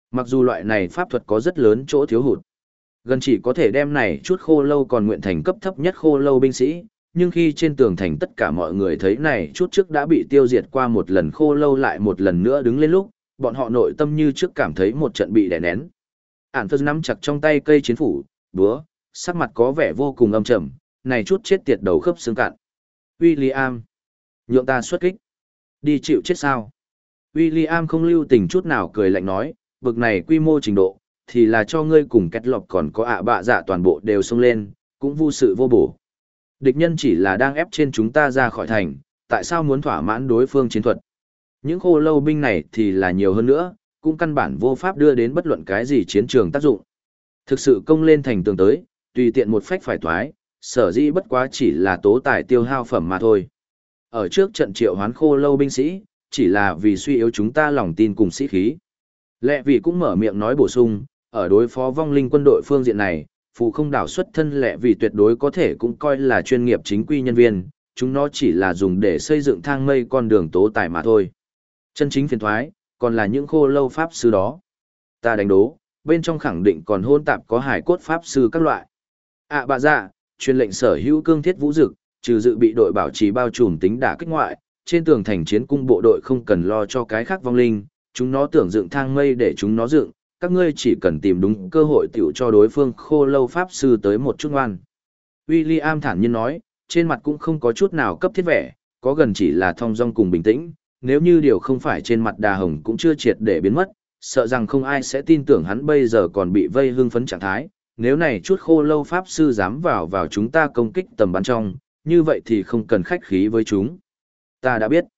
Mặc dù loại này pháp thuật có rất lớn chỗ thiếu hụt, gần chỉ có thể đem này chút khô lâu còn nguyện thành cấp thấp nhất khô lâu binh sĩ, nhưng khi trên tường thành tất cả mọi người thấy này chút trước đã bị tiêu diệt qua một lần khô lâu lại một lần nữa đứng lên lúc, bọn họ nội tâm như trước cảm thấy một trận bị đè nén. Ản Phật nắm chặt trong tay cây chiến phủ, búa, sắc mặt có vẻ vô cùng âm trầm, này chút chết tiệt đầu khớp xương cạn. William, nhượng ta xuất kích. Đi chịu chết sao? William không lưu tình chút nào cười lạnh nói, bực này quy mô trình độ, thì là cho ngươi cùng kết lọc còn có ạ bạ dạ toàn bộ đều xông lên, cũng vô sự vô bổ. Địch nhân chỉ là đang ép trên chúng ta ra khỏi thành, tại sao muốn thỏa mãn đối phương chiến thuật? Những khô lâu binh này thì là nhiều hơn nữa, cũng căn bản vô pháp đưa đến bất luận cái gì chiến trường tác dụng. Thực sự công lên thành tường tới, tùy tiện một phách phải thoái, sở dĩ bất quá chỉ là tố tài tiêu hao phẩm mà thôi. Ở trước trận triệu hoán khô lâu binh sĩ, chỉ là vì suy yếu chúng ta lòng tin cùng sĩ khí. Lệ vị cũng mở miệng nói bổ sung, ở đối phó vong linh quân đội phương diện này, phù không đảo xuất thân Lệ vị tuyệt đối có thể cũng coi là chuyên nghiệp chính quy nhân viên, chúng nó chỉ là dùng để xây dựng thang mây con đường tố tài mà thôi. Chân chính phiền thoái, còn là những khô lâu pháp sư đó. Ta đánh đố, bên trong khẳng định còn hôn tạp có hải cốt pháp sư các loại. Bà dạ, truyền lệnh sở hữu cương thiết vũ dực, trừ dự bị đội bảo trì bao trùm tính đả kích ngoại, trên tường thành chiến cung bộ đội không cần lo cho cái khác vong linh, chúng nó tưởng dựng thang mây để chúng nó dựng, các ngươi chỉ cần tìm đúng cơ hội tiểu cho đối phương khô lâu pháp sư tới một chút ngoan. William thản nhiên nói, trên mặt cũng không có chút nào cấp thiết vẻ, có gần chỉ là thong dong cùng bình tĩnh, nếu như điều không phải trên mặt đà hồng cũng chưa triệt để biến mất, sợ rằng không ai sẽ tin tưởng hắn bây giờ còn bị vây hưng phấn trạng thái, nếu này chút khô lâu pháp sư dám vào chúng ta công kích tầm bắn trong, như vậy thì không cần khách khí với chúng. Ta đã biết.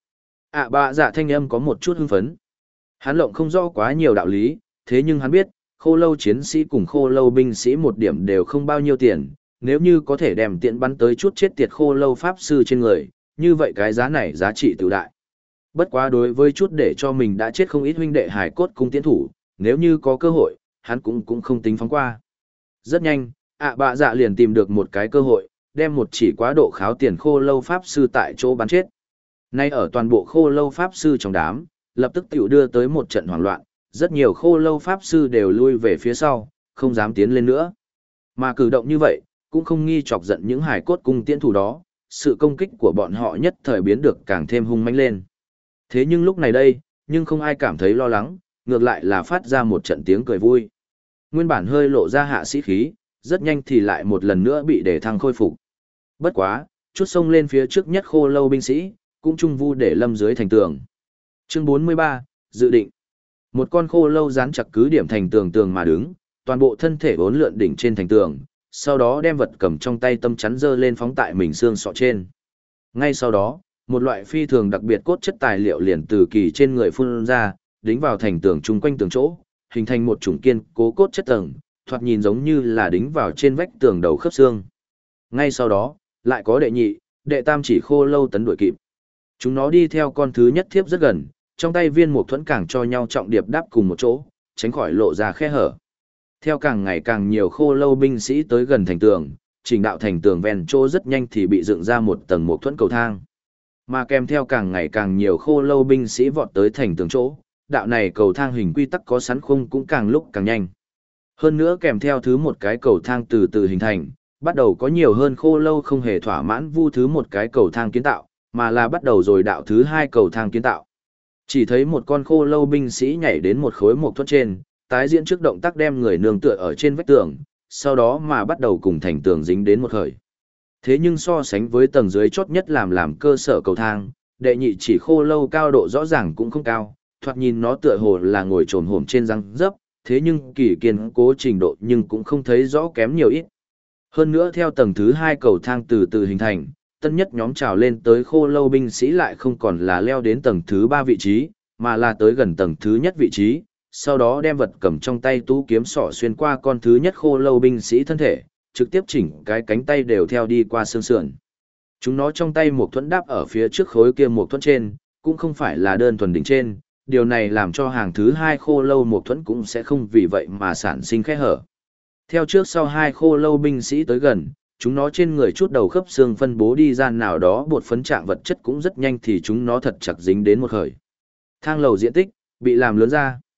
Bạ dạ thanh âm có một chút hưng phấn. Hắn lộng không rõ quá nhiều đạo lý, thế nhưng hắn biết, khô lâu chiến sĩ cùng khô lâu binh sĩ một điểm đều không bao nhiêu tiền, nếu như có thể đem tiện bắn tới chút chết tiệt khô lâu pháp sư trên người, như vậy cái giá này giá trị tự đại. Bất quá đối với chút để cho mình đã chết không ít huynh đệ hải cốt cung tiến thủ, nếu như có cơ hội, hắn cũng không tính phóng qua. Rất nhanh, bạ dạ liền tìm được một cái cơ hội, đem một chỉ quá độ kháo tiền khô lâu pháp sư tại chỗ bắn chết. Nay ở toàn bộ khô lâu pháp sư trong đám, lập tức tiểu đưa tới một trận hoảng loạn, rất nhiều khô lâu pháp sư đều lui về phía sau, không dám tiến lên nữa. Mà cử động như vậy, cũng không nghi chọc giận những hải cốt cung tiễn thủ đó, sự công kích của bọn họ nhất thời biến được càng thêm hung mãnh lên. Thế nhưng lúc này đây, nhưng không ai cảm thấy lo lắng, ngược lại là phát ra một trận tiếng cười vui. Nguyên bản hơi lộ ra hạ sĩ khí, rất nhanh thì lại một lần nữa bị để thăng khôi phục. Bất quá, chút sông lên phía trước nhất khô lâu binh sĩ, cũng trung vu để lâm dưới thành tường. Chương 43, dự định. Một con khô lâu dán chặt cứ điểm thành tường mà đứng, toàn bộ thân thể uốn lượn đỉnh trên thành tường, sau đó đem vật cầm trong tay tâm chắn dơ lên phóng tại mình xương sọ trên. Ngay sau đó, một loại phi thường đặc biệt cốt chất tài liệu liền từ kỳ trên người phun ra, đính vào thành tường chung quanh tường chỗ, hình thành một chủng kiên cố cốt chất tầng, thoạt nhìn giống như là đính vào trên vách tường đầu khớp xương. Ngay sau đó, lại có đệ nhị, đệ tam chỉ khô lâu tấn đuổi kịp. Chúng nó đi theo con thứ nhất thiếp rất gần, trong tay viên mục thuẫn càng cho nhau trọng điệp đáp cùng một chỗ, tránh khỏi lộ ra khe hở. Theo càng ngày càng nhiều khô lâu binh sĩ tới gần thành tường, trình đạo thành tường ven chỗ rất nhanh thì bị dựng ra một tầng mục thuẫn cầu thang. Mà kèm theo càng ngày càng nhiều khô lâu binh sĩ vọt tới thành tường chỗ, đạo này cầu thang hình quy tắc có sẵn khung cũng càng lúc càng nhanh. Hơn nữa kèm theo thứ một cái cầu thang từ từ hình thành, bắt đầu có nhiều hơn khô lâu không hề thỏa mãn vu thứ một cái cầu thang kiến tạo, mà là bắt đầu rồi đạo thứ hai cầu thang kiến tạo. Chỉ thấy một con khô lâu binh sĩ nhảy đến một khối mộc thuẫn trên, tái diễn trước động tác đem người nương tựa ở trên vách tường, sau đó mà bắt đầu cùng thành tường dính đến một khởi. Thế nhưng so sánh với tầng dưới chót nhất làm cơ sở cầu thang, đệ nhị chỉ khô lâu cao độ rõ ràng cũng không cao, thoạt nhìn nó tựa hồ là ngồi trồm hổm trên răng dấp, thế nhưng kỳ kiên cố trình độ nhưng cũng không thấy rõ kém nhiều ít. Hơn nữa theo tầng thứ hai cầu thang từ từ hình thành, tân nhất nhóm trào lên tới khô lâu binh sĩ lại không còn là leo đến tầng thứ ba vị trí, mà là tới gần tầng thứ nhất vị trí, sau đó đem vật cầm trong tay tú kiếm sỏ xuyên qua con thứ nhất khô lâu binh sĩ thân thể, trực tiếp chỉnh cái cánh tay đều theo đi qua xương sườn. Chúng nó trong tay một thuẫn đáp ở phía trước khối kia một thuẫn trên, cũng không phải là đơn thuần đỉnh trên, điều này làm cho hàng thứ hai khô lâu một thuẫn cũng sẽ không vì vậy mà sản sinh khe hở. Theo trước sau hai khô lâu binh sĩ tới gần, chúng nó trên người chút đầu khớp xương phân bố đi ra nào đó bột phấn trạng vật chất cũng rất nhanh thì chúng nó thật chặt dính đến một khởi. Thang lầu diện tích bị làm lớn ra.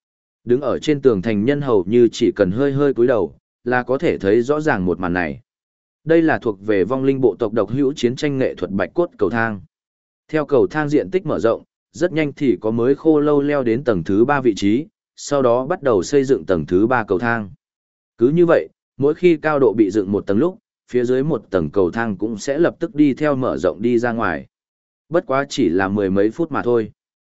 Đứng ở trên tường thành nhân hầu như chỉ cần hơi hơi cúi đầu, là có thể thấy rõ ràng một màn này. Đây là thuộc về vong linh bộ tộc độc hữu chiến tranh nghệ thuật bạch cốt cầu thang. Theo cầu thang diện tích mở rộng, rất nhanh thì có mới khô lâu leo đến tầng thứ 3 vị trí, sau đó bắt đầu xây dựng tầng thứ 3 cầu thang. Cứ như vậy, mỗi khi cao độ bị dựng một tầng lúc, phía dưới một tầng cầu thang cũng sẽ lập tức đi theo mở rộng đi ra ngoài. Bất quá chỉ là mười mấy phút mà thôi.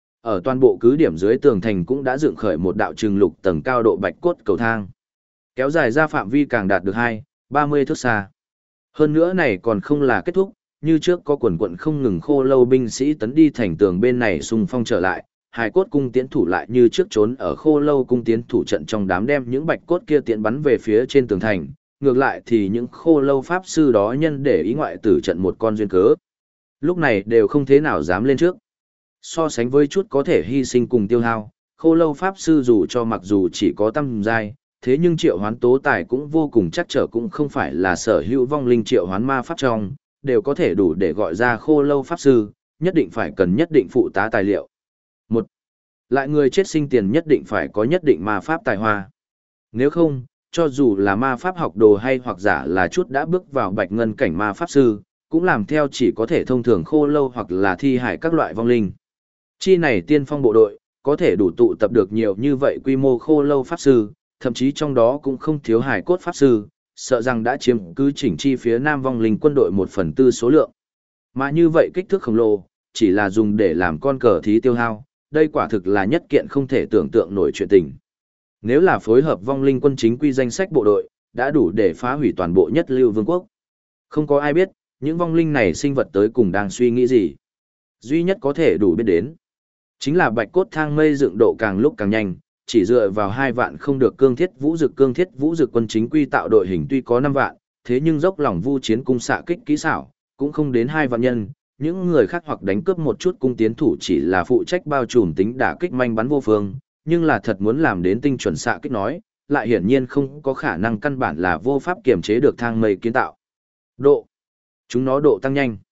Ở toàn bộ cứ điểm dưới tường thành cũng đã dựng khởi một đạo trừng lục tầng cao độ bạch cốt cầu thang. Kéo dài ra phạm vi càng đạt được 30 thước xa. Hơn nữa này còn không là kết thúc, như trước có quần quận không ngừng khô lâu binh sĩ tấn đi thành tường bên này xung phong trở lại, hài cốt cung tiến thủ lại như trước trốn ở khô lâu cung tiến thủ trận trong đám đem những bạch cốt kia tiện bắn về phía trên tường thành, ngược lại thì những khô lâu pháp sư đó nhân để ý ngoại tử trận một con duyên cớ. Lúc này đều không thế nào dám lên trước. So sánh với chút có thể hy sinh cùng tiêu hao, khô lâu pháp sư dù cho mặc dù chỉ có tăm giai, thế nhưng triệu hoán tố tài cũng vô cùng chắc trở cũng không phải là sở hữu vong linh triệu hoán ma pháp trong, đều có thể đủ để gọi ra khô lâu pháp sư, nhất định phải cần nhất định phụ tá tài liệu. Một, lại người chết sinh tiền nhất định phải có nhất định ma pháp tài hoa. Nếu không, cho dù là ma pháp học đồ hay hoặc giả là chút đã bước vào bạch ngân cảnh ma pháp sư, cũng làm theo chỉ có thể thông thường khô lâu hoặc là thi hải các loại vong linh. Chi này tiên phong bộ đội, có thể đủ tụ tập được nhiều như vậy quy mô khô lâu pháp sư, thậm chí trong đó cũng không thiếu hải cốt pháp sư, sợ rằng đã chiếm cứ chỉnh chi phía nam vong linh quân đội 1/4 số lượng. Mà như vậy kích thước khổng lồ, chỉ là dùng để làm con cờ thí tiêu hao, đây quả thực là nhất kiện không thể tưởng tượng nổi chuyện tình. Nếu là phối hợp vong linh quân chính quy danh sách bộ đội, đã đủ để phá hủy toàn bộ nhất lưu vương quốc. Không có ai biết, những vong linh này sinh vật tới cùng đang suy nghĩ gì. Duy nhất có thể đủ biết đến, chính là bạch cốt thang mây dựng độ càng lúc càng nhanh, chỉ dựa vào 2 vạn không được cương thiết vũ dực quân chính quy tạo đội hình tuy có 5 vạn, thế nhưng dốc lòng vu chiến cung xạ kích kỹ xảo, cũng không đến 2 vạn nhân, những người khác hoặc đánh cướp một chút cung tiến thủ chỉ là phụ trách bao trùm tính đả kích manh bắn vô phương, nhưng là thật muốn làm đến tinh chuẩn xạ kích nói, lại hiển nhiên không có khả năng căn bản là vô pháp kiềm chế được thang mây kiến tạo. Độ. Chúng nó độ tăng nhanh.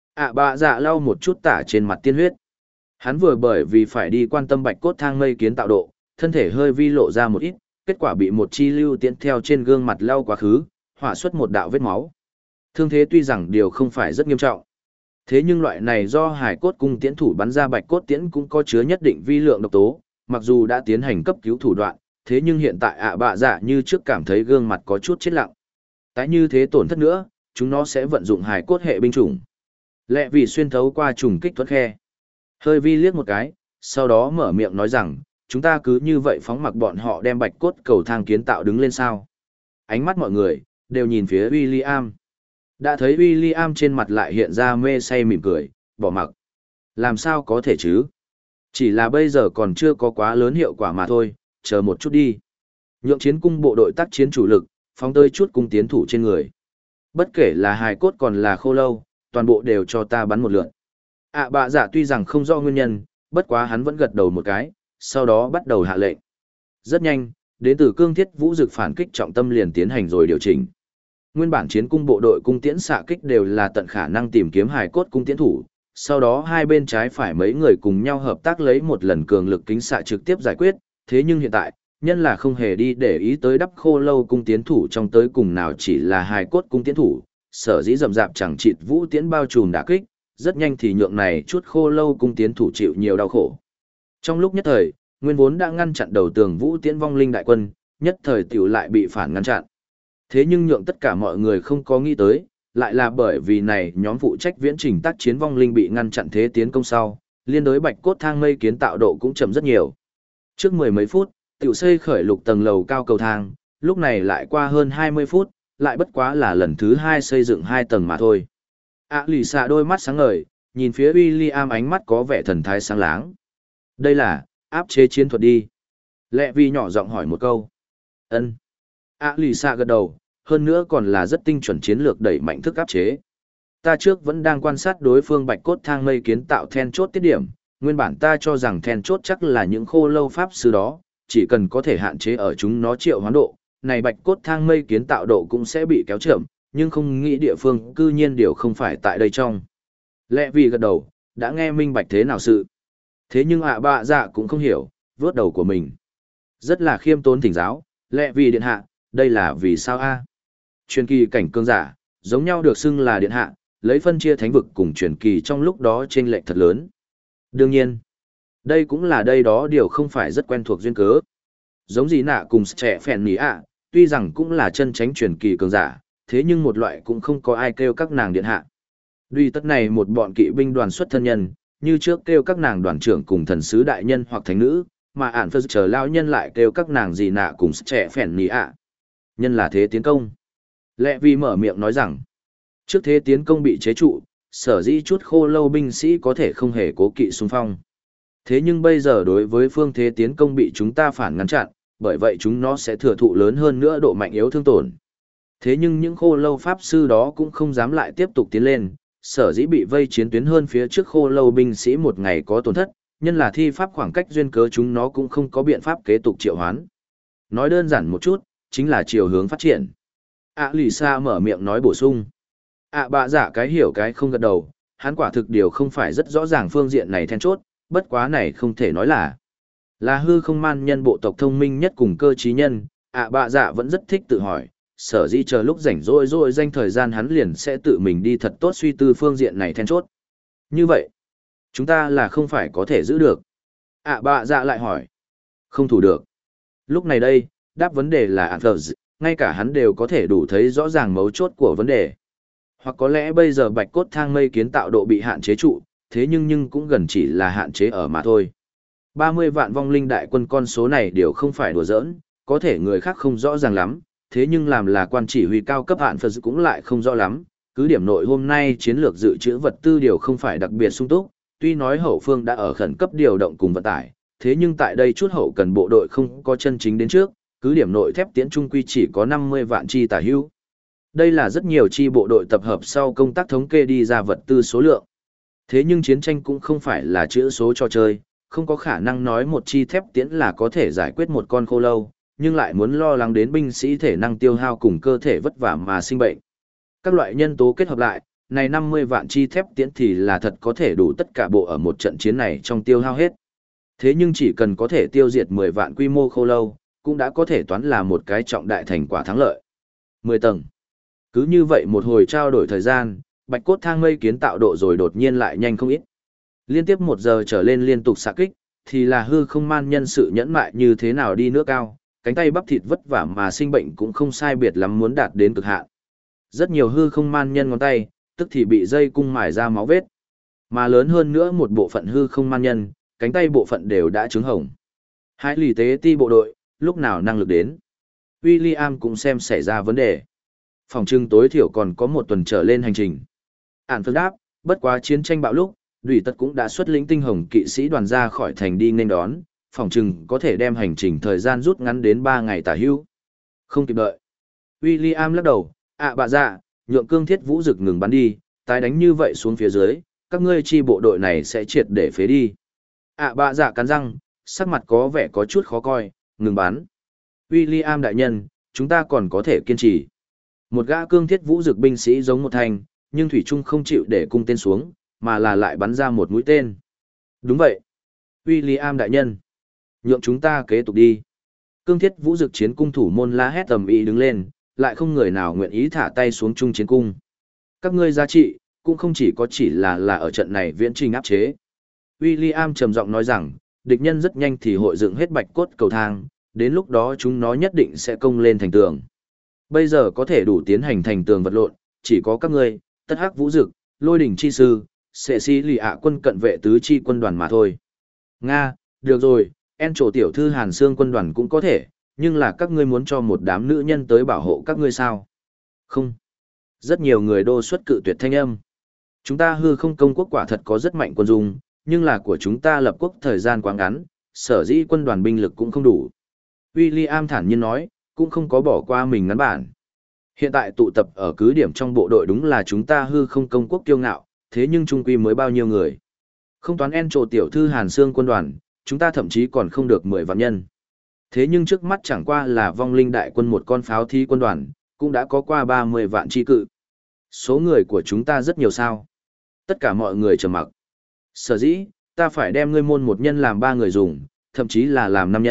Bạ dạ lau một chút tả trên mặt tiên huyết. Hắn vừa bởi vì phải đi quan tâm bạch cốt thang mây kiến tạo độ, thân thể hơi vi lộ ra một ít, kết quả bị một chi lưu tiễn theo trên gương mặt lau quá khứ, hỏa xuất một đạo vết máu. Thương thế tuy rằng điều không phải rất nghiêm trọng. Thế nhưng loại này do hải cốt cung tiễn thủ bắn ra bạch cốt tiễn cũng có chứa nhất định vi lượng độc tố, mặc dù đã tiến hành cấp cứu thủ đoạn, thế nhưng hiện tại bạ dạ như trước cảm thấy gương mặt có chút chết lặng. Tái như thế tổn thất nữa, chúng nó sẽ vận dụng hải cốt hệ binh chủng. Lẹ vì xuyên thấu qua trùng kích thuẫn khe. Hơi vi liếc một cái, sau đó mở miệng nói rằng, chúng ta cứ như vậy phóng mặc bọn họ đem bạch cốt cầu thang kiến tạo đứng lên sao. Ánh mắt mọi người, đều nhìn phía William. Đã thấy William trên mặt lại hiện ra mê say mỉm cười, bỏ mặc. Làm sao có thể chứ? Chỉ là bây giờ còn chưa có quá lớn hiệu quả mà thôi, chờ một chút đi. Nhượng chiến cung bộ đội tác chiến chủ lực, phóng tơi chút cung tiến thủ trên người. Bất kể là hài cốt còn là khô lâu, toàn bộ đều cho ta bắn một lượt. Bạ dạ tuy rằng không rõ nguyên nhân, bất quá hắn vẫn gật đầu một cái, sau đó bắt đầu hạ lệnh. Rất nhanh, đến từ cương thiết vũ dực phản kích trọng tâm liền tiến hành rồi điều chỉnh. Nguyên bản chiến cung bộ đội cung tiễn xạ kích đều là tận khả năng tìm kiếm hài cốt cung tiễn thủ, sau đó hai bên trái phải mấy người cùng nhau hợp tác lấy một lần cường lực kính xạ trực tiếp giải quyết, thế nhưng hiện tại, nhân là không hề đi để ý tới đắp khô lâu cung tiến thủ trong tới cùng nào chỉ là hài cốt cung tiến thủ, sở dĩ rầm rạp chẳng chịt vũ tiễn bao trùm đả kích, rất nhanh thì nhượng này chút khô lâu cung tiến thủ chịu nhiều đau khổ. Trong lúc nhất thời, nguyên vốn đã ngăn chặn đầu tường vũ tiễn vong linh đại quân, nhất thời tiểu lại bị phản ngăn chặn. Thế nhưng nhượng tất cả mọi người không có nghĩ tới, lại là bởi vì này nhóm phụ trách viễn trình tác chiến vong linh bị ngăn chặn thế tiến công sau, liên đối bạch cốt thang mây kiến tạo độ cũng chậm rất nhiều. Trước mười mấy phút, tiểu xây khởi lục tầng lầu cao cầu thang, lúc này lại qua hơn 20 phút, lại bất quá là lần thứ 2 xây dựng 2 tầng mà thôi. Lì xạ đôi mắt sáng ngời, nhìn phía William ánh mắt có vẻ thần thái sáng láng. Đây là, áp chế chiến thuật đi. Lẹ vì nhỏ giọng hỏi một câu. Ân. Lì xạ gật đầu, hơn nữa còn là rất tinh chuẩn chiến lược đẩy mạnh thức áp chế. Ta trước vẫn đang quan sát đối phương bạch cốt thang mây kiến tạo then chốt tiết điểm, nguyên bản ta cho rằng then chốt chắc là những khô lâu pháp sư đó, chỉ cần có thể hạn chế ở chúng nó triệu hoán độ, này bạch cốt thang mây kiến tạo độ cũng sẽ bị kéo chậm, nhưng không nghĩ địa phương cư nhiên điều không phải tại đây trong. Lẽ vì gật đầu, đã nghe minh bạch thế nào sự. Thế nhưng bạ dạ cũng không hiểu, vớt đầu của mình. Rất là khiêm tốn thỉnh giáo, lẽ vì điện hạ, đây là vì sao a? Truyền kỳ cảnh cường giả, giống nhau được xưng là điện hạ, lấy phân chia thánh vực cùng truyền kỳ trong lúc đó chênh lệch thật lớn. Đương nhiên, đây cũng là đây đó điều không phải rất quen thuộc duyên cớ. Giống gì nạ cùng trẻ phèn nỉ ạ, tuy rằng cũng là chân tránh truyền kỳ cường giả, thế nhưng một loại cũng không có ai kêu các nàng điện hạ. Duy tất này một bọn kỵ binh đoàn xuất thân nhân, như trước kêu các nàng đoàn trưởng cùng thần sứ đại nhân hoặc thánh nữ, mà ản phật chờ lao nhân lại kêu các nàng gì nạ cùng trẻ phèn nỉ ạ. Nhân là thế tiến công. Lẽ vì mở miệng nói rằng, trước thế tiến công bị chế trụ, sở dĩ chút khô lâu binh sĩ có thể không hề cố kỵ xung phong. Thế nhưng bây giờ đối với phương thế tiến công bị chúng ta phản ngăn chặn, bởi vậy chúng nó sẽ thừa thụ lớn hơn nữa độ mạnh yếu thương tổn. Thế nhưng những khô lâu pháp sư đó cũng không dám lại tiếp tục tiến lên, sở dĩ bị vây chiến tuyến hơn phía trước khô lâu binh sĩ một ngày có tổn thất, nhân là thi pháp khoảng cách duyên cớ chúng nó cũng không có biện pháp kế tục triệu hoán. Nói đơn giản một chút, chính là chiều hướng phát triển. Lì Sa mở miệng nói bổ sung. Bạ giả cái hiểu cái không gật đầu, hắn quả thực điều không phải rất rõ ràng phương diện này then chốt, bất quá này không thể nói là hư không man nhân bộ tộc thông minh nhất cùng cơ trí nhân. Bạ giả vẫn rất thích tự hỏi, sở dĩ chờ lúc rảnh rỗi danh thời gian hắn liền sẽ tự mình đi thật tốt suy tư phương diện này then chốt. Như vậy, chúng ta là không phải có thể giữ được. Bạ giả lại hỏi. Không thủ được. Lúc này đây, đáp vấn đề là Antlers, ngay cả hắn đều có thể đủ thấy rõ ràng mấu chốt của vấn đề. Hoặc có lẽ bây giờ bạch cốt thang mây kiến tạo độ bị hạn chế trụ, thế nhưng cũng gần chỉ là hạn chế ở mà thôi. 30 vạn vong linh đại quân con số này đều không phải đùa giỡn, có thể người khác không rõ ràng lắm, thế nhưng làm là quan chỉ huy cao cấp hạn Phật cũng lại không rõ lắm. Cứ điểm nội hôm nay chiến lược dự trữ vật tư điều không phải đặc biệt sung túc, tuy nói hậu phương đã ở khẩn cấp điều động cùng vận tải, thế nhưng tại đây chút hậu cần bộ đội không có chân chính đến trước, cứ điểm nội thép tiễn trung quy chỉ có 50 vạn chi tả hữu. Đây là rất nhiều chi bộ đội tập hợp sau công tác thống kê đi ra vật tư số lượng. Thế nhưng chiến tranh cũng không phải là chữ số cho chơi, không có khả năng nói một chi thép tiễn là có thể giải quyết một con khô lâu, nhưng lại muốn lo lắng đến binh sĩ thể năng tiêu hao cùng cơ thể vất vả mà sinh bệnh. Các loại nhân tố kết hợp lại, này 50 vạn chi thép tiễn thì là thật có thể đủ tất cả bộ ở một trận chiến này trong tiêu hao hết. Thế nhưng chỉ cần có thể tiêu diệt 10 vạn quy mô khô lâu, cũng đã có thể toán là một cái trọng đại thành quả thắng lợi. 10 tầng. Cứ như vậy một hồi trao đổi thời gian, bạch cốt thang mây kiến tạo độ rồi đột nhiên lại nhanh không ít. Liên tiếp 1 giờ trở lên liên tục xạ kích, thì là hư không man nhân sự nhẫn mại như thế nào đi nữa cao, cánh tay bắp thịt vất vả mà sinh bệnh cũng không sai biệt lắm muốn đạt đến cực hạn. Rất nhiều hư không man nhân ngón tay, tức thì bị dây cung mài ra máu vết. Mà lớn hơn nữa một bộ phận hư không man nhân, cánh tay bộ phận đều đã trứng hồng. Hai lì tế ti bộ đội, lúc nào năng lực đến. William cũng xem xảy ra vấn đề. Phòng trưng tối thiểu còn có 1 tuần trở lên hành trình. Ản Phật đáp, bất quá chiến tranh bạo lúc, Đùy Tất cũng đã xuất lĩnh tinh hồng kỵ sĩ đoàn ra khỏi thành đi nghênh đón, phòng trừng có thể đem hành trình thời gian rút ngắn đến 3 ngày tả hữu. Không kịp đợi. William lắc đầu, bạ dạ, nhượng cương thiết vũ rực ngừng bắn đi, tái đánh như vậy xuống phía dưới, các ngươi chi bộ đội này sẽ triệt để phế đi. Bạ dạ cắn răng, sắc mặt có vẻ có chút khó coi, ngừng bắn. William đại nhân, chúng ta còn có thể kiên trì. Một gã cương thiết vũ rực binh sĩ giống một thanh, nhưng thủy trung không chịu để cung tên xuống, mà là lại bắn ra một mũi tên. Đúng vậy. William đại nhân, nhượng chúng ta kế tục đi. Cương thiết vũ dực chiến cung thủ môn la hét tầm ý đứng lên, lại không người nào nguyện ý thả tay xuống chung chiến cung. Các ngươi giá trị, cũng không chỉ là ở trận này viễn trình áp chế. William trầm giọng nói rằng, địch nhân rất nhanh thì hội dựng hết bạch cốt cầu thang, đến lúc đó chúng nó nhất định sẽ công lên thành tường. Bây giờ có thể đủ tiến hành thành tường vật lộn, chỉ có các ngươi, tất hắc vũ dực, lôi đỉnh chi sư, sệ sĩ lì ạ quân cận vệ tứ chi quân đoàn mà thôi. Nga, được rồi, en trổ tiểu thư Hàn Sương quân đoàn cũng có thể, nhưng là các ngươi muốn cho một đám nữ nhân tới bảo hộ các ngươi sao? Không. Rất nhiều người đô xuất cự tuyệt thanh âm. Chúng ta hư không công quốc quả thật có rất mạnh quân dung, nhưng là của chúng ta lập quốc thời gian quá ngắn, sở dĩ quân đoàn binh lực cũng không đủ. William thản nhiên nói, cũng không có bỏ qua mình ngắn bản. Hiện tại tụ tập ở cứ điểm trong bộ đội đúng là chúng ta hư không công quốc kiêu ngạo, thế nhưng trung quy mới bao nhiêu người. Không toán en trổ tiểu thư Hàn Sương quân đoàn, chúng ta thậm chí còn không được 10 vạn nhân. Thế nhưng trước mắt chẳng qua là vong linh đại quân một con pháo thí quân đoàn, cũng đã có qua 30 vạn chi cự. Số người của chúng ta rất nhiều sao. Tất cả mọi người trầm mặc. Sở dĩ, ta phải đem ngươi môn một nhân làm 3 người dùng, thậm chí là làm 5 nhân,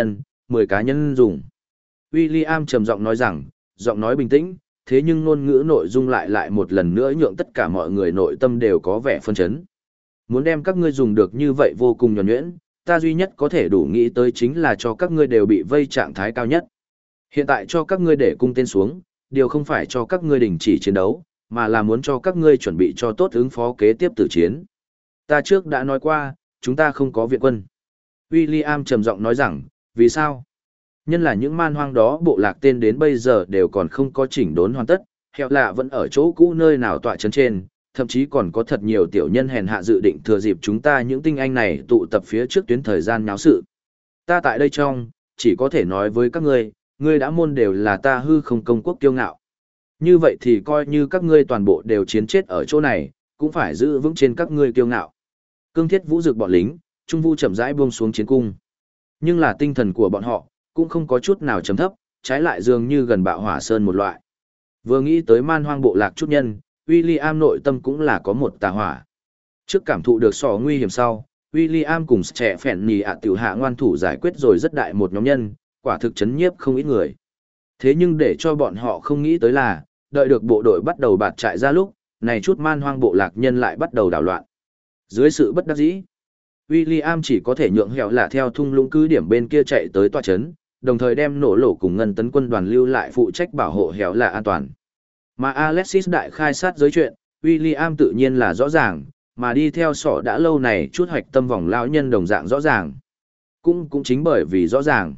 10 cá nhân dùng. William trầm giọng nói rằng, giọng nói bình tĩnh, thế nhưng ngôn ngữ nội dung lại một lần nữa nhượng tất cả mọi người nội tâm đều có vẻ phân chấn. Muốn đem các ngươi dùng được như vậy vô cùng nhuần nhuyễn, ta duy nhất có thể đủ nghĩ tới chính là cho các ngươi đều bị vây trạng thái cao nhất. Hiện tại cho các ngươi để cung tên xuống, điều không phải cho các ngươi đình chỉ chiến đấu, mà là muốn cho các ngươi chuẩn bị cho tốt ứng phó kế tiếp tử chiến. Ta trước đã nói qua, chúng ta không có viện quân. William trầm giọng nói rằng, vì sao? Nhân là những man hoang đó bộ lạc tên đến bây giờ đều còn không có chỉnh đốn hoàn tất, heo lạ vẫn ở chỗ cũ nơi nào tọa chấn trên, thậm chí còn có thật nhiều tiểu nhân hèn hạ dự định thừa dịp chúng ta những tinh anh này tụ tập phía trước tuyến thời gian nháo sự. Ta tại đây trong, chỉ có thể nói với các ngươi đã môn đều là ta hư không công quốc kiêu ngạo. Như vậy thì coi như các ngươi toàn bộ đều chiến chết ở chỗ này, cũng phải giữ vững trên các ngươi kiêu ngạo. Cương Thiết Vũ rực bọn lính, Trung Vu chậm rãi buông xuống chiến cung. Nhưng là tinh thần của bọn họ, cũng không có chút nào chấm thấp, trái lại dường như gần bạo hỏa sơn một loại. Vừa nghĩ tới man hoang bộ lạc chút nhân, William nội tâm cũng là có một tà hỏa. Trước cảm thụ được sỏ nguy hiểm sau, William cùng trẻ phèn nhì tiểu hạ ngoan thủ giải quyết rồi rất đại một nhóm nhân, quả thực chấn nhiếp không ít người. Thế nhưng để cho bọn họ không nghĩ tới là, đợi được bộ đội bắt đầu bạt trại ra lúc, này chút man hoang bộ lạc nhân lại bắt đầu đảo loạn. Dưới sự bất đắc dĩ, William chỉ có thể nhượng hẹo là theo thung lũng cứ điểm bên kia chạy tới tòa chấn, đồng thời đem nổ lổ cùng ngân tấn quân đoàn lưu lại phụ trách bảo hộ hẹo là an toàn. Mà Alexis đại khai sát giới chuyện, William tự nhiên là rõ ràng, mà đi theo sỏ đã lâu này chút hoạch tâm vòng lão nhân đồng dạng rõ ràng. Cũng chính bởi vì rõ ràng.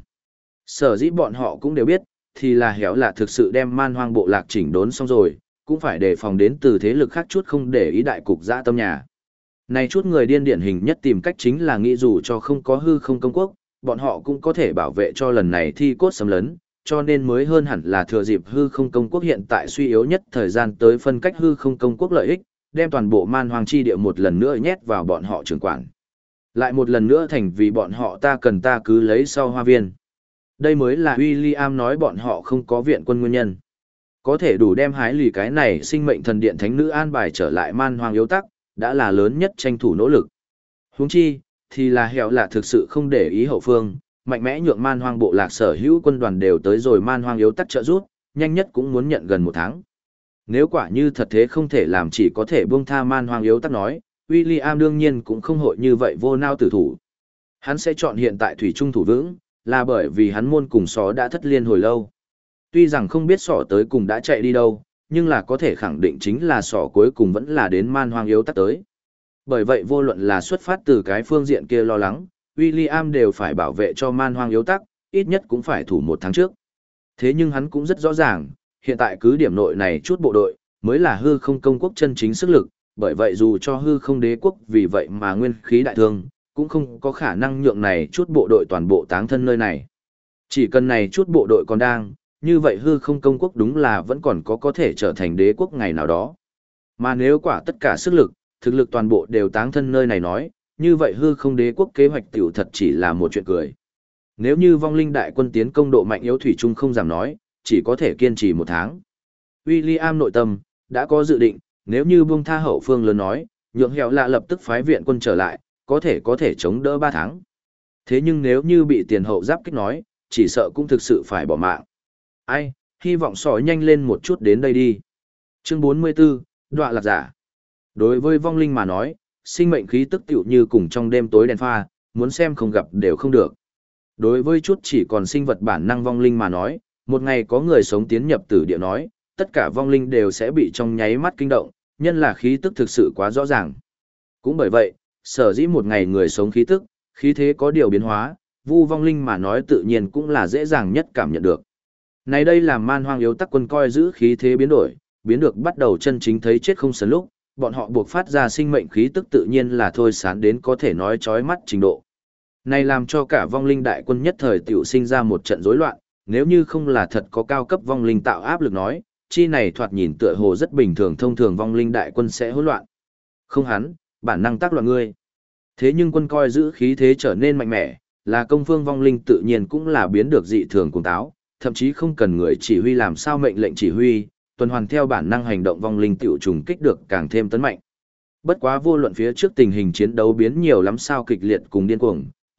Sở dĩ bọn họ cũng đều biết, thì là hẻo là thực sự đem man hoang bộ lạc chỉnh đốn xong rồi, cũng phải đề phòng đến từ thế lực khác chút không để ý đại cục dã tâm nhà. Này chút người điên điển hình nhất tìm cách chính là nghĩ dù cho không có hư không công quốc, bọn họ cũng có thể bảo vệ cho lần này thi cốt xâm lấn, cho nên mới hơn hẳn là thừa dịp hư không công quốc hiện tại suy yếu nhất thời gian tới phân cách hư không công quốc lợi ích, đem toàn bộ man hoang chi địa một lần nữa nhét vào bọn họ trưởng quản. Lại một lần nữa thành vì bọn họ ta cần ta cứ lấy sau hoa viên. Đây mới là William nói bọn họ không có viện quân nguyên nhân. Có thể đủ đem hái lì cái này sinh mệnh thần điện thánh nữ an bài trở lại man hoang yếu tắc, đã là lớn nhất tranh thủ nỗ lực. Huống chi, thì là hẻo là thực sự không để ý hậu phương, mạnh mẽ nhượng man hoang bộ lạc sở hữu quân đoàn đều tới rồi man hoang yếu tắc trợ rút, nhanh nhất cũng muốn nhận gần 1 tháng. Nếu quả như thật thế không thể làm chỉ có thể buông tha man hoang yếu tắc nói, William đương nhiên cũng không hội như vậy vô nao tử thủ. Hắn sẽ chọn hiện tại thủy trung thủ vững, là bởi vì hắn môn cùng só đã thất liên hồi lâu. Tuy rằng không biết sỏ tới cùng đã chạy đi đâu, nhưng là có thể khẳng định chính là sỏ cuối cùng vẫn là đến man hoang yếu tắc tới. Bởi vậy vô luận là xuất phát từ cái phương diện kia lo lắng, William đều phải bảo vệ cho man hoang yếu tắc, ít nhất cũng phải thủ 1 tháng trước. Thế nhưng hắn cũng rất rõ ràng, hiện tại cứ điểm nội này chút bộ đội, mới là hư không công quốc chân chính sức lực, bởi vậy dù cho hư không đế quốc vì vậy mà nguyên khí đại thương, cũng không có khả năng nhượng này chút bộ đội toàn bộ táng thân nơi này. Chỉ cần này chút bộ đội còn đang, như vậy hư không công quốc đúng là vẫn còn có thể trở thành đế quốc ngày nào đó. Mà nếu quả tất cả sức lực, thực lực toàn bộ đều táng thân nơi này nói, như vậy hư không đế quốc kế hoạch tiểu thật chỉ là một chuyện cười. Nếu như vong linh đại quân tiến công độ mạnh yếu thủy chung không giảm nói, chỉ có thể kiên trì 1 tháng. William nội tâm, đã có dự định, nếu như buông tha hậu phương lớn nói, nhượng hẻo lạ lập tức phái viện quân trở lại, có thể chống đỡ 3 tháng. Thế nhưng nếu như bị tiền hậu giáp kích nói, chỉ sợ cũng thực sự phải bỏ mạng. Ai, hy vọng sỏi nhanh lên một chút đến đây đi. Chương 44, Đọa lạc giả. Đối với vong linh mà nói, sinh mệnh khí tức tựu như cùng trong đêm tối đèn pha, muốn xem không gặp đều không được. Đối với chút chỉ còn sinh vật bản năng vong linh mà nói, một ngày có người sống tiến nhập tử địa nói, tất cả vong linh đều sẽ bị trong nháy mắt kinh động, nhân là khí tức thực sự quá rõ ràng. Cũng bởi vậy, sở dĩ một ngày người sống khí tức, khí thế có điều biến hóa, vu vong linh mà nói tự nhiên cũng là dễ dàng nhất cảm nhận được. Này đây là man hoang yếu tắc quân coi giữ khí thế biến đổi, biến được bắt đầu chân chính thấy chết không sớm lúc, bọn họ buộc phát ra sinh mệnh khí tức tự nhiên là thôi sán đến có thể nói chói mắt trình độ. Này làm cho cả vong linh đại quân nhất thời tiểu sinh ra một trận rối loạn, nếu như không là thật có cao cấp vong linh tạo áp lực nói, chi này thoạt nhìn tựa hồ rất bình thường thông thường vong linh đại quân sẽ hỗn loạn. Không hắn, bản năng tác loạn ngươi. Thế nhưng quân coi giữ khí thế trở nên mạnh mẽ, là công phương vong linh tự nhiên cũng là biến được dị thường cuồng táo, thậm chí không cần người chỉ huy làm sao mệnh lệnh chỉ huy, tuần hoàn theo bản năng hành động vong linh tiểu trùng kích được càng thêm tấn mạnh. Bất quá vô luận phía trước tình hình chiến đấu biến nhiều lắm sao kịch liệt cùng điên cuồng,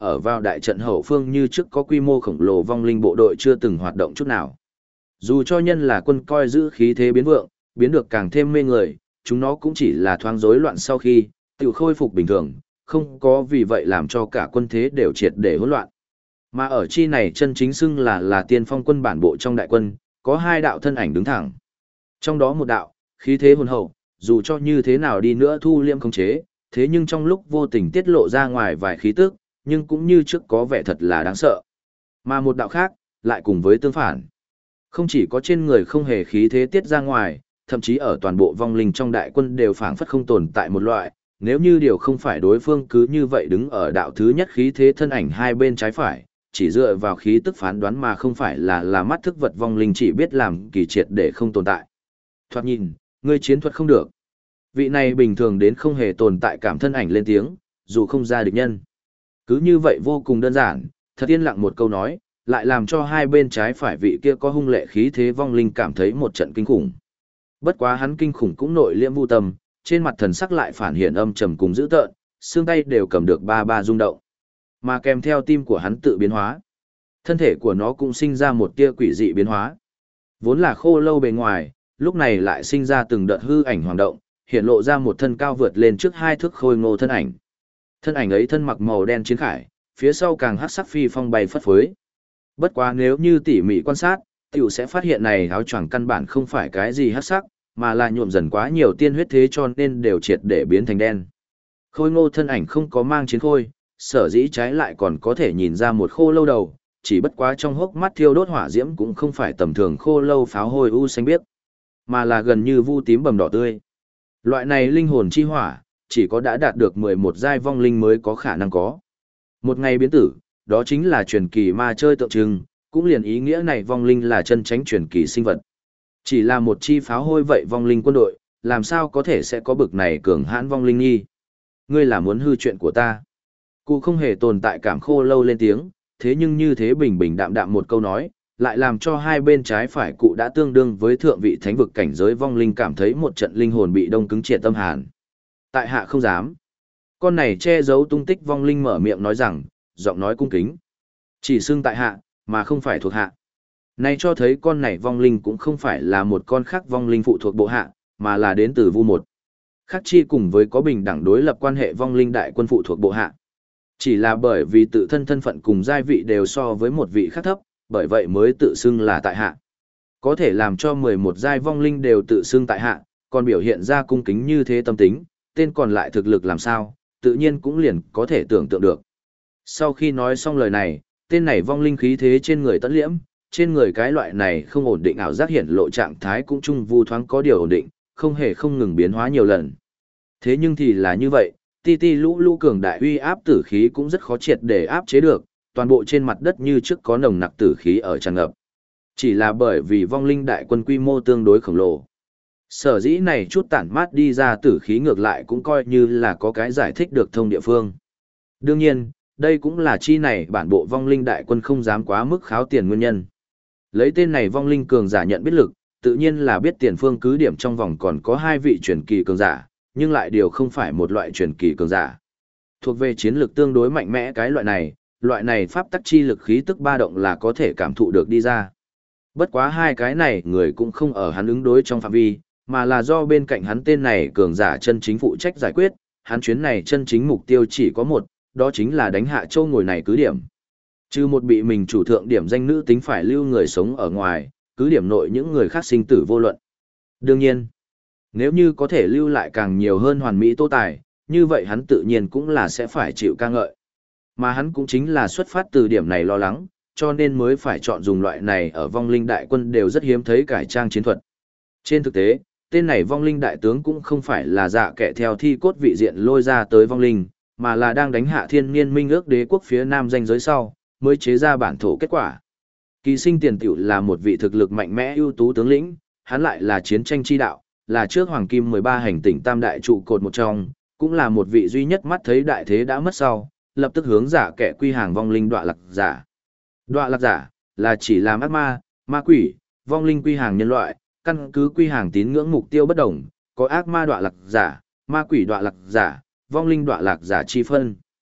ở vào đại trận hậu phương như trước có quy mô khổng lồ vong linh bộ đội chưa từng hoạt động chút nào. Dù cho nhân là quân coi giữ khí thế biến vượng, biến được càng thêm mê người, chúng nó cũng chỉ là thoáng rối loạn sau khi tự khôi phục bình thường, không có vì vậy làm cho cả quân thế đều triệt để hỗn loạn. Mà ở chi này chân chính xưng là tiên phong quân bản bộ trong đại quân, có hai đạo thân ảnh đứng thẳng. Trong đó một đạo, khí thế hùng hậu, dù cho như thế nào đi nữa thu liêm khống chế, thế nhưng trong lúc vô tình tiết lộ ra ngoài vài khí tức, nhưng cũng như trước có vẻ thật là đáng sợ. Mà một đạo khác, lại cùng với tương phản. Không chỉ có trên người không hề khí thế tiết ra ngoài, thậm chí ở toàn bộ vong linh trong đại quân đều phảng phất không tồn tại một loại, nếu như điều không phải đối phương cứ như vậy đứng ở đạo thứ nhất khí thế thân ảnh hai bên trái phải, chỉ dựa vào khí tức phán đoán mà không phải là mắt thức vật vong linh chỉ biết làm kỳ triệt để không tồn tại. Thoạt nhìn, ngươi chiến thuật không được. Vị này bình thường đến không hề tồn tại cảm thân ảnh lên tiếng, dù không ra địch nhân. Cứ như vậy vô cùng đơn giản, thật yên lặng một câu nói, lại làm cho hai bên trái phải vị kia có hung lệ khí thế vong linh cảm thấy một trận kinh khủng. Bất quá hắn kinh khủng cũng nội liễm vô tâm, trên mặt thần sắc lại phản hiện âm trầm cùng dữ tợn, xương tay đều cầm được ba ba rung động. Mà kèm theo tim của hắn tự biến hóa. Thân thể của nó cũng sinh ra một tia quỷ dị biến hóa. Vốn là khô lâu bề ngoài, lúc này lại sinh ra từng đợt hư ảnh hoàng động, hiện lộ ra một thân cao vượt lên trước hai thước khôi ngô thân ảnh. Thân ảnh ấy thân mặc màu đen chiến khải, phía sau càng hắc sắc phi phong bay phất phới. Bất quá nếu như tỉ mỉ quan sát, tiểu sẽ phát hiện này áo choàng căn bản không phải cái gì hắc sắc, mà là nhuộm dần quá nhiều tiên huyết thế cho nên đều triệt để biến thành đen. Khôi ngô thân ảnh không có mang chiến khôi, sở dĩ trái lại còn có thể nhìn ra một khô lâu đầu, chỉ bất quá trong hốc mắt thiêu đốt hỏa diễm cũng không phải tầm thường khô lâu pháo hôi u xanh biếc, mà là gần như vu tím bầm đỏ tươi. Loại này linh hồn chi hỏa, chỉ có đã đạt được 11 giai vong linh mới có khả năng có. Một ngày biến tử, đó chính là truyền kỳ ma chơi tượng trưng, cũng liền ý nghĩa này vong linh là chân tránh truyền kỳ sinh vật. Chỉ là một chi pháo hôi vậy vong linh quân đội, làm sao có thể sẽ có bực này cường hãn vong linh nghi. Ngươi là muốn hư chuyện của ta. Cụ không hề tồn tại cảm khô lâu lên tiếng, thế nhưng như thế bình bình đạm đạm một câu nói, lại làm cho hai bên trái phải cụ đã tương đương với thượng vị thánh vực cảnh giới vong linh cảm thấy một trận linh hồn bị đông cứng triệt tâm hàn. Tại hạ không dám. Con này che giấu tung tích vong linh mở miệng nói rằng, giọng nói cung kính. Chỉ xưng tại hạ, mà không phải thuộc hạ. Này cho thấy con này vong linh cũng không phải là một con khác vong linh phụ thuộc bộ hạ, mà là đến từ Vu một. Khác chi cùng với có bình đẳng đối lập quan hệ vong linh đại quân phụ thuộc bộ hạ. Chỉ là bởi vì tự thân thân phận cùng giai vị đều so với một vị khác thấp, bởi vậy mới tự xưng là tại hạ. Có thể làm cho 11 giai vong linh đều tự xưng tại hạ, còn biểu hiện ra cung kính như thế tâm tính, tên còn lại thực lực làm sao, tự nhiên cũng liền có thể tưởng tượng được. Sau khi nói xong lời này, tên này vong linh khí thế trên người tẫn liễm, trên người cái loại này không ổn định ảo giác hiện lộ trạng thái cũng chung vu thoáng có điều ổn định, không hề không ngừng biến hóa nhiều lần. Thế nhưng thì là như vậy, ti ti lũ lũ cường đại uy áp tử khí cũng rất khó triệt để áp chế được, toàn bộ trên mặt đất như trước có nồng nặc tử khí ở tràn ngập. Chỉ là bởi vì vong linh đại quân quy mô tương đối khổng lồ. Sở dĩ này chút tản mát đi ra tử khí ngược lại cũng coi như là có cái giải thích được thông địa phương. Đương nhiên, đây cũng là chi này bản bộ vong linh đại quân không dám quá mức kháo tiền nguyên nhân. Lấy tên này vong linh cường giả nhận biết lực, tự nhiên là biết tiền phương cứ điểm trong vòng còn có hai vị truyền kỳ cường giả, nhưng lại điều không phải một loại truyền kỳ cường giả. Thuộc về chiến lược tương đối mạnh mẽ cái loại này pháp tắc chi lực khí tức ba động là có thể cảm thụ được đi ra. Bất quá hai cái này người cũng không ở hắn ứng đối trong phạm vi, mà là do bên cạnh hắn tên này cường giả chân chính phụ trách giải quyết, hắn chuyến này chân chính mục tiêu chỉ có một, đó chính là đánh hạ châu ngồi này cứ điểm. Trừ một bị mình chủ thượng điểm danh nữ tính phải lưu người sống ở ngoài, cứ điểm nội những người khác sinh tử vô luận. Đương nhiên, nếu như có thể lưu lại càng nhiều hơn hoàn mỹ tô tài, như vậy hắn tự nhiên cũng là sẽ phải chịu ca ngợi. Mà hắn cũng chính là xuất phát từ điểm này lo lắng, cho nên mới phải chọn dùng loại này ở vong linh đại quân đều rất hiếm thấy cải trang chiến thuật. Trên thực tế, tên này vong linh đại tướng cũng không phải là dạ kẻ theo thi cốt vị diện lôi ra tới vong linh, mà là đang đánh hạ thiên niên minh ước đế quốc phía nam danh giới sau, mới chế ra bản thổ kết quả. Kỳ sinh tiền tiểu là một vị thực lực mạnh mẽ ưu tú tướng lĩnh, hắn lại là chiến tranh chi đạo, là trước hoàng kim 13 hành tỉnh tam đại trụ cột một trong, cũng là một vị duy nhất mắt thấy đại thế đã mất sau, lập tức hướng giả kẻ quy hàng vong linh đọa lạc giả. Đọa lạc giả là chỉ làm ác ma, ma quỷ, vong linh quy hàng nhân loại, căn cứ quy hàng tín ngưỡng mục tiêu bất đồng, có ác ma đọa lạc giả, ma quỷ đọa lạc giả, vong linh đọa lạc giả chi phân.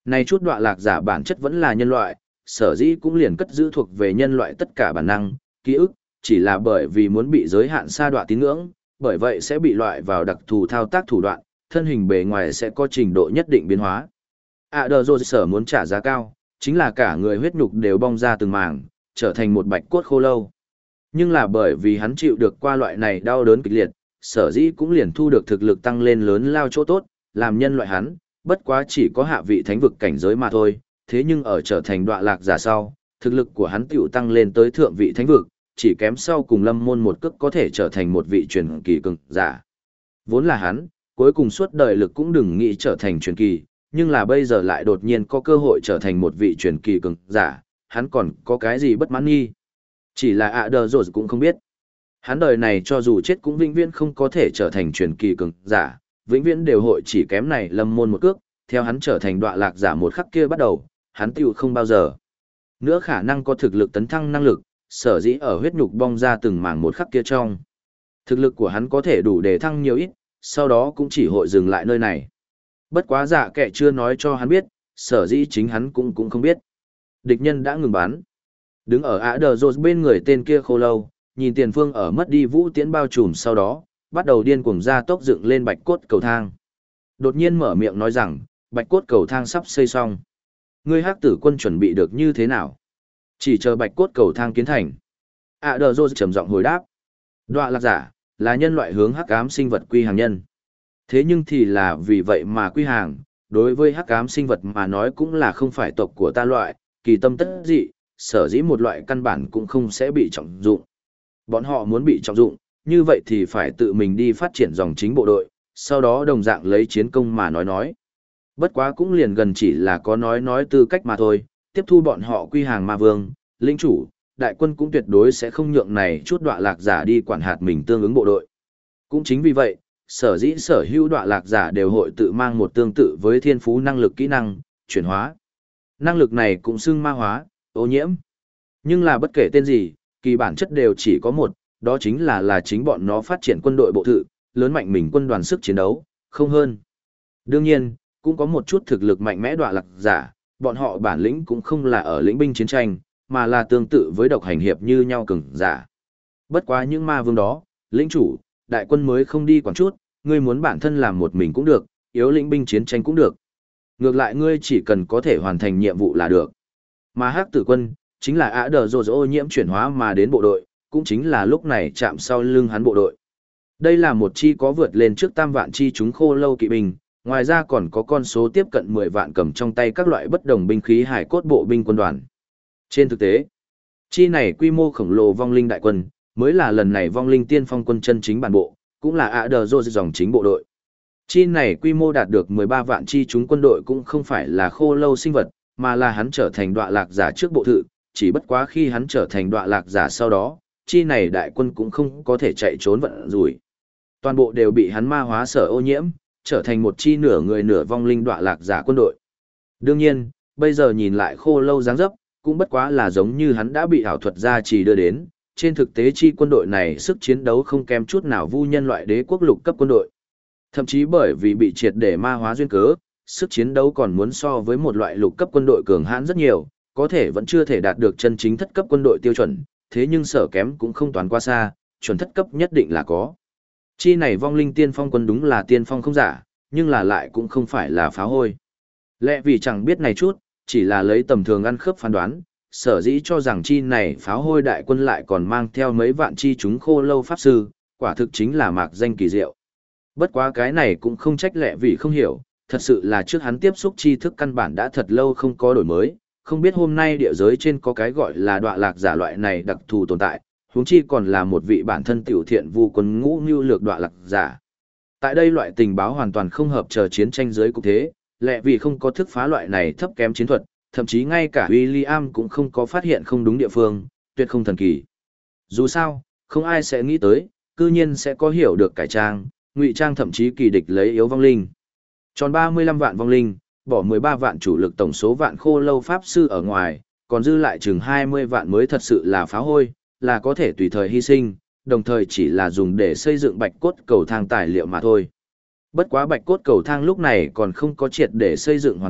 Này chút đọa lạc giả bản chất vẫn là nhân loại, sở dĩ cũng liền cất giữ thuộc về nhân loại tất cả bản năng, ký ức, chỉ là bởi vì muốn bị giới hạn sa đọa tín ngưỡng, bởi vậy sẽ bị loại vào đặc thù thao tác thủ đoạn, thân hình bề ngoài sẽ có trình độ nhất định biến hóa. Đờ Dô sở muốn trả giá cao, chính là cả người huyết nhục đều bong ra từng mảng, trở thành một bạch cốt khô lâu. Nhưng là bởi vì hắn chịu được qua loại này đau đớn kịch liệt, sở dĩ cũng liền thu được thực lực tăng lên lớn lao chỗ tốt, làm nhân loại hắn, bất quá chỉ có hạ vị thánh vực cảnh giới mà thôi, thế nhưng ở trở thành đọa lạc giả sau, thực lực của hắn tiểu tăng lên tới thượng vị thánh vực, chỉ kém sau cùng Lâm Môn một cước có thể trở thành một vị truyền kỳ cường giả. Vốn là hắn, cuối cùng suốt đời lực cũng đừng nghĩ trở thành truyền kỳ, nhưng là bây giờ lại đột nhiên có cơ hội trở thành một vị truyền kỳ cường giả, hắn còn có cái gì bất mãn nghi. Chỉ là Đờ Dô cũng không biết. Hắn đời này cho dù chết cũng vĩnh viễn không có thể trở thành truyền kỳ cường giả, vĩnh viễn đều hội chỉ kém này Lâm Môn một cước, theo hắn trở thành đọa lạc giả một khắc kia bắt đầu, hắn tiểu không bao giờ nữa khả năng có thực lực tấn thăng năng lực, sở dĩ ở huyết nhục bong ra từng mảng một khắc kia trong. Thực lực của hắn có thể đủ để thăng nhiều ít, sau đó cũng chỉ hội dừng lại nơi này. Bất quá dạ kệ chưa nói cho hắn biết, sở dĩ chính hắn cũng không biết. Địch nhân đã ngừng bắn. Đứng ở Đờ Dô bên người tên kia khô lâu, nhìn tiền phương ở mất đi vũ tiễn bao trùm sau đó, bắt đầu điên cuồng ra tốc dựng lên bạch cốt cầu thang. Đột nhiên mở miệng nói rằng, bạch cốt cầu thang sắp xây xong. Ngươi Hắc Tử Quân chuẩn bị được như thế nào? Chỉ chờ bạch cốt cầu thang kiến thành. Đờ Dô trầm giọng hồi đáp. Đọa lạc giả, là nhân loại hướng hắc ám sinh vật quy hàng nhân. Thế nhưng thì là vì vậy mà quy hàng, đối với hắc ám sinh vật mà nói cũng là không phải tộc của ta loại, kỳ tâm tất dị, sở dĩ một loại căn bản cũng không sẽ bị trọng dụng. Bọn họ muốn bị trọng dụng, như vậy thì phải tự mình đi phát triển dòng chính bộ đội, sau đó đồng dạng lấy chiến công mà nói. Bất quá cũng liền gần chỉ là có nói tư cách mà thôi, tiếp thu bọn họ quy hàng ma vương, lĩnh chủ, đại quân cũng tuyệt đối sẽ không nhượng này chút đọa lạc giả đi quản hạt mình tương ứng bộ đội. Cũng chính vì vậy, sở dĩ sở hữu đọa lạc giả đều hội tự mang một tương tự với thiên phú năng lực kỹ năng, chuyển hóa. Năng lực này cũng xưng ma hóa, ô nhiễm. Nhưng là bất kể tên gì, kỳ bản chất đều chỉ có một, đó chính là chính bọn nó phát triển quân đội bộ thự, lớn mạnh mình quân đoàn sức chiến đấu, không hơn. Đương nhiên, cũng có một chút thực lực mạnh mẽ đọa lạc giả, bọn họ bản lĩnh cũng không là ở lĩnh binh chiến tranh, mà là tương tự với độc hành hiệp như nhau cường giả. Bất quá những ma vương đó, lĩnh chủ, đại quân mới không đi quản chút, ngươi muốn bản thân làm một mình cũng được, yếu lĩnh binh chiến tranh cũng được. Ngược lại ngươi chỉ cần có thể hoàn thành nhiệm vụ là được. Mà Hắc Tử Quân, chính là Đờ Dô ô nhiễm chuyển hóa mà đến bộ đội, cũng chính là lúc này chạm sau lưng hắn bộ đội. Đây là một chi có vượt lên trước 3 vạn chi chúng khô lâu kỵ binh, ngoài ra còn có con số tiếp cận 10 vạn cầm trong tay các loại bất đồng binh khí hải cốt bộ binh quân đoàn. Trên thực tế, chi này quy mô khổng lồ vong linh đại quân, mới là lần này vong linh tiên phong quân chân chính bản bộ, cũng là Đờ Dô dòng chính bộ đội. Chi này quy mô đạt được 13 vạn chi chúng quân đội cũng không phải là khô lâu sinh vật, mà là hắn trở thành đọa lạc giả trước bộ thự, chỉ bất quá khi hắn trở thành đọa lạc giả sau đó, chi này đại quân cũng không có thể chạy trốn vận rủi. Toàn bộ đều bị hắn ma hóa sở ô nhiễm, trở thành một chi nửa người nửa vong linh đọa lạc giả quân đội. Đương nhiên, bây giờ nhìn lại khô lâu dáng dấp, cũng bất quá là giống như hắn đã bị ảo thuật gia trì đưa đến, trên thực tế chi quân đội này sức chiến đấu không kém chút nào vu nhân loại đế quốc lục cấp quân đội. Thậm chí bởi vì bị triệt để ma hóa duyên cớ, sức chiến đấu còn muốn so với một loại lục cấp quân đội cường hãn rất nhiều, có thể vẫn chưa thể đạt được chân chính thất cấp quân đội tiêu chuẩn, thế nhưng sở kém cũng không toán qua xa, chuẩn thất cấp nhất định là có. Chi này vong linh tiên phong quân đúng là tiên phong không giả, nhưng là lại cũng không phải là phá hôi. Lẽ vì chẳng biết này chút, chỉ là lấy tầm thường ăn khớp phán đoán, sở dĩ cho rằng chi này pháo hôi đại quân lại còn mang theo mấy vạn chi chúng khô lâu pháp sư, quả thực chính là mạc danh kỳ diệu. Bất quá cái này cũng không trách lẽ vì không hiểu, thật sự là trước hắn tiếp xúc tri thức căn bản đã thật lâu không có đổi mới, không biết hôm nay địa giới trên có cái gọi là đọa lạc giả loại này đặc thù tồn tại, huống chi còn là một vị bản thân tiểu thiện vu quân ngũ mưu lược đọa lạc giả. Tại đây loại tình báo hoàn toàn không hợp chờ chiến tranh dưới cục thế, lẽ vì không có thức phá loại này thấp kém chiến thuật, thậm chí ngay cả William cũng không có phát hiện không đúng địa phương, tuyệt không thần kỳ. Dù sao, không ai sẽ nghĩ tới, cư nhiên sẽ có hiểu được cải trang, ngụy trang thậm chí kỳ địch lấy yếu vong linh. Tròn 35 vạn vong linh, bỏ 13 vạn chủ lực tổng số vạn khô lâu pháp sư ở ngoài, còn dư lại chừng 20 vạn mới thật sự là phá hôi, là có thể tùy thời hy sinh, đồng thời chỉ là dùng để xây dựng bạch cốt cầu thang tài liệu mà thôi. Bất quá bạch cốt cầu thang lúc này còn không có triệt để xây dựng hoàn tất,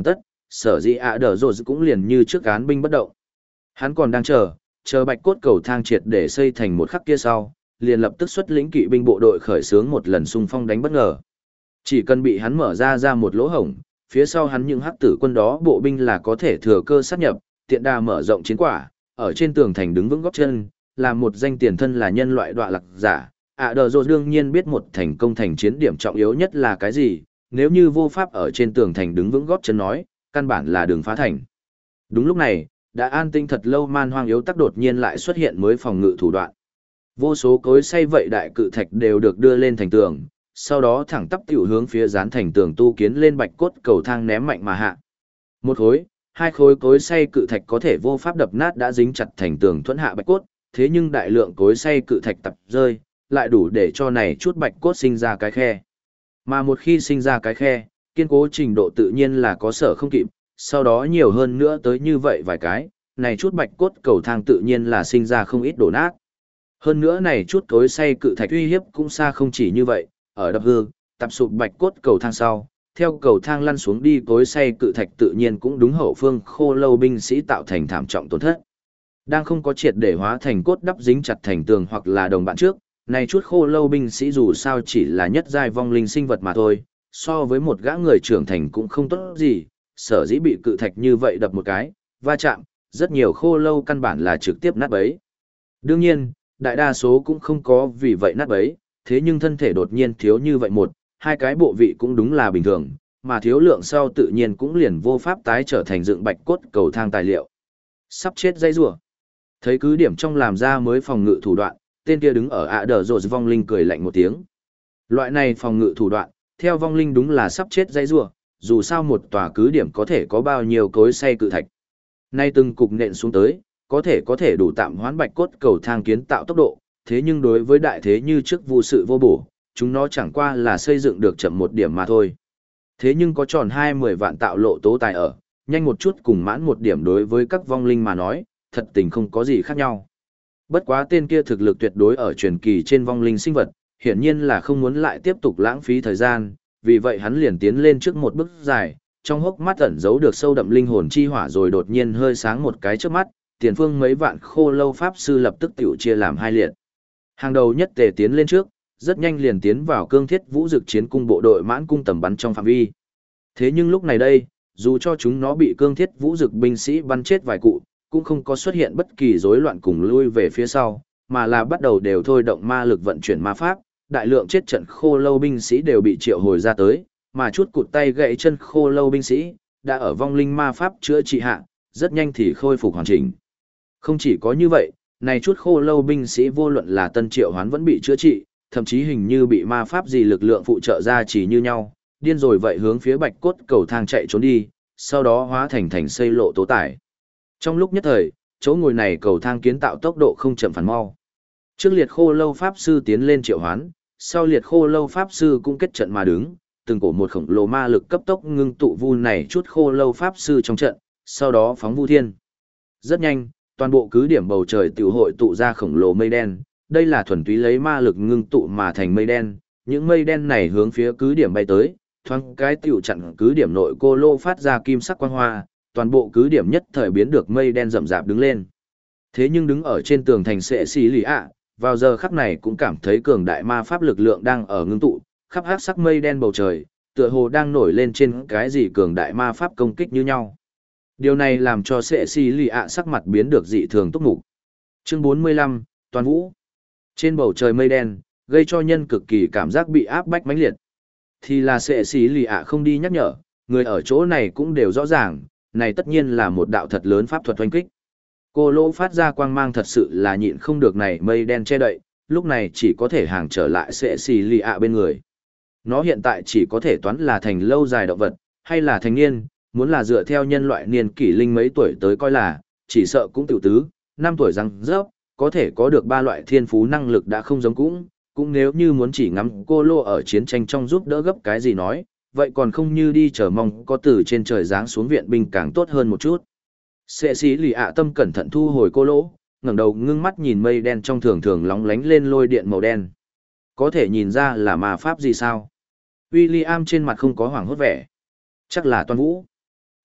sở dĩ ạ đờ rồ cũng liền như trước án binh bất động. Hắn còn đang chờ bạch cốt cầu thang triệt để xây thành một khắc kia sau, liền lập tức xuất lĩnh kỵ binh bộ đội khởi xướng một lần xung phong đánh bất ngờ. Chỉ cần bị hắn mở ra một lỗ hổng, phía sau hắn những hắc tử quân đó bộ binh là có thể thừa cơ sát nhập, tiện đà mở rộng chiến quả, ở trên tường thành đứng vững gót chân, làm một danh tiền thân là nhân loại đọa lạc giả. ạ đờ rồ đương nhiên biết một thành công thành chiến điểm trọng yếu nhất là cái gì, nếu như vô pháp ở trên tường thành đứng vững gót chân nói, căn bản là đường phá thành. Đúng lúc này, đã an tinh thật lâu man hoang yếu tắc đột nhiên lại xuất hiện mới phòng ngự thủ đoạn. Vô số cối xay vậy đại cự thạch đều được đưa lên thành tường, sau đó thẳng tắp tiểu hướng phía dán thành tường tu kiến lên bạch cốt cầu thang ném mạnh mà hạ. Một khối, hai khối cối xay cự thạch có thể vô pháp đập nát đã dính chặt thành tường thuẫn hạ bạch cốt, thế nhưng đại lượng cối xay cự thạch tập rơi, lại đủ để cho này chút bạch cốt sinh ra cái khe. Mà một khi sinh ra cái khe, kiên cố trình độ tự nhiên là có sở không kịp, sau đó nhiều hơn nữa tới như vậy vài cái, này chút bạch cốt cầu thang tự nhiên là sinh ra không ít đổ nát. Hơn nữa này chút cối xay cự thạch uy hiếp cũng xa không chỉ như vậy, ở đập hư, tập sụp bạch cốt cầu thang sau, theo cầu thang lăn xuống đi cối xay cự thạch tự nhiên cũng đúng hậu phương khô lâu binh sĩ tạo thành thảm trọng tổn thất. Đang không có triệt để hóa thành cốt đắp dính chặt thành tường hoặc là đồng bạn trước, này chút khô lâu binh sĩ dù sao chỉ là nhất giai vong linh sinh vật mà thôi, so với một gã người trưởng thành cũng không tốt gì, sở dĩ bị cự thạch như vậy đập một cái, va chạm, rất nhiều khô lâu căn bản là trực tiếp nát bấy. Đương nhiên, đại đa số cũng không có vì vậy nát bấy, thế nhưng thân thể đột nhiên thiếu như vậy một, hai cái bộ vị cũng đúng là bình thường, mà thiếu lượng sau tự nhiên cũng liền vô pháp tái trở thành dựng bạch cốt cầu thang tài liệu. Sắp chết dây rủa. Thấy cứ điểm trong làm ra mới phòng ngự thủ đoạn, tên kia đứng ở ạ đờ rồ vong linh cười lạnh một tiếng. Loại này phòng ngự thủ đoạn, theo vong linh đúng là sắp chết dây rủa, dù sao một tòa cứ điểm có thể có bao nhiêu cối xay cự thạch. Nay từng cục nện xuống tới, có thể đủ tạm hoãn bạch cốt cầu thang kiến tạo tốc độ, thế nhưng đối với đại thế như trước vô sự vô bổ, chúng nó chẳng qua là xây dựng được chậm một điểm mà thôi. Thế nhưng có tròn 20 vạn tạo lộ tố tài ở, nhanh một chút cùng mãn một điểm đối với các vong linh mà nói, thật tình không có gì khác nhau. Bất quá tên kia thực lực tuyệt đối ở truyền kỳ trên vong linh sinh vật, hiển nhiên là không muốn lại tiếp tục lãng phí thời gian, vì vậy hắn liền tiến lên trước một bước dài, trong hốc mắt ẩn giấu được sâu đậm linh hồn chi hỏa rồi đột nhiên hơi sáng một cái trước mắt, tiền phương mấy vạn khô lâu pháp sư lập tức tiểu chia làm hai liệt. Hàng đầu nhất tề tiến lên trước, rất nhanh liền tiến vào cương thiết vũ dực chiến cung bộ đội mãn cung tầm bắn trong phạm vi. Thế nhưng lúc này đây, dù cho chúng nó bị cương thiết vũ dực binh sĩ bắn chết vài cụ, cũng không có xuất hiện bất kỳ rối loạn cùng lui về phía sau, mà là bắt đầu đều thôi động ma lực vận chuyển ma pháp, đại lượng chết trận khô lâu binh sĩ đều bị triệu hồi ra tới, mà chút cụt tay gãy chân khô lâu binh sĩ đã ở vong linh ma pháp chữa trị hạ, rất nhanh thì khôi phục hoàn chỉnh. Không chỉ có như vậy, này chút khô lâu binh sĩ vô luận là tân triệu hoán vẫn bị chữa trị, thậm chí hình như bị ma pháp gì lực lượng phụ trợ ra chỉ như nhau, điên rồi vậy hướng phía bạch cốt cầu thang chạy trốn đi, sau đó hóa thành xây lộ tố tải. Trong lúc nhất thời, chỗ ngồi này cầu thang kiến tạo tốc độ không chậm phản mau. Trước liệt khô lâu pháp sư tiến lên triệu hoán, sau liệt khô lâu pháp sư cũng kết trận mà đứng, từng cổ một khổng lồ ma lực cấp tốc ngưng tụ vu này chút khô lâu pháp sư trong trận, sau đó phóng vu thiên. Rất nhanh, toàn bộ cứ điểm bầu trời tiểu hội tụ ra khổng lồ mây đen, đây là thuần túy lấy ma lực ngưng tụ mà thành mây đen, những mây đen này hướng phía cứ điểm bay tới, thoáng cái tiểu chặn cứ điểm nội cô lô phát ra kim sắc quang hoa, toàn bộ cứ điểm nhất thời biến được mây đen rậm rạp đứng lên. Thế nhưng đứng ở trên tường thành Sệ Xí Lì ạ, vào giờ khắc này cũng cảm thấy cường đại ma pháp lực lượng đang ở ngưng tụ, khắp hắc sắc mây đen bầu trời, tựa hồ đang nổi lên trên cái gì cường đại ma pháp công kích như nhau. Điều này làm cho Sệ Xí Lì ạ sắc mặt biến được dị thường túc mục. Chương 45, Toàn Vũ. Trên bầu trời mây đen, gây cho nhân cực kỳ cảm giác bị áp bách mãnh liệt. Thì là Sệ Xí Lì ạ không đi nhắc nhở, người ở chỗ này cũng đều rõ ràng, này tất nhiên là một đạo thật lớn pháp thuật oanh kích. Cô lỗ phát ra quang mang thật sự là nhịn không được này mây đen che đậy, lúc này chỉ có thể hàng trở lại Sệ Xí Lì ạ bên người. Nó hiện tại chỉ có thể toán là thành lâu dài động vật, hay là thành niên, muốn là dựa theo nhân loại niên kỷ linh mấy tuổi tới coi là, chỉ sợ cũng tiểu tứ, 5 tuổi răng rớp, có thể có được 3 loại thiên phú năng lực đã không giống cũng nếu như muốn chỉ ngắm cô lô ở chiến tranh trong giúp đỡ gấp cái gì nói, vậy còn không như đi chờ mong có từ trên trời giáng xuống viện binh càng tốt hơn một chút. Sệ Xí Lì ạ tâm cẩn thận thu hồi cô lỗ, ngẩng đầu ngưng mắt nhìn mây đen trong thường thường lóng lánh lên lôi điện màu đen. Có thể nhìn ra là ma pháp gì sao? William trên mặt không có hoảng hốt vẻ. Chắc là Toàn Vũ.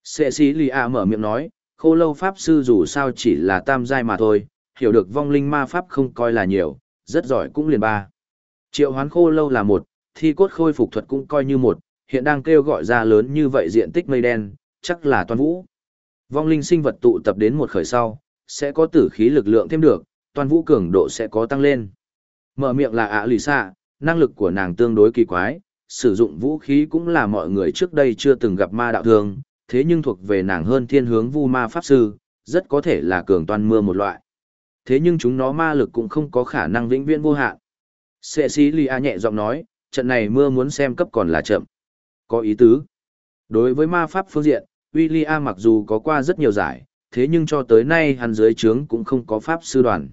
Sệ sĩ lì ạ mở miệng nói, khô lâu pháp sư dù sao chỉ là tam giai mà thôi, hiểu được vong linh ma pháp không coi là nhiều, rất giỏi cũng liền ba. Triệu hoán khô lâu là một, thi cốt khôi phục thuật cũng coi như một, hiện đang kêu gọi ra lớn như vậy diện tích mây đen, chắc là toàn vũ. Vong linh sinh vật tụ tập đến một khởi sau, sẽ có tử khí lực lượng thêm được, toàn vũ cường độ sẽ có tăng lên. Mở miệng là ạ lì xạ, năng lực của nàng tương đối kỳ quái, sử dụng vũ khí cũng là mọi người trước đây chưa từng gặp ma đạo thường, thế nhưng thuộc về nàng hơn thiên hướng vu ma pháp sư, rất có thể là cường toàn mưa một loại. Thế nhưng chúng nó ma lực cũng không có khả năng vĩnh viễn vô hạn. Sệ sĩ lì a nhẹ giọng nói, trận này mưa muốn xem cấp còn là chậm. Có ý tứ. Đối với ma pháp phương diện, William mặc dù có qua rất nhiều giải, thế nhưng cho tới nay hắn dưới trướng cũng không có pháp sư đoàn.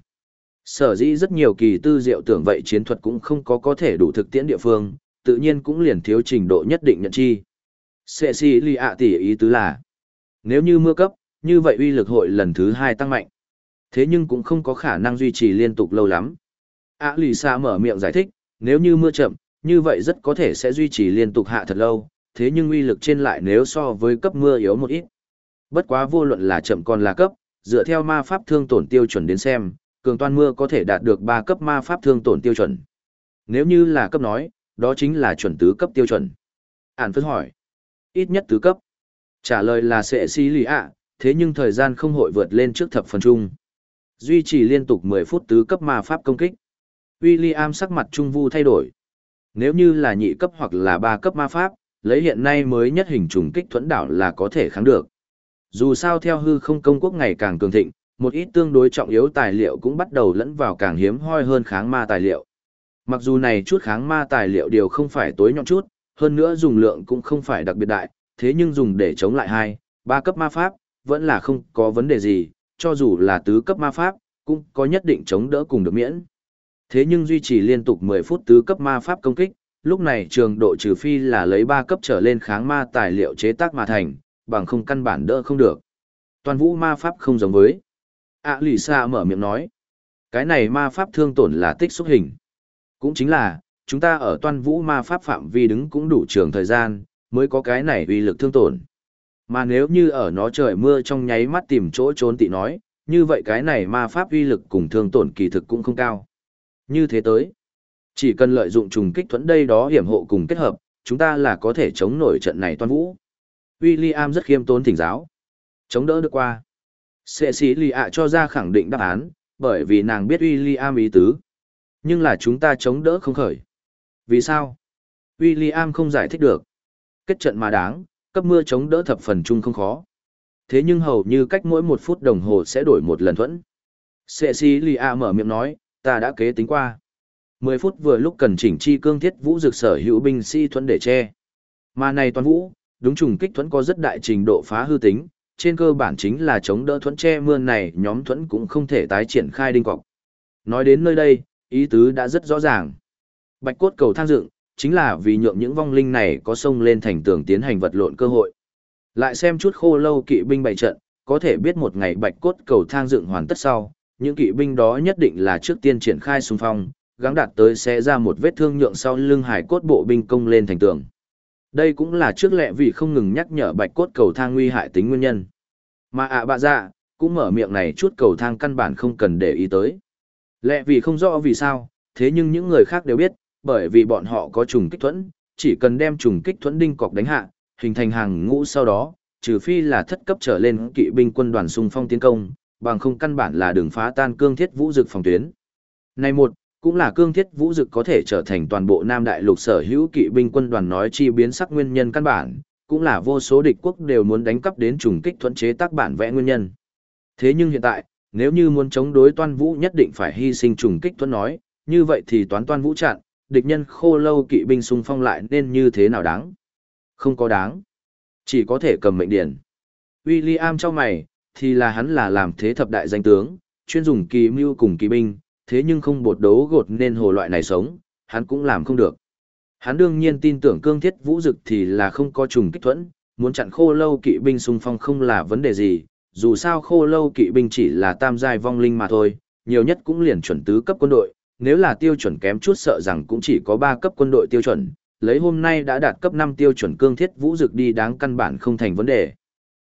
Sở dĩ rất nhiều kỳ tư diệu tưởng vậy chiến thuật cũng không có thể đủ thực tiễn địa phương, tự nhiên cũng liền thiếu trình độ nhất định nhận chi. Sệ sĩ lì ạ tỉ ý tứ là, nếu như mưa cấp, như vậy uy lực hội lần thứ 2 tăng mạnh. Thế nhưng cũng không có khả năng duy trì liên tục lâu lắm. ạ lì xa mở miệng giải thích, nếu như mưa chậm, như vậy rất có thể sẽ duy trì liên tục hạ thật lâu, thế nhưng uy lực trên lại nếu so với cấp mưa yếu một ít. Bất quá vô luận là chậm còn là cấp, dựa theo ma pháp thương tổn tiêu chuẩn đến xem, cường toan mưa có thể đạt được 3 cấp ma pháp thương tổn tiêu chuẩn. Nếu như là cấp nói, đó chính là chuẩn tứ cấp tiêu chuẩn. Ản phân hỏi, ít nhất tứ cấp. Trả lời là sẽ xí lì ạ, thế nhưng thời gian không hội vượt lên trước thập phần chung. Duy trì liên tục 10 phút tứ cấp ma pháp công kích. William sắc mặt trung vu thay đổi. Nếu như là nhị cấp hoặc là 3 cấp ma pháp, lấy hiện nay mới nhất hình trùng kích thuẫn đảo là có thể kháng được. Dù sao theo hư không công quốc ngày càng cường thịnh, một ít tương đối trọng yếu tài liệu cũng bắt đầu lẫn vào càng hiếm hoi hơn kháng ma tài liệu. Mặc dù này chút kháng ma tài liệu đều không phải tối nhọn chút, hơn nữa dùng lượng cũng không phải đặc biệt đại, thế nhưng dùng để chống lại 2, 3 cấp ma pháp, vẫn là không có vấn đề gì, cho dù là tứ cấp ma pháp, cũng có nhất định chống đỡ cùng được miễn. Thế nhưng duy trì liên tục 10 phút tứ cấp ma pháp công kích, lúc này trường độ trừ phi là lấy 3 cấp trở lên kháng ma tài liệu chế tác mà thành, bằng không căn bản đỡ không được. Toàn vũ ma pháp không giống với. Lì xa mở miệng nói. Cái này ma pháp thương tổn là tích xúc hình. Cũng chính là, chúng ta ở toàn vũ ma pháp phạm vi đứng cũng đủ trường thời gian, mới có cái này uy lực thương tổn. Mà nếu như ở nó trời mưa trong nháy mắt tìm chỗ trốn tị nói, như vậy cái này ma pháp uy lực cùng thương tổn kỳ thực cũng không cao. Như thế tới, chỉ cần lợi dụng trùng kích thuẫn đây đó hiểm hộ cùng kết hợp, chúng ta là có thể chống nổi trận này toàn vũ. William rất khiêm tốn thỉnh giáo. Chống đỡ được qua. Sệ sĩ lì ạ cho ra khẳng định đáp án, bởi vì nàng biết William ý tứ. Nhưng là chúng ta chống đỡ không khởi. Vì sao? William không giải thích được. Kết trận mà đáng, cấp mưa chống đỡ thập phần chung không khó. Thế nhưng hầu như cách mỗi 1 phút đồng hồ sẽ đổi một lần thuẫn. Sệ sĩ lì ạ mở miệng nói, ta đã kế tính qua. 10 phút vừa lúc cần chỉnh chi cương thiết vũ dược sở hữu binh sĩ thuẫn để che. Mà này toàn vũ, đúng trùng kích thuẫn có rất đại trình độ phá hư tính, trên cơ bản chính là chống đỡ thuẫn che mưa này nhóm thuẫn cũng không thể tái triển khai đinh cọc. Nói đến nơi đây, ý tứ đã rất rõ ràng. Bạch cốt cầu thang dựng, chính là vì nhượng những vong linh này có sông lên thành tường tiến hành vật lộn cơ hội. Lại xem chút khô lâu kỵ binh bày trận, có thể biết một ngày bạch cốt cầu thang dựng hoàn tất sau, những kỵ binh đó nhất định là trước tiên triển khai xung phong, gắng đạt tới sẽ ra một vết thương nhượng sau lưng hải cốt bộ binh công lên thành tường. Đây cũng là trước lệ vì không ngừng nhắc nhở bạch cốt cầu thang nguy hại tính nguyên nhân. Mà bạ dạ, cũng mở miệng này chút cầu thang căn bản không cần để ý tới. Lệ vì không rõ vì sao, thế nhưng những người khác đều biết, bởi vì bọn họ có trùng kích thuẫn, chỉ cần đem trùng kích thuẫn đinh cọc đánh hạ, hình thành hàng ngũ sau đó, trừ phi là thất cấp trở lên kỵ binh quân đoàn xung phong tiến công, bằng không căn bản là đường phá tan cương thiết vũ dực phòng tuyến. Này một, cũng là cương thiết vũ dực có thể trở thành toàn bộ Nam Đại Lục sở hữu kỵ binh quân đoàn nói chi biến sắc nguyên nhân căn bản, cũng là vô số địch quốc đều muốn đánh cắp đến trùng kích thuẫn chế tác bản vẽ nguyên nhân. Thế nhưng hiện tại, nếu như muốn chống đối toan vũ nhất định phải hy sinh trùng kích thuẫn nói, như vậy thì toan vũ chặn, địch nhân khô lâu kỵ binh xung phong lại nên như thế nào đáng? Không có đáng. Chỉ có thể cầm mệnh điển. William trong mày, thì là hắn là làm thế thập đại danh tướng, chuyên dùng kỳ mưu cùng kỳ binh, thế nhưng không bột đấu gột nên hồ loại này sống, hắn cũng làm không được. Hắn đương nhiên tin tưởng cương thiết vũ dực thì là không có trùng kích thuẫn, muốn chặn khô lâu kỵ binh xung phong không là vấn đề gì, dù sao khô lâu kỵ binh chỉ là tam giai vong linh mà thôi, nhiều nhất cũng liền chuẩn tứ cấp quân đội, nếu là tiêu chuẩn kém chút sợ rằng cũng chỉ có 3 cấp quân đội tiêu chuẩn, lấy hôm nay đã đạt cấp 5 tiêu chuẩn cương thiết vũ dực đi đáng căn bản không thành vấn đề.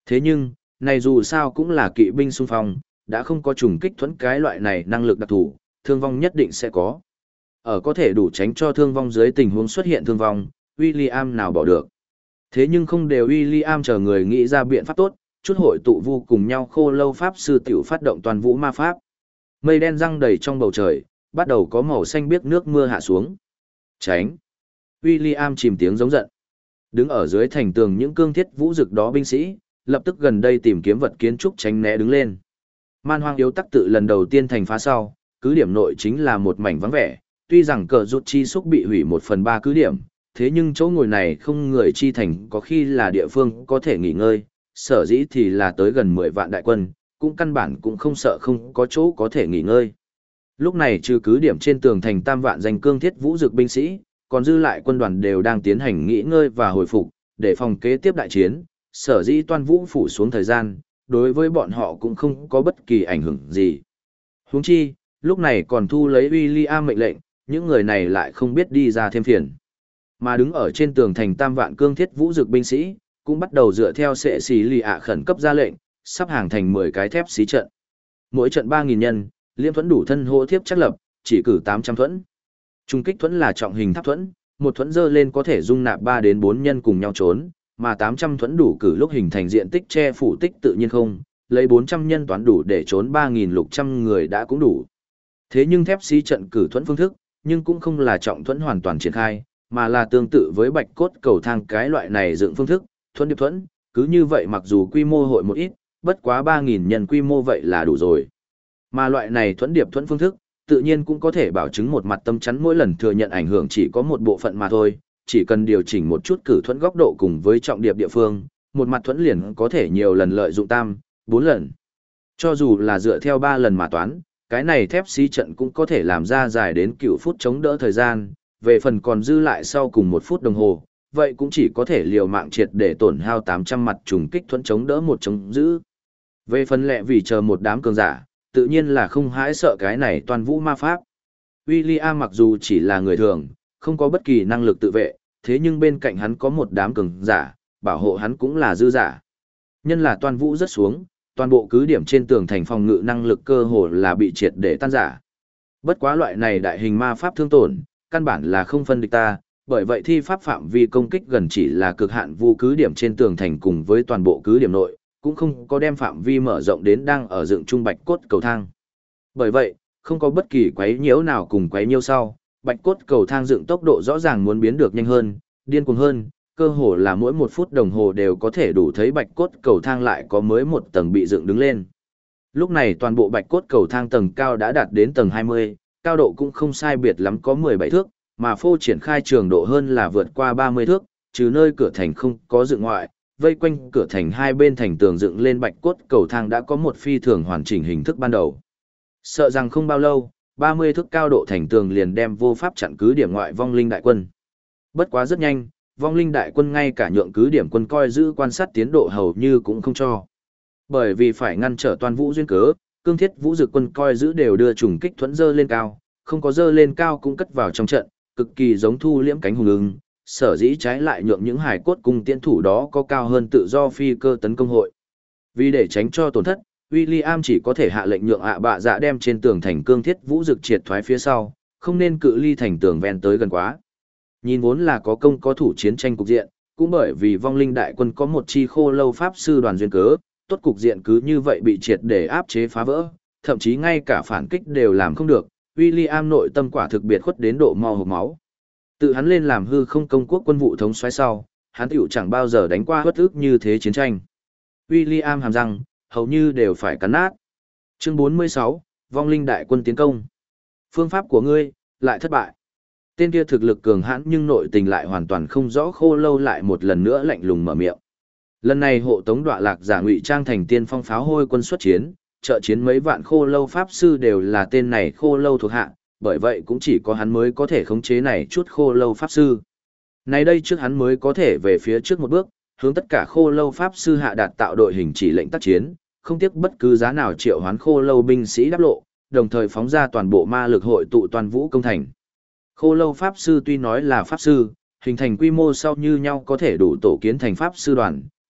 Thế nhưng, này dù sao cũng là kỵ binh xung phong, đã không có trùng kích thuẫn cái loại này năng lực đặc thù, thương vong nhất định sẽ có. Ở có thể đủ tránh cho thương vong dưới tình huống xuất hiện thương vong, William nào bỏ được. Thế nhưng không đều William chờ người nghĩ ra biện pháp tốt, chút hội tụ vu cùng nhau khô lâu pháp sư tiểu phát động toàn vũ ma pháp. Mây đen răng đầy trong bầu trời, bắt đầu có màu xanh biếc nước mưa hạ xuống. Tránh! William chìm tiếng giống giận. Đứng ở dưới thành tường những cương thiết vũ dực đó binh sĩ, lập tức gần đây tìm kiếm vật kiến trúc tránh né đứng lên. Man hoang yếu tắc tự lần đầu tiên thành phá sau, cứ điểm nội chính là một mảnh vắng vẻ, tuy rằng cờ rút chi xúc bị hủy 1/3 cứ điểm, thế nhưng chỗ ngồi này không người chi thành có khi là địa phương có thể nghỉ ngơi, sở dĩ thì là tới gần 10 vạn đại quân, cũng căn bản cũng không sợ không có chỗ có thể nghỉ ngơi. Lúc này trừ cứ điểm trên tường thành tam vạn danh cương thiết vũ dực binh sĩ, còn dư lại quân đoàn đều đang tiến hành nghỉ ngơi và hồi phục, để phòng kế tiếp đại chiến, sở dĩ toàn vũ phủ xuống thời gian, đối với bọn họ cũng không có bất kỳ ảnh hưởng gì. Huống chi, lúc này còn thu lấy William mệnh lệnh, những người này lại không biết đi ra thêm phiền. Mà đứng ở trên tường thành tam vạn cương thiết vũ dực binh sĩ, cũng bắt đầu dựa theo sệ xì lì ạ khẩn cấp ra lệnh, sắp hàng thành 10 cái thép xí trận. Mỗi trận 3.000 nhân, liêm thuẫn đủ thân hô thiếp chắc lập, chỉ cử 800 thuẫn. Trung kích thuẫn là trọng hình tháp thuẫn, một thuẫn dơ lên có thể dung nạp 3 đến 4 nhân cùng nhau trốn, mà 800 thuẫn đủ cử lúc hình thành diện tích che phủ tích tự nhiên không, lấy 400 nhân toán đủ để trốn 3.600 người đã cũng đủ. Thế nhưng thép xí trận cử thuẫn phương thức, nhưng cũng không là trọng thuẫn hoàn toàn triển khai, mà là tương tự với bạch cốt cầu thang cái loại này dựng phương thức, thuẫn điệp thuẫn, cứ như vậy mặc dù quy mô hội một ít, bất quá 3.000 nhân quy mô vậy là đủ rồi. Mà loại này thuẫn điệp thuẫn phương thức, tự nhiên cũng có thể bảo chứng một mặt tâm chắn mỗi lần thừa nhận ảnh hưởng chỉ có một bộ phận mà thôi, chỉ cần điều chỉnh một chút cử thuẫn góc độ cùng với trọng điệp địa phương, một mặt thuẫn liền có thể nhiều lần lợi dụng 4 lần. Cho dù là dựa theo 3 lần mà toán, cái này thép xí trận cũng có thể làm ra dài đến cựu phút chống đỡ thời gian, về phần còn dư lại sau cùng 1 phút đồng hồ, vậy cũng chỉ có thể liều mạng triệt để tổn hao 800 mặt trùng kích thuẫn chống đỡ một chống giữ. Về phần lẹ vì chờ một đám cường giả, tự nhiên là không hãi sợ cái này toàn vũ ma pháp. William mặc dù chỉ là người thường, không có bất kỳ năng lực tự vệ, thế nhưng bên cạnh hắn có một đám cường giả, bảo hộ hắn cũng là dư giả. Nhân là toàn vũ rất xuống, toàn bộ cứ điểm trên tường thành phòng ngự năng lực cơ hồ là bị triệt để tan rã. Bất quá loại này đại hình ma pháp thương tổn, căn bản là không phân địch ta, bởi vậy thi pháp phạm vi công kích gần chỉ là cực hạn vu cứ điểm trên tường thành cùng với toàn bộ cứ điểm nội, cũng không có đem phạm vi mở rộng đến đang ở dựng trung bạch cốt cầu thang. Bởi vậy, không có bất kỳ quấy nhiễu nào cùng quấy nhiễu sau, bạch cốt cầu thang dựng tốc độ rõ ràng muốn biến được nhanh hơn, điên cuồng hơn, cơ hồ là mỗi 1 phút đồng hồ đều có thể đủ thấy bạch cốt cầu thang lại có mới một tầng bị dựng đứng lên. Lúc này toàn bộ bạch cốt cầu thang tầng cao đã đạt đến tầng 20, cao độ cũng không sai biệt lắm có 17 thước, mà phô triển khai trường độ hơn là vượt qua 30 thước, trừ nơi cửa thành không có dựng ngoại, vây quanh cửa thành hai bên thành tường dựng lên bạch cốt cầu thang đã có một phi thường hoàn chỉnh hình thức ban đầu. Sợ rằng không bao lâu, 30 thước cao độ thành tường liền đem vô pháp chặn cứ điểm ngoại vong linh đại quân. Bất quá rất nhanh, vong linh đại quân ngay cả nhượng cứ điểm quân coi giữ quan sát tiến độ hầu như cũng không cho. Bởi vì phải ngăn trở toàn vũ duyên cớ, cương thiết vũ dực quân coi giữ đều đưa trùng kích thuẫn dơ lên cao, không có dơ lên cao cũng cất vào trong trận, cực kỳ giống thu liễm cánh hùng ưng, sở dĩ trái lại nhượng những hải cốt cùng tiễn thủ đó có cao hơn tự do phi cơ tấn công hội. Vì để tránh cho tổn thất, William chỉ có thể hạ lệnh nhượng bạ dạ đem trên tường thành cương thiết vũ dực triệt thoái phía sau, không nên cự ly thành tường ven tới gần quá. Nhìn vốn là có công có thủ chiến tranh cục diện, cũng bởi vì vong linh đại quân có một chi khô lâu pháp sư đoàn duyên cớ, tốt cục diện cứ như vậy bị triệt để áp chế phá vỡ, thậm chí ngay cả phản kích đều làm không được. William nội tâm quả thực biệt khuất đến độ mau hộc máu. Tự hắn lên làm hư không công quốc quân vụ thống soái sau, hắn tiểu chẳng bao giờ đánh qua bất ức như thế chiến tranh. William hàm răng, hầu như đều phải cắn nát. Chương 46, vong linh đại quân tiến công. Phương pháp của ngươi, lại thất bại. Tên kia thực lực cường hãn nhưng nội tình lại hoàn toàn không rõ khô lâu lại một lần nữa lạnh lùng mở miệng. Lần này hộ tống đọa lạc giả ngụy trang thành tiên phong pháo hôi quân xuất chiến, trợ chiến mấy vạn khô lâu pháp sư đều là tên này khô lâu thuộc hạ, bởi vậy cũng chỉ có hắn mới có thể khống chế này chút khô lâu pháp sư. Này đây trước hắn mới có thể về phía trước một bước, hướng tất cả khô lâu pháp sư hạ đạt tạo đội hình chỉ lệnh tác chiến, không tiếc bất cứ giá nào triệu hoán khô lâu binh sĩ đáp lộ, đồng thời phóng ra toàn bộ ma lực hội tụ toàn vũ công thành. Khô lâu pháp sư tuy nói là pháp sư, hình thành quy mô sau như nhau có thể đủ tổ kiến thành pháp sư đoàn,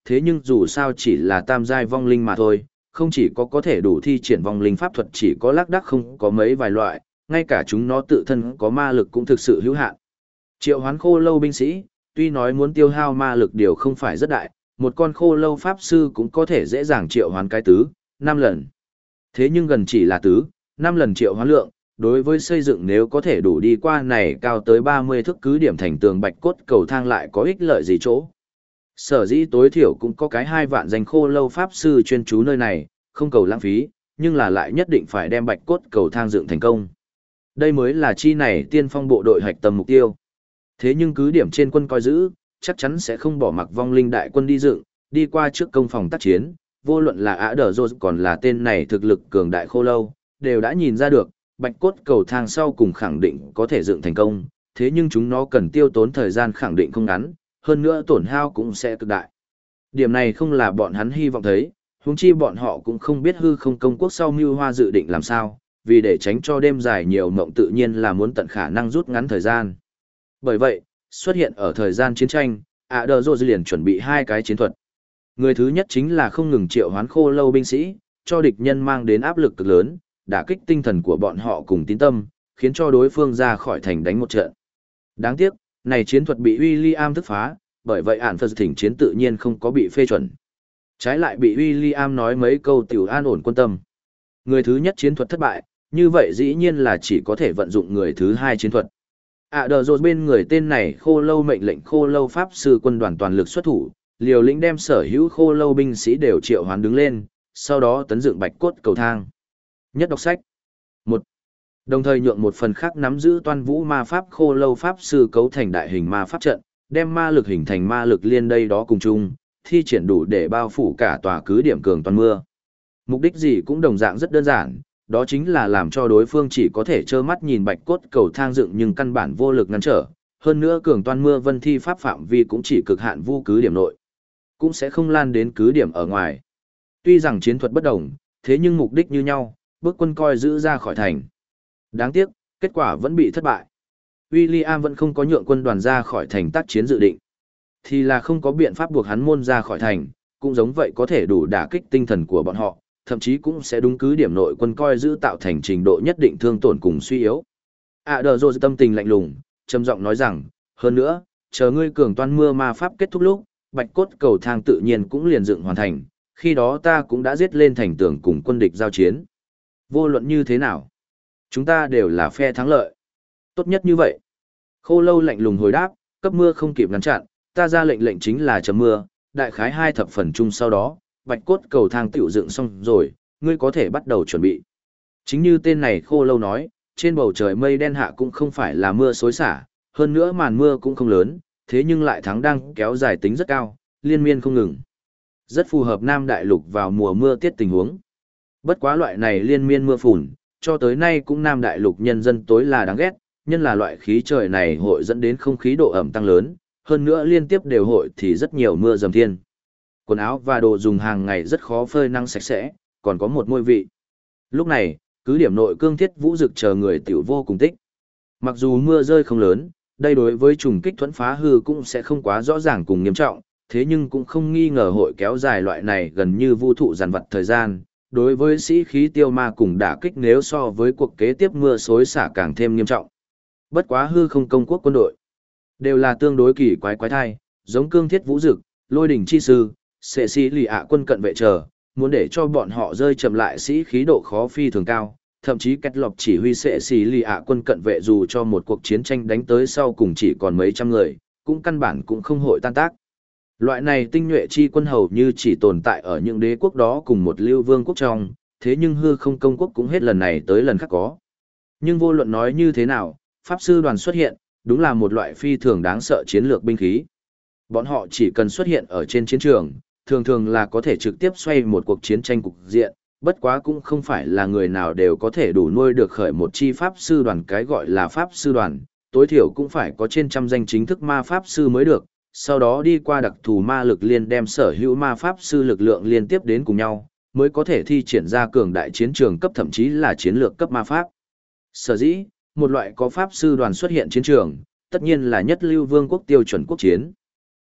thế nhưng dù sao chỉ là tam giai vong linh mà thôi, không chỉ có thể đủ thi triển vong linh pháp thuật, chỉ có lác đác không có mấy vài loại, ngay cả chúng nó tự thân có ma lực cũng thực sự hữu hạn. Triệu hoán khô lâu binh sĩ, tuy nói muốn tiêu hao ma lực điều không phải rất đại, một con khô lâu pháp sư cũng có thể dễ dàng triệu hoán cái tứ, 5 lần. Thế nhưng gần chỉ là tứ, 5 lần triệu hoán lượng, đối với xây dựng nếu có thể đủ đi qua này cao tới 30 thước cứ điểm thành tường bạch cốt cầu thang lại có ích lợi gì chỗ. Sở dĩ tối thiểu cũng có cái 2 vạn danh khô lâu pháp sư chuyên trú nơi này, không cầu lãng phí, nhưng là lại nhất định phải đem bạch cốt cầu thang dựng thành công. Đây mới là chi này tiên phong bộ đội hạch tâm mục tiêu. Thế nhưng cứ điểm trên quân coi giữ, chắc chắn sẽ không bỏ mặc vong linh đại quân đi dựng, đi qua trước công phòng tác chiến, vô luận là Ả Đờ Rô còn là tên này thực lực cường đại khô lâu, đều đã nhìn ra được, bạch cốt cầu thang sau cùng khẳng định có thể dựng thành công, thế nhưng chúng nó cần tiêu tốn thời gian khẳng định không ngắn, hơn nữa tổn hao cũng sẽ cực đại. Điểm này không là bọn hắn hy vọng thấy, huống chi bọn họ cũng không biết hư không công quốc sau mưu hoa dự định làm sao, vì để tránh cho đêm dài nhiều mộng tự nhiên là muốn tận khả năng rút ngắn thời gian. Bởi vậy, xuất hiện ở thời gian chiến tranh, Ả Đờ Rô liền chuẩn bị 2 cái chiến thuật. Người thứ nhất chính là không ngừng triệu hoán khô lâu binh sĩ, cho địch nhân mang đến áp lực cực lớn, đả kích tinh thần của bọn họ cùng tín tâm, khiến cho đối phương ra khỏi thành đánh một trận. Đáng tiếc, này chiến thuật bị William thức phá, bởi vậy ản phật thỉnh chiến tự nhiên không có bị phê chuẩn. Trái lại bị William nói mấy câu tiểu an ổn quân tâm. Người thứ nhất chiến thuật thất bại, như vậy dĩ nhiên là chỉ có thể vận dụng người thứ hai chiến thuật. Ả Đờ Rô bên người tên này khô lâu mệnh lệnh khô lâu pháp sư quân đoàn toàn lực xuất thủ, liều lĩnh đem sở hữu khô lâu binh sĩ đều triệu hoán đứng lên, sau đó tấn dựng bạch cốt cầu thang. Nhất đọc sách. 1. Đồng thời nhượng một phần khác nắm giữ toàn vũ ma pháp khô lâu pháp sư cấu thành đại hình ma pháp trận, đem ma lực hình thành ma lực liên đây đó cùng chung, thi triển đủ để bao phủ cả tòa cứ điểm cường toàn mưa. Mục đích gì cũng đồng dạng rất đơn giản, đó chính là làm cho đối phương chỉ có thể trơ mắt nhìn bạch cốt cầu thang dựng nhưng căn bản vô lực ngăn trở, hơn nữa cường toàn mưa vân thi pháp phạm vi cũng chỉ cực hạn vu cứ điểm nội, cũng sẽ không lan đến cứ điểm ở ngoài. Tuy rằng chiến thuật bất đồng, thế nhưng mục đích như nhau, bước quân coi giữ ra khỏi thành. Đáng tiếc, kết quả vẫn bị thất bại. William vẫn không có nhượng quân đoàn ra khỏi thành tác chiến dự định. Thì là không có biện pháp buộc hắn môn ra khỏi thành, cũng giống vậy có thể đủ đả kích tinh thần của bọn họ, thậm chí cũng sẽ đúng cứ điểm nội quân coi giữ tạo thành trình độ nhất định thương tổn cùng suy yếu. Ả Đờ Rô tâm tình lạnh lùng, trầm giọng nói rằng, hơn nữa, chờ ngươi cường toan mưa ma pháp kết thúc lúc, bạch cốt cầu thang tự nhiên cũng liền dựng hoàn thành, khi đó ta cũng đã giết lên thành tường cùng quân địch giao chiến. Vô luận như thế nào, chúng ta đều là phe thắng lợi. Tốt nhất như vậy. Khô lâu lạnh lùng hồi đáp, cấp mưa không kịp ngăn chặn, ta ra lệnh chính là chấm mưa, đại khái 2 thập phần chung sau đó, bạch cốt cầu thang tiểu dựng xong rồi, ngươi có thể bắt đầu chuẩn bị. Chính như tên này khô lâu nói, trên bầu trời mây đen hạ cũng không phải là mưa xối xả, hơn nữa màn mưa cũng không lớn, thế nhưng lại thắng đang kéo dài tính rất cao, liên miên không ngừng. Rất phù hợp Nam Đại Lục vào mùa mưa tiết tình huống. Bất quá loại này liên miên mưa phùn, cho tới nay cũng Nam Đại Lục nhân dân tối là đáng ghét, nhân là loại khí trời này hội dẫn đến không khí độ ẩm tăng lớn, hơn nữa liên tiếp đều hội thì rất nhiều mưa dầm thiên. Quần áo và đồ dùng hàng ngày rất khó phơi nắng sạch sẽ, còn có một mùi vị. Lúc này, cứ điểm nội cương thiết vũ dực chờ người tiểu vô cùng tích. Mặc dù mưa rơi không lớn, đây đối với trùng kích thuẫn phá hư cũng sẽ không quá rõ ràng cùng nghiêm trọng, thế nhưng cũng không nghi ngờ hội kéo dài loại này gần như vô thụ giàn vật thời gian. Đối với sĩ khí tiêu ma cùng đả kích nếu so với cuộc kế tiếp mưa xối xả càng thêm nghiêm trọng. Bất quá hư không công quốc quân đội đều là tương đối kỳ quái thai, giống cương thiết vũ dực, lôi đỉnh chi sư, sệ sĩ lì ạ quân cận vệ chờ, muốn để cho bọn họ rơi chậm lại sĩ khí độ khó phi thường cao, thậm chí kết lọc chỉ huy sệ sĩ lì ạ quân cận vệ dù cho một cuộc chiến tranh đánh tới sau cùng chỉ còn mấy trăm người, cũng căn bản cũng không hội tan tác. Loại này tinh nhuệ chi quân hầu như chỉ tồn tại ở những đế quốc đó cùng một lưu vương quốc trong, thế nhưng hư không công quốc cũng hết lần này tới lần khác có. Nhưng vô luận nói như thế nào, pháp sư đoàn xuất hiện, đúng là một loại phi thường đáng sợ chiến lược binh khí. Bọn họ chỉ cần xuất hiện ở trên chiến trường, thường thường là có thể trực tiếp xoay một cuộc chiến tranh cục diện, bất quá cũng không phải là người nào đều có thể đủ nuôi được khởi một chi pháp sư đoàn, cái gọi là pháp sư đoàn, tối thiểu cũng phải có trên trăm danh chính thức ma pháp sư mới được, sau đó đi qua đặc thù ma lực liên đem sở hữu ma pháp sư lực lượng liên tiếp đến cùng nhau, mới có thể thi triển ra cường đại chiến trường cấp thậm chí là chiến lược cấp ma pháp. Sở dĩ, một loại có pháp sư đoàn xuất hiện chiến trường, tất nhiên là nhất lưu vương quốc tiêu chuẩn quốc chiến.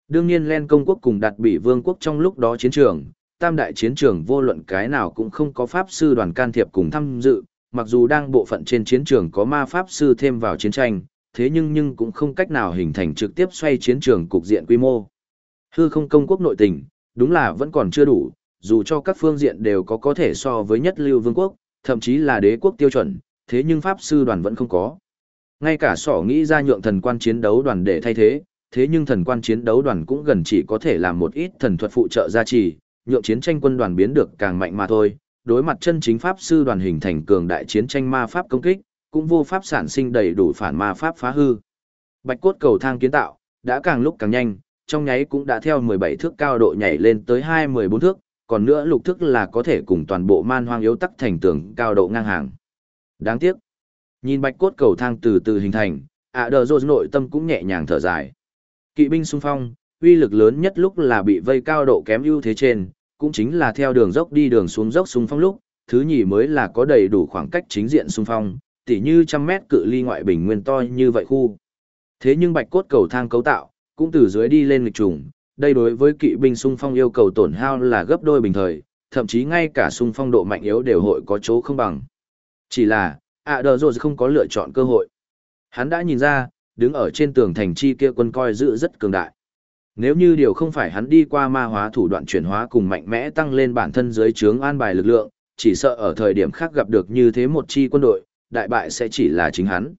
Đương nhiên Len công quốc cùng Đạt Bỉ vương quốc trong lúc đó chiến trường, tam đại chiến trường vô luận cái nào cũng không có pháp sư đoàn can thiệp cùng tham dự, mặc dù đang bộ phận trên chiến trường có ma pháp sư thêm vào chiến tranh, thế nhưng cũng không cách nào hình thành trực tiếp xoay chiến trường cục diện quy mô. Hư không công quốc nội tình, đúng là vẫn còn chưa đủ, dù cho các phương diện đều có thể so với nhất lưu vương quốc, thậm chí là đế quốc tiêu chuẩn, thế nhưng pháp sư đoàn vẫn không có. Ngay cả sỏ nghĩ ra nhượng thần quan chiến đấu đoàn để thay thế, thế nhưng thần quan chiến đấu đoàn cũng gần chỉ có thể làm một ít thần thuật phụ trợ gia trì, nhượng chiến tranh quân đoàn biến được càng mạnh mà thôi. Đối mặt chân chính pháp sư đoàn hình thành cường đại chiến tranh ma pháp công kích, cũng vô pháp sản sinh đầy đủ phản ma pháp phá hư. Bạch cốt cầu thang kiến tạo đã càng lúc càng nhanh, trong nháy cũng đã theo 17 thước cao độ nhảy lên tới 24 thước, còn nữa lục thước là có thể cùng toàn bộ man hoang yếu tắc thành tường cao độ ngang hàng. Đáng tiếc, nhìn bạch cốt cầu thang từ từ hình thành, Đờ Rô nội tâm cũng nhẹ nhàng thở dài. Kỵ binh xung phong, uy lực lớn nhất lúc là bị vây cao độ kém ưu thế trên, cũng chính là theo đường dốc đi đường xuống dốc xung phong lúc, thứ nhì mới là có đầy đủ khoảng cách chính diện xung phong, tỉ như 100 mét cự ly ngoại bình nguyên to như vậy khu. Thế nhưng bạch cốt cầu thang cấu tạo, cũng từ dưới đi lên nghịch trùng, đây đối với kỵ binh xung phong yêu cầu tổn hao là gấp đôi bình thời, thậm chí ngay cả xung phong độ mạnh yếu đều hội có chỗ không bằng. Chỉ là, Đờ Rô không có lựa chọn cơ hội. Hắn đã nhìn ra, đứng ở trên tường thành chi kia quân coi giữ rất cường đại. Nếu như điều không phải hắn đi qua ma hóa thủ đoạn chuyển hóa cùng mạnh mẽ tăng lên bản thân dưới trướng an bài lực lượng, chỉ sợ ở thời điểm khác gặp được như thế một chi quân đội, đại bại sẽ chỉ là chính hắn.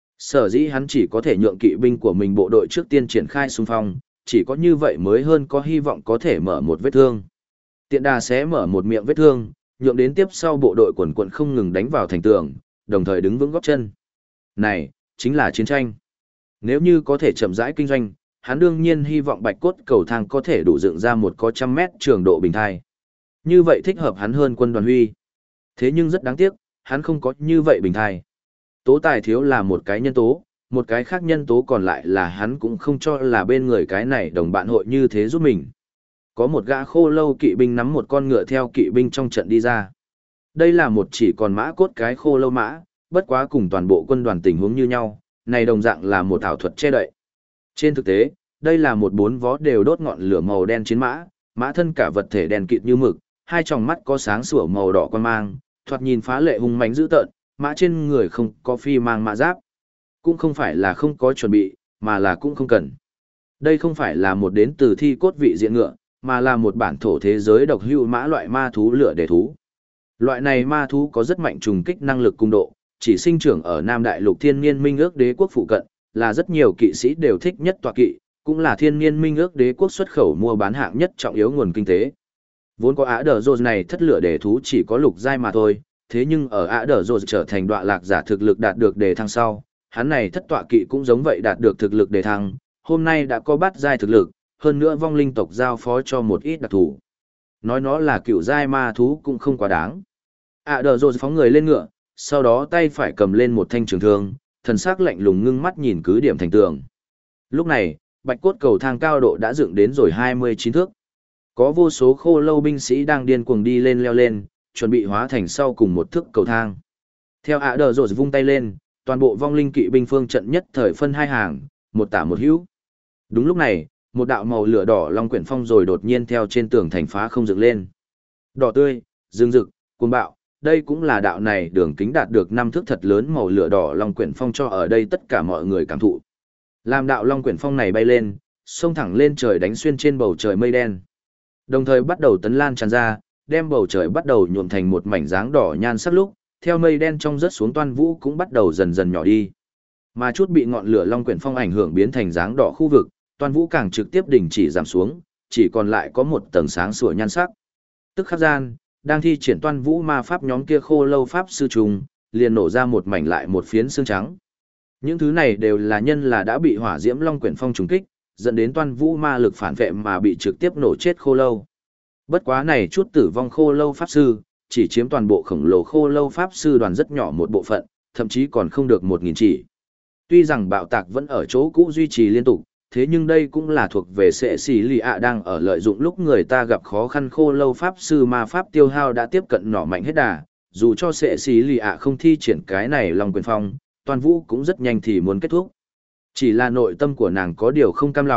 Sở dĩ hắn chỉ có thể nhượng kỵ binh của mình bộ đội trước tiên triển khai xung phong, chỉ có như vậy mới hơn có hy vọng có thể mở một vết thương. Tiện đà sẽ mở một miệng vết thương, nhượng đến tiếp sau bộ đội quần quận không ngừng đánh vào thành tường, đồng thời đứng vững góp chân. Này, chính là chiến tranh. Nếu như có thể chậm rãi kinh doanh, hắn đương nhiên hy vọng bạch cốt cầu thang có thể đủ dựng ra một có 100 mét trường độ bình thai. Như vậy thích hợp hắn hơn quân đoàn huy. Thế nhưng rất đáng tiếc, hắn không có như vậy bình thai. Tố tài thiếu là một cái nhân tố, một cái khác nhân tố còn lại là hắn cũng không cho là bên người cái này đồng bạn hội như thế giúp mình. Có một gã khô lâu kỵ binh nắm một con ngựa theo kỵ binh trong trận đi ra. Đây là một chỉ còn mã cốt cái khô lâu mã, bất quá cùng toàn bộ quân đoàn tình huống như nhau, này đồng dạng là một ảo thuật che đậy. Trên thực tế, đây là một 4 vó đều đốt ngọn lửa màu đen chiến mã, mã thân cả vật thể đen kịt như mực, hai tròng mắt có sáng sủa màu đỏ quan mang, thoạt nhìn phá lệ hung mãnh dữ tợn, mã trên người không có phi mang mã giáp. Cũng không phải là không có chuẩn bị, mà là cũng không cần. Đây không phải là một đến từ thi cốt vị diện ngựa, mà là một bản thổ thế giới độc hữu mã loại ma thú lửa đề thú. Loại này ma thú có rất mạnh trùng kích năng lực cung độ, chỉ sinh trưởng ở Nam Đại Lục Thiên Niên Minh Ước Đế quốc phụ cận, là rất nhiều kỵ sĩ đều thích nhất tọa kỵ, cũng là Thiên Niên Minh Ước Đế quốc xuất khẩu mua bán hạng nhất trọng yếu nguồn kinh tế. Vốn có Đờ Rô này thất lửa đề thú chỉ có lục giai mà thôi, thế nhưng ở Đờ Rô trở thành đọa lạc giả thực lực đạt được đề thăng sau, hắn này thất tọa kỵ cũng giống vậy đạt được thực lực đề thăng, hôm nay đã có bát giai thực lực, hơn nữa vong linh tộc giao phó cho một ít đặc thù. Nói nó là cựu giai ma thú cũng không quá đáng. Đờ Rô phóng người lên ngựa, sau đó tay phải cầm lên một thanh trường thương, thần sắc lạnh lùng ngưng mắt nhìn cứ điểm thành tường. Lúc này, bạch cốt cầu thang cao độ đã dựng đến rồi 29 thước. Có vô số khô lâu binh sĩ đang điên cuồng đi lên leo lên, chuẩn bị hóa thành sau cùng một thước cầu thang. Theo Đờ Rô vung tay lên, toàn bộ vong linh kỵ binh phương trận nhất thời phân hai hàng, một tả một hữu. Đúng lúc này, một đạo màu lửa đỏ long quyển phong rồi đột nhiên theo trên tường thành phá không dựng lên. Đỏ tươi, rừng rực, cuồng bạo, đây cũng là đạo này đường kính đạt được 5 thước thật lớn màu lửa đỏ long quyển phong cho ở đây tất cả mọi người cảm thụ. Làm đạo long quyển phong này bay lên, xông thẳng lên trời đánh xuyên trên bầu trời mây đen. Đồng thời bắt đầu tấn lan tràn ra, đem bầu trời bắt đầu nhuộm thành một mảnh dáng đỏ nhan sắc lúc, theo mây đen trong rớt xuống toan vũ cũng bắt đầu dần dần nhỏ đi. Mà chút bị ngọn lửa long quyển phong ảnh hưởng biến thành dáng đỏ khu vực, toan vũ càng trực tiếp đình chỉ giảm xuống, chỉ còn lại có một tầng sáng sủa nhan sắc. Tức khắc gian, đang thi triển toan vũ ma pháp nhóm kia khô lâu pháp sư trùng, liền nổ ra một mảnh lại một phiến xương trắng. Những thứ này đều là nhân là đã bị hỏa diễm long quyển phong trùng kích, dẫn đến toan vũ ma lực phản vệ mà bị trực tiếp nổ chết khô lâu. Bất quá này chút tử vong khô lâu pháp sư, chỉ chiếm toàn bộ khổng lồ khô lâu pháp sư đoàn rất nhỏ một bộ phận, thậm chí còn không được 1000 chỉ. Tuy rằng bạo tạc vẫn ở chỗ cũ duy trì liên tục, thế nhưng đây cũng là thuộc về sệ xỉ lì ạ đang ở lợi dụng lúc người ta gặp khó khăn khô lâu pháp sư ma pháp tiêu hao đã tiếp cận nỏ mạnh hết đà, dù cho sệ xỉ lì ạ không thi triển cái này lòng quyền phong, toàn vũ cũng rất nhanh thì muốn kết thúc. Chỉ là nội tâm của nàng có điều không cam lòng,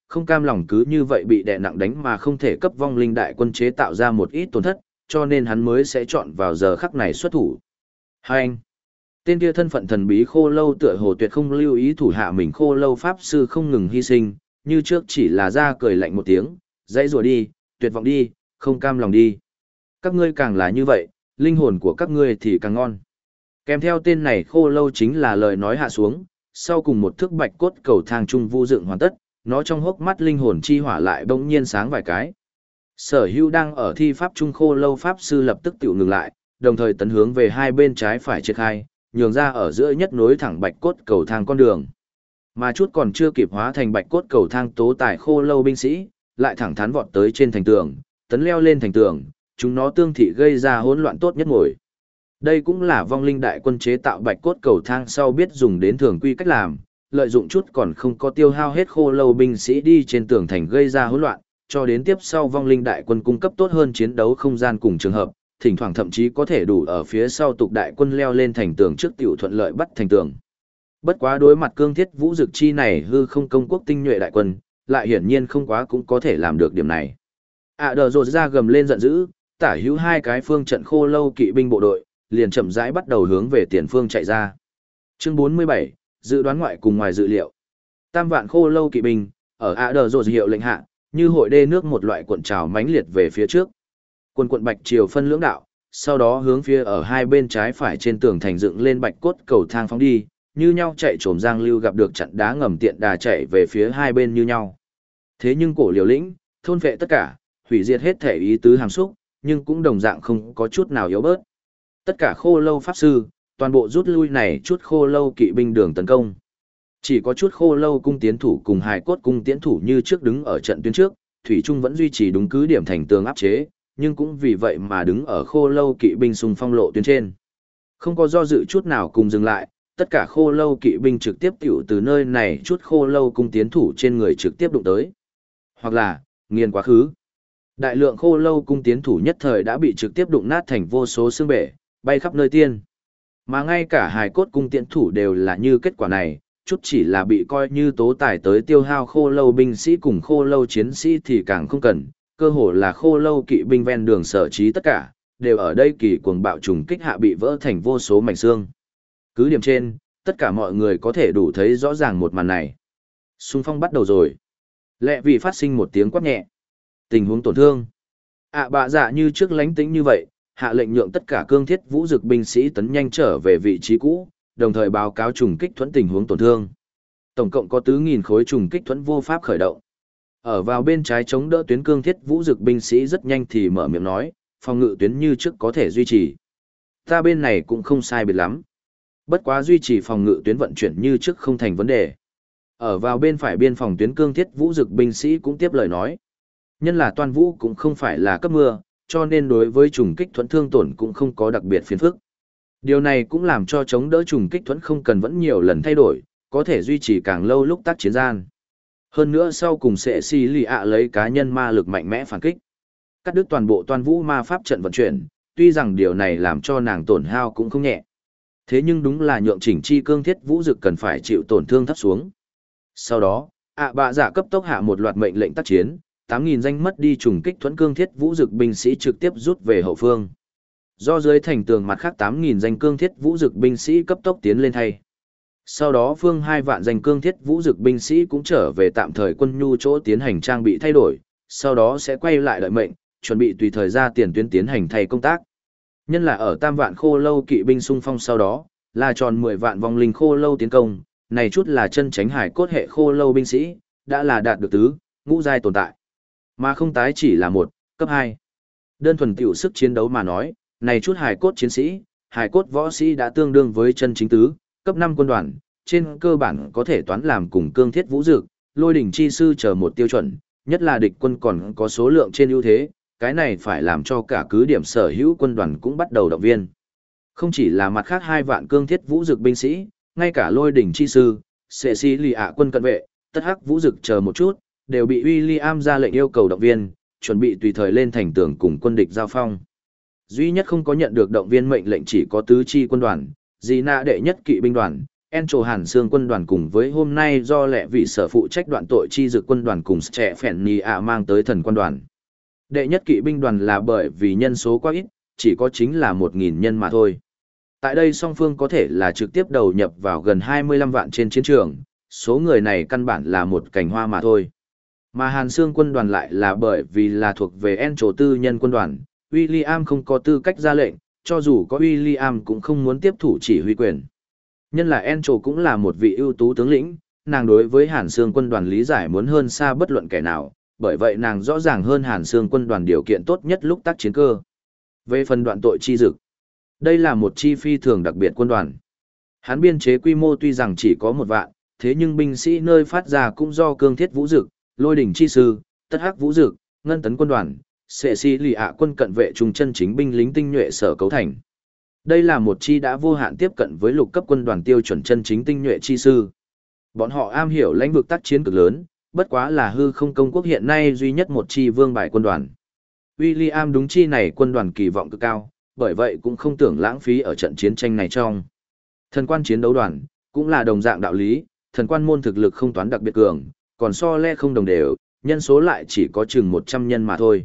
không cam lòng cứ như vậy bị đè nặng đánh mà không thể cấp vong linh đại quân chế tạo ra một ít tổn thất, cho nên hắn mới sẽ chọn vào giờ khắc này xuất thủ. Hai anh, tên kia thân phận thần bí khô lâu tựa hồ tuyệt không lưu ý thủ hạ mình khô lâu pháp sư không ngừng hy sinh, như trước chỉ là ra cười lạnh một tiếng, dãy rủa đi, tuyệt vọng đi, không cam lòng đi. Các ngươi càng là như vậy, linh hồn của các ngươi thì càng ngon. Kèm theo tên này khô lâu chính là lời nói hạ xuống, sau cùng một thước bạch cốt cầu thang trung vu dựng hoàn tất, nó trong hốc mắt linh hồn chi hỏa lại bỗng nhiên sáng vài cái. Sở Hữu đang ở thi pháp trung khô lâu pháp sư lập tức tiểu ngừng lại, đồng thời tấn hướng về hai bên trái phải triển khai, nhường ra ở giữa nhất nối thẳng bạch cốt cầu thang con đường. Mà chút còn chưa kịp hóa thành bạch cốt cầu thang tố tài khô lâu binh sĩ, lại thẳng thắn vọt tới trên thành tường, tấn leo lên thành tường, chúng nó tương thị gây ra hỗn loạn tốt nhất ngồi. Đây cũng là vong linh đại quân chế tạo bạch cốt cầu thang sau biết dùng đến thường quy cách làm, lợi dụng chút còn không có tiêu hao hết khô lâu binh sĩ đi trên tường thành gây ra hỗn loạn, cho đến tiếp sau vong linh đại quân cung cấp tốt hơn chiến đấu không gian cùng trường hợp, thỉnh thoảng thậm chí có thể đủ ở phía sau tục đại quân leo lên thành tường trước tiểu thuận lợi bắt thành tường. Bất quá đối mặt cương thiết vũ dực chi này hư không công quốc tinh nhuệ đại quân, lại hiển nhiên không quá cũng có thể làm được điểm này. Đờ rột ra gầm lên giận dữ, tả hữu hai cái phương trận khô lâu kỵ binh bộ đội, liền chậm rãi bắt đầu hướng về tiền phương chạy ra. Chương 47, dự đoán ngoại cùng ngoài dự liệu. Tam vạn khô lâu kỵ binh, ở Đờ rột hiệu lệnh hạ, như hội đê nước một loại cuộn trào mãnh liệt về phía trước. Quân quận bạch triều phân lưỡng đạo, sau đó hướng phía ở hai bên trái phải trên tường thành dựng lên bạch cốt cầu thang phóng đi, như nhau chạy trồm giang lưu gặp được chặn đá ngầm tiện đà chạy về phía hai bên như nhau. Thế nhưng cổ liều lĩnh, thôn vệ tất cả, hủy diệt hết thể ý tứ hàm xúc, nhưng cũng đồng dạng không có chút nào yếu bớt. Tất cả khô lâu pháp sư, toàn bộ rút lui này chút khô lâu kỵ binh đường tấn công. Chỉ có chút khô lâu cung tiến thủ cùng hài cốt cung tiến thủ như trước đứng ở trận tuyến trước, thủy trung vẫn duy trì đúng cứ điểm thành tường áp chế, nhưng cũng vì vậy mà đứng ở khô lâu kỵ binh xung phong lộ tuyến trên. Không có do dự chút nào cùng dừng lại, tất cả khô lâu kỵ binh trực tiếp tiểu từ nơi này chút khô lâu cung tiến thủ trên người trực tiếp đụng tới. Hoặc là, nghiền quá khứ. Đại lượng khô lâu cung tiến thủ nhất thời đã bị trực tiếp đụng nát thành vô số xương bể, bay khắp nơi tiên. Mà ngay cả hài cốt cung tiến thủ đều là như kết quả này, chút chỉ là bị coi như tố tài tới tiêu hao khô lâu binh sĩ cùng khô lâu chiến sĩ thì càng không cần, cơ hồ là khô lâu kỵ binh ven đường sở trí tất cả, đều ở đây kỳ cuồng bạo trùng kích hạ bị vỡ thành vô số mảnh xương. Cứ điểm trên, tất cả mọi người có thể đủ thấy rõ ràng một màn này. Xung phong bắt đầu rồi. Lẹ vì phát sinh một tiếng quát nhẹ. Tình huống tổn thương. Bạ dạ như trước lánh tĩnh như vậy, hạ lệnh nhượng tất cả cương thiết vũ dực binh sĩ tấn nhanh trở về vị trí cũ, đồng thời báo cáo trùng kích thuẫn tình huống tổn thương. Tổng cộng có 4.000 khối trùng kích thuẫn vô pháp khởi động. Ở vào bên trái chống đỡ tuyến cương thiết vũ dực binh sĩ rất nhanh thì mở miệng nói, phòng ngự tuyến như trước có thể duy trì. Ta bên này cũng không sai biệt lắm. Bất quá duy trì phòng ngự tuyến vận chuyển như trước không thành vấn đề. Ở vào bên phải biên phòng tuyến cương thiết vũ dực binh sĩ cũng tiếp lời nói. Nhân là toàn vũ cũng không phải là cấp mưa, cho nên đối với trùng kích thuẫn thương tổn cũng không có đặc biệt phiền phức. Điều này cũng làm cho chống đỡ trùng kích thuẫn không cần vẫn nhiều lần thay đổi, có thể duy trì càng lâu lúc tác chiến gian. Hơn nữa sau cùng sẽ xì lì ạ lấy cá nhân ma lực mạnh mẽ phản kích. Cắt đứt toàn bộ toàn vũ ma pháp trận vận chuyển, tuy rằng điều này làm cho nàng tổn hao cũng không nhẹ. Thế nhưng đúng là nhượng chỉnh chi cương thiết vũ dực cần phải chịu tổn thương thấp xuống. Sau đó, bạ dạ cấp tốc hạ một loạt mệnh lệnh tác chiến, 8.000 danh mất đi trùng kích thuẫn cương thiết vũ dực binh sĩ trực tiếp rút về hậu phương. Do dưới thành tường mặt khác 8.000 danh cương thiết vũ dực binh sĩ cấp tốc tiến lên thay. Sau đó phương 2 vạn danh cương thiết vũ dực binh sĩ cũng trở về tạm thời quân nhu chỗ tiến hành trang bị thay đổi, sau đó sẽ quay lại đợi mệnh, chuẩn bị tùy thời ra tiền tuyến tiến hành thay công tác. Nhân là ở tam vạn khô lâu kỵ binh xung phong sau đó, là tròn 10 vạn vong linh khô lâu tiến công, này chút là chân tránh hải cốt hệ khô lâu binh sĩ, đã là đạt được tứ, ngũ giai tồn tại. Mà không tái chỉ là một, cấp 2. Đơn thuần tiểu sức chiến đấu mà nói, này chút hải cốt chiến sĩ, hải cốt võ sĩ đã tương đương với chân chính tứ, cấp 5 quân đoàn, trên cơ bản có thể toán làm cùng cương thiết vũ dực, lôi đỉnh chi sư chờ một tiêu chuẩn, nhất là địch quân còn có số lượng trên ưu thế, cái này phải làm cho cả cứ điểm sở hữu quân đoàn cũng bắt đầu động viên. Không chỉ là mặt khác 2 vạn cương thiết vũ dực binh sĩ, ngay cả lôi đỉnh chi sư, sệ sĩ lì ạ quân cận vệ, tất hắc vũ dực chờ một chút, đều bị William ra lệnh yêu cầu động viên, chuẩn bị tùy thời lên thành tường cùng quân địch giao phong. Duy nhất không có nhận được động viên mệnh lệnh chỉ có tứ chi quân đoàn, Dì Na đệ nhất kỵ binh đoàn, Encho Hàn Xương quân đoàn cùng với hôm nay do lẹ vị sở phụ trách đoạn tội chi dực quân đoàn cùng trẻ phèn nì ạ mang tới thần quân đoàn. Đệ nhất kỵ binh đoàn là bởi vì nhân số quá ít, chỉ có chính là 1.000 nhân mà thôi. Tại đây song phương có thể là trực tiếp đầu nhập vào gần 25 vạn trên chiến trường, số người này căn bản là một cành hoa mà thôi. Mà Hàn Xương quân đoàn lại là bởi vì là thuộc về Encho tư nhân quân đoàn, William không có tư cách ra lệnh, cho dù có William cũng không muốn tiếp thủ chỉ huy quyền. Nhân là Encho cũng là một vị ưu tú tướng lĩnh, nàng đối với Hàn Xương quân đoàn lý giải muốn hơn xa bất luận kẻ nào, bởi vậy nàng rõ ràng hơn Hàn Xương quân đoàn điều kiện tốt nhất lúc tác chiến cơ. Về phần đoạn tội chi dực, đây là một chi phi thường đặc biệt quân đoàn. Hắn biên chế quy mô tuy rằng chỉ có 1 vạn, thế nhưng binh sĩ nơi phát ra cũng do cương thiết vũ dực, lôi đỉnh chi sư, tất hắc vũ dực, ngân tấn quân đoàn, sệ si lì ạ quân cận vệ trung chân chính binh lính tinh nhuệ sở cấu thành. Đây là một chi đã vô hạn tiếp cận với lục cấp quân đoàn tiêu chuẩn chân chính tinh nhuệ chi sư. Bọn họ am hiểu lãnh vực tác chiến cực lớn, bất quá là hư không công quốc hiện nay duy nhất một chi vương bài quân đoàn. William đúng chi này quân đoàn kỳ vọng cực cao, bởi vậy cũng không tưởng lãng phí ở trận chiến tranh này trong. Thần quan chiến đấu đoàn, cũng là đồng dạng đạo lý, thần quan môn thực lực không toán đặc biệt cường, còn so le không đồng đều, nhân số lại chỉ có chừng 100 nhân mà thôi.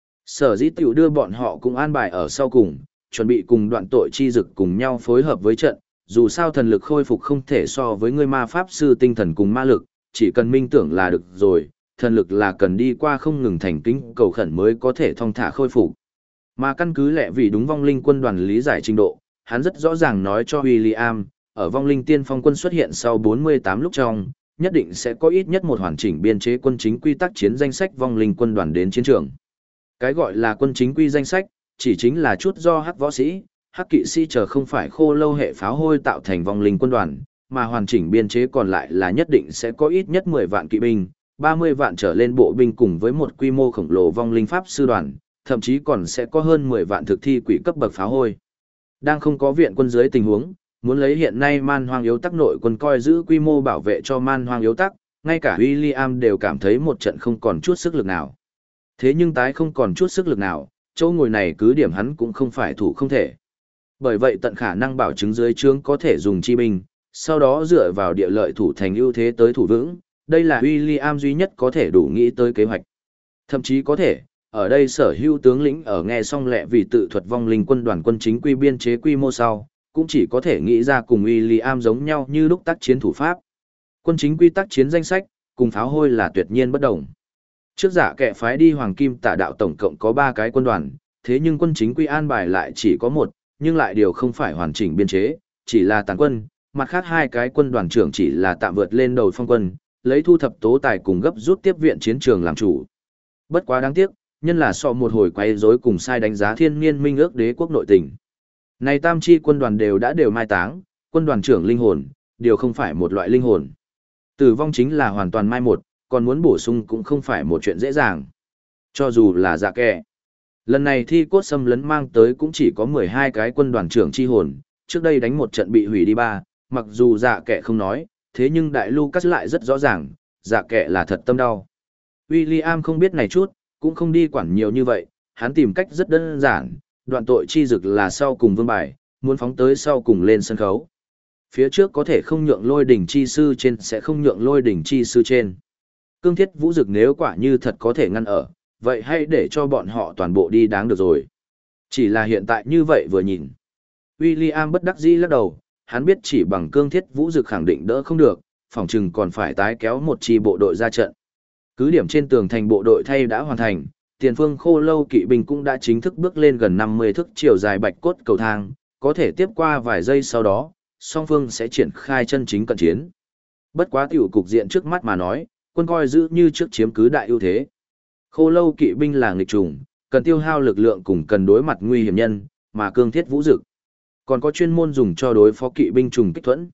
Sở dĩ tiểu đưa bọn họ cùng an bài ở sau cùng, chuẩn bị cùng đoạn tội chi dực cùng nhau phối hợp với trận, dù sao thần lực khôi phục không thể so với người ma pháp sư tinh thần cùng ma lực, chỉ cần minh tưởng là được rồi, thần lực là cần đi qua không ngừng thành kính cầu khẩn mới có thể thong thả khôi phục. Mà căn cứ lẽ vì đúng vong linh quân đoàn lý giải trình độ, hắn rất rõ ràng nói cho William, ở vong linh tiên phong quân xuất hiện sau 48 lúc trong, nhất định sẽ có ít nhất một hoàn chỉnh biên chế quân chính quy tắc chiến danh sách vong linh quân đoàn đến chiến trường. Cái gọi là quân chính quy danh sách, chỉ chính là chút do hắc võ sĩ, hắc kỵ sĩ chờ không phải khô lâu hệ pháo hôi tạo thành vong linh quân đoàn, mà hoàn chỉnh biên chế còn lại là nhất định sẽ có ít nhất 10 vạn kỵ binh, 30 vạn trở lên bộ binh cùng với một quy mô khổng lồ vong linh pháp sư đoàn, thậm chí còn sẽ có hơn 10 vạn thực thi quỷ cấp bậc pháo hôi. Đang không có viện quân dưới tình huống, muốn lấy hiện nay man hoang yếu tắc nội quân coi giữ quy mô bảo vệ cho man hoang yếu tắc, ngay cả William đều cảm thấy một trận không còn chút sức lực nào. Thế nhưng tái không còn chút sức lực nào, chỗ ngồi này cứ điểm hắn cũng không phải thủ không thể. Bởi vậy tận khả năng bảo chứng dưới trướng có thể dùng chi binh, sau đó dựa vào địa lợi thủ thành ưu thế tới thủ vững, đây là William duy nhất có thể đủ nghĩ tới kế hoạch. Thậm chí có thể, ở đây sở hữu tướng lĩnh ở nghe xong lẹ vì tự thuật vong linh quân đoàn quân chính quy biên chế quy mô sau, cũng chỉ có thể nghĩ ra cùng William giống nhau như lúc tác chiến thủ pháp. Quân chính quy tác chiến danh sách, cùng pháo hôi là tuyệt nhiên bất đồng. Trước giả kệ phái đi Hoàng Kim Tả Đạo tổng cộng có 3 cái quân đoàn, thế nhưng quân chính quy an bài lại chỉ có 1, nhưng lại điều không phải hoàn chỉnh biên chế, chỉ là tàn quân, mặt khác 2 cái quân đoàn trưởng chỉ là tạm vượt lên đầu phong quân, lấy thu thập tố tài cùng gấp rút tiếp viện chiến trường làm chủ. Bất quá đáng tiếc, nhân là so một hồi quay rối cùng sai đánh giá thiên niên minh ước đế quốc nội tình. Này tam chi quân đoàn đều mai táng, quân đoàn trưởng linh hồn, điều không phải một loại linh hồn. Tử vong chính là hoàn toàn mai một, còn muốn bổ sung cũng không phải một chuyện dễ dàng. Cho dù là dạ kẻ. Lần này thi cốt xâm lấn mang tới cũng chỉ có 12 cái quân đoàn trưởng chi hồn, trước đây đánh một trận bị hủy đi 3, mặc dù dạ kẻ không nói, thế nhưng đại Lucas lại rất rõ ràng, dạ kẻ là thật tâm đau. William không biết này chút, cũng không đi quản nhiều như vậy, hắn tìm cách rất đơn giản, đoạn tội chi dực là sau cùng vương bài, muốn phóng tới sau cùng lên sân khấu. Phía trước có thể không nhượng lôi đỉnh chi sư trên sẽ không nhượng lôi đỉnh chi sư trên. Cương thiết vũ dực nếu quả như thật có thể ngăn ở, vậy hãy để cho bọn họ toàn bộ đi đáng được rồi. Chỉ là hiện tại như vậy vừa nhìn. William bất đắc dĩ lắc đầu, hắn biết chỉ bằng cương thiết vũ dực khẳng định đỡ không được, phỏng chừng còn phải tái kéo một chi bộ đội ra trận. Cứ điểm trên tường thành bộ đội thay đã hoàn thành, tiền phương khô lâu kỵ binh cũng đã chính thức bước lên gần 50 thước chiều dài bạch cốt cầu thang, có thể tiếp qua vài giây sau đó, song phương sẽ triển khai chân chính cận chiến. Bất quá tiểu cục diện trước mắt mà nói, quân coi giữ như trước chiếm cứ đại ưu thế. Khô lâu kỵ binh là nghịch trùng, cần tiêu hao lực lượng cùng cần đối mặt nguy hiểm nhân, mà cương thiết vũ dực còn có chuyên môn dùng cho đối phó kỵ binh trùng kích thuẫn.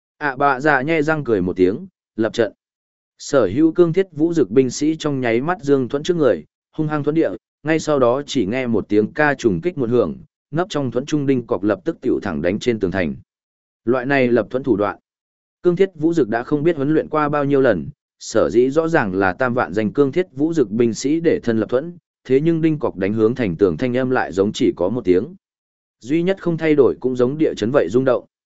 Bạ dạ nhe răng cười một tiếng, lập trận. Sở hữu cương thiết vũ dực binh sĩ trong nháy mắt dương thuẫn trước người, hung hăng thuẫn địa, ngay sau đó chỉ nghe một tiếng ca trùng kích một hưởng, nấp trong thuẫn trung đinh cọc lập tức tiểu thẳng đánh trên tường thành. Loại này lập thuẫn thủ đoạn, cương thiết vũ dực đã không biết huấn luyện qua bao nhiêu lần, sở dĩ rõ ràng là tam vạn danh cương thiết vũ dực binh sĩ để thân lập thuẫn, thế nhưng đinh cọc đánh hướng thành tường thanh âm lại giống chỉ có một tiếng. Duy nhất không thay đổi cũng giống địa chấn vậy rung động.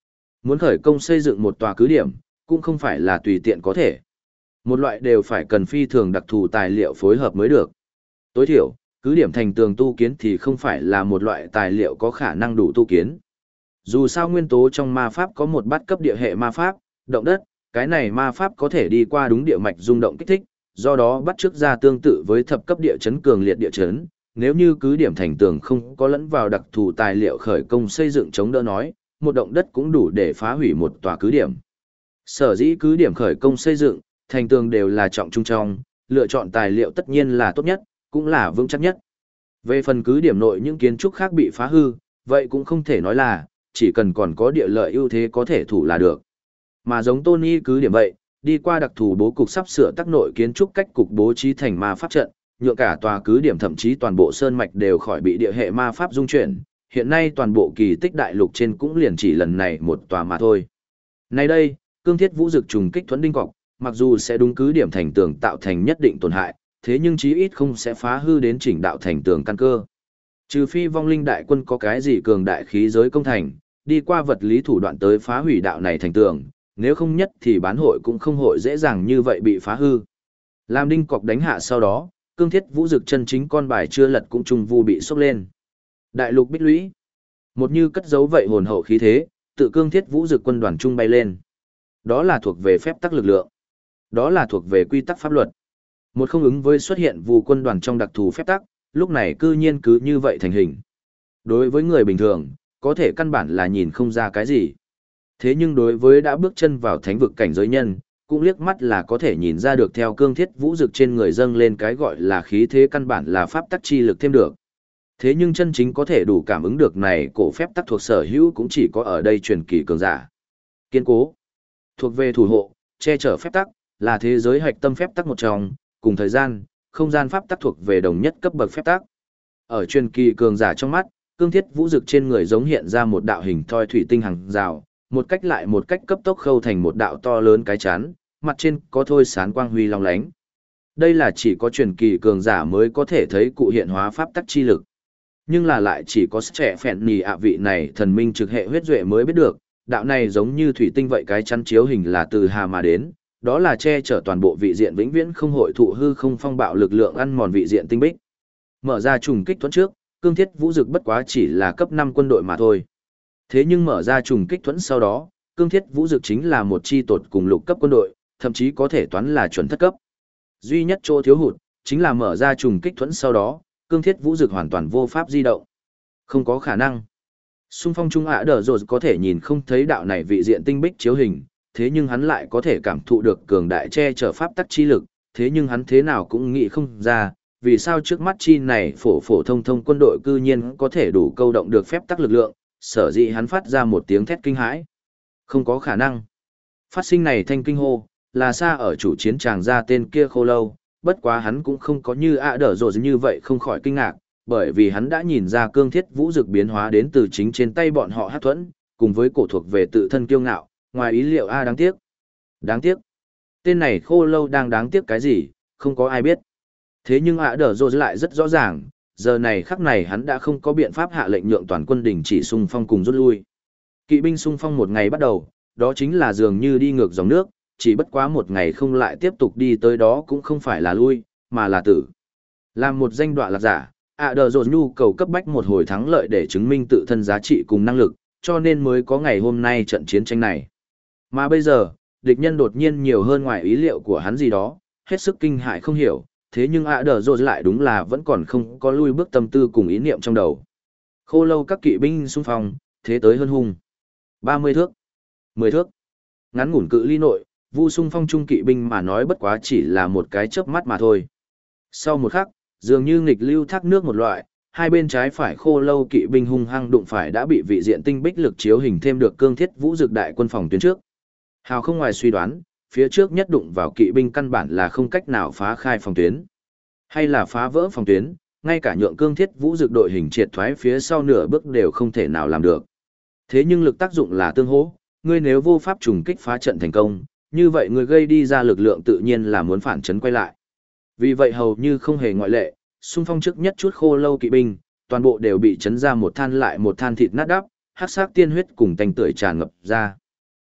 Muốn khởi công xây dựng một tòa cứ điểm, cũng không phải là tùy tiện có thể. Một loại đều phải cần phi thường đặc thù tài liệu phối hợp mới được. Tối thiểu, cứ điểm thành tường tu kiến thì không phải là một loại tài liệu có khả năng đủ tu kiến. Dù sao nguyên tố trong ma pháp có một bát cấp địa hệ ma pháp, động đất, cái này ma pháp có thể đi qua đúng địa mạch rung động kích thích, do đó bắt chước ra tương tự với thập cấp địa chấn cường liệt địa chấn. Nếu như cứ điểm thành tường không có lẫn vào đặc thù tài liệu khởi công xây dựng chống đỡ nói, một động đất cũng đủ để phá hủy một tòa cứ điểm. Sở dĩ cứ điểm khởi công xây dựng, thành tường đều là trọng trung trong, lựa chọn tài liệu tất nhiên là tốt nhất, cũng là vững chắc nhất. Về phần cứ điểm nội những kiến trúc khác bị phá hư, vậy cũng không thể nói là, chỉ cần còn có địa lợi ưu thế có thể thủ là được. Mà giống Tony cứ điểm vậy, đi qua đặc thù bố cục sắp sửa tác nội kiến trúc cách cục bố trí thành ma pháp trận, nhượng cả tòa cứ điểm thậm chí toàn bộ sơn mạch đều khỏi bị địa hệ ma pháp dung chuyển. Hiện nay toàn bộ kỳ tích đại lục trên cũng liền chỉ lần này một tòa mà thôi. Nay đây, cương thiết vũ dực trùng kích thuẫn đinh cọc, mặc dù sẽ đúng cứ điểm thành tường tạo thành nhất định tổn hại, thế nhưng chí ít không sẽ phá hư đến chỉnh đạo thành tường căn cơ. Trừ phi vong linh đại quân có cái gì cường đại khí giới công thành, đi qua vật lý thủ đoạn tới phá hủy đạo này thành tường, nếu không nhất thì bán hội cũng không hội dễ dàng như vậy bị phá hư. Làm đinh cọc đánh hạ sau đó, cương thiết vũ dực chân chính con bài chưa lật cũng trung vu bị sốc lên. Đại lục bích lũy, một như cất giấu vậy hồn hậu khí thế, tự cương thiết vũ dực quân đoàn trung bay lên. Đó là thuộc về phép tắc lực lượng. Đó là thuộc về quy tắc pháp luật. Một không ứng với xuất hiện vụ quân đoàn trong đặc thù phép tắc, lúc này cư nhiên cứ như vậy thành hình. Đối với người bình thường, có thể căn bản là nhìn không ra cái gì. Thế nhưng đối với đã bước chân vào thánh vực cảnh giới nhân, cũng liếc mắt là có thể nhìn ra được theo cương thiết vũ dực trên người dâng lên cái gọi là khí thế căn bản là pháp tắc chi lực thêm được. Thế nhưng chân chính có thể đủ cảm ứng được này cổ phép tắc thuộc sở hữu cũng chỉ có ở đây truyền kỳ cường giả. Kiên cố, thuộc về thủ hộ, che chở phép tắc, là thế giới hạch tâm phép tắc một trong, cùng thời gian, không gian pháp tắc thuộc về đồng nhất cấp bậc phép tắc. Ở truyền kỳ cường giả trong mắt, cương thiết vũ dực trên người giống hiện ra một đạo hình thoi thủy tinh hàng rào, một cách lại một cách cấp tốc khâu thành một đạo to lớn cái chán, mặt trên có thôi sán quang huy long lánh. Đây là chỉ có truyền kỳ cường giả mới có thể thấy cụ hiện hóa pháp tắc chi lực. Nhưng là lại chỉ có trẻ phèn nì ạ vị này thần minh trực hệ huyết duệ mới biết được, đạo này giống như thủy tinh vậy cái chắn chiếu hình là từ hà mà đến, đó là che chở toàn bộ vị diện vĩnh viễn không hội thụ hư không phong bạo lực lượng ăn mòn vị diện tinh bích. Mở ra trùng kích thuẫn trước, cương thiết vũ dực bất quá chỉ là cấp 5 quân đội mà thôi. Thế nhưng mở ra trùng kích thuẫn sau đó, cương thiết vũ dực chính là một chi tột cùng lục cấp quân đội, thậm chí có thể toán là chuẩn thất cấp. Duy nhất chỗ thiếu hụt, chính là mở ra trùng kích thuẫn sau đó, cương thiết vũ dực hoàn toàn vô pháp di động. Không có khả năng. Xung phong trung ạ đờ rồi có thể nhìn không thấy đạo này vị diện tinh bích chiếu hình, thế nhưng hắn lại có thể cảm thụ được cường đại che chở pháp tắc chi lực, thế nhưng hắn thế nào cũng nghĩ không ra, vì sao trước mắt chi này phổ phổ thông thông quân đội cư nhiên có thể đủ câu động được phép tắc lực lượng, sở dĩ hắn phát ra một tiếng thét kinh hãi. Không có khả năng. Phát sinh này thanh kinh hô, là xa ở chủ chiến tràng ra tên kia khô lâu, bất quá hắn cũng không có như ạ đờ rồi như vậy không khỏi kinh ngạc, bởi vì hắn đã nhìn ra cương thiết vũ dực biến hóa đến từ chính trên tay bọn họ hát thuẫn, cùng với cổ thuộc về tự thân kiêu ngạo, ngoài ý liệu đáng tiếc. Đáng tiếc. Tên này khô lâu đang đáng tiếc cái gì, không có ai biết. Thế nhưng ạ đờ rồi lại rất rõ ràng, giờ này khắc này hắn đã không có biện pháp hạ lệnh nhượng toàn quân đình chỉ xung phong cùng rút lui. Kỵ binh xung phong một ngày bắt đầu, đó chính là dường như đi ngược dòng nước, chỉ bất quá một ngày không lại tiếp tục đi tới đó cũng không phải là lui, mà là tử. Làm một danh đoạ lạc giả, ạ đờ rồi nhu cầu cấp bách một hồi thắng lợi để chứng minh tự thân giá trị cùng năng lực, cho nên mới có ngày hôm nay trận chiến tranh này. Mà bây giờ, địch nhân đột nhiên nhiều hơn ngoài ý liệu của hắn gì đó, hết sức kinh hại không hiểu, thế nhưng ạ đờ rồi lại đúng là vẫn còn không có lui bước tâm tư cùng ý niệm trong đầu. Khô lâu các kỵ binh xung phong, thế tới hơn hung. 30 thước, 10 thước, ngắn ngủn cự ly nội, vu xung phong trung kỵ binh mà nói bất quá chỉ là một cái chớp mắt mà thôi. Sau một khắc, dường như nghịch lưu thác nước một loại, hai bên trái phải khô lâu kỵ binh hung hăng đụng phải đã bị vị diện tinh bích lực chiếu hình thêm được cương thiết vũ dực đại quân phòng tuyến trước. Hào không ngoài suy đoán, phía trước nhất đụng vào kỵ binh căn bản là không cách nào phá khai phòng tuyến, hay là phá vỡ phòng tuyến, ngay cả nhượng cương thiết vũ dực đội hình triệt thoái phía sau nửa bước đều không thể nào làm được. Thế nhưng lực tác dụng là tương hỗ, ngươi nếu vô pháp trùng kích phá trận thành công, như vậy người gây đi ra lực lượng tự nhiên là muốn phản chấn quay lại. Vì vậy hầu như không hề ngoại lệ, xung phong trước nhất chút khô lâu kỵ binh, toàn bộ đều bị chấn ra một than lại một than thịt nát đắp, hắc sắc tiên huyết cùng tanh tưởi tràn ngập ra.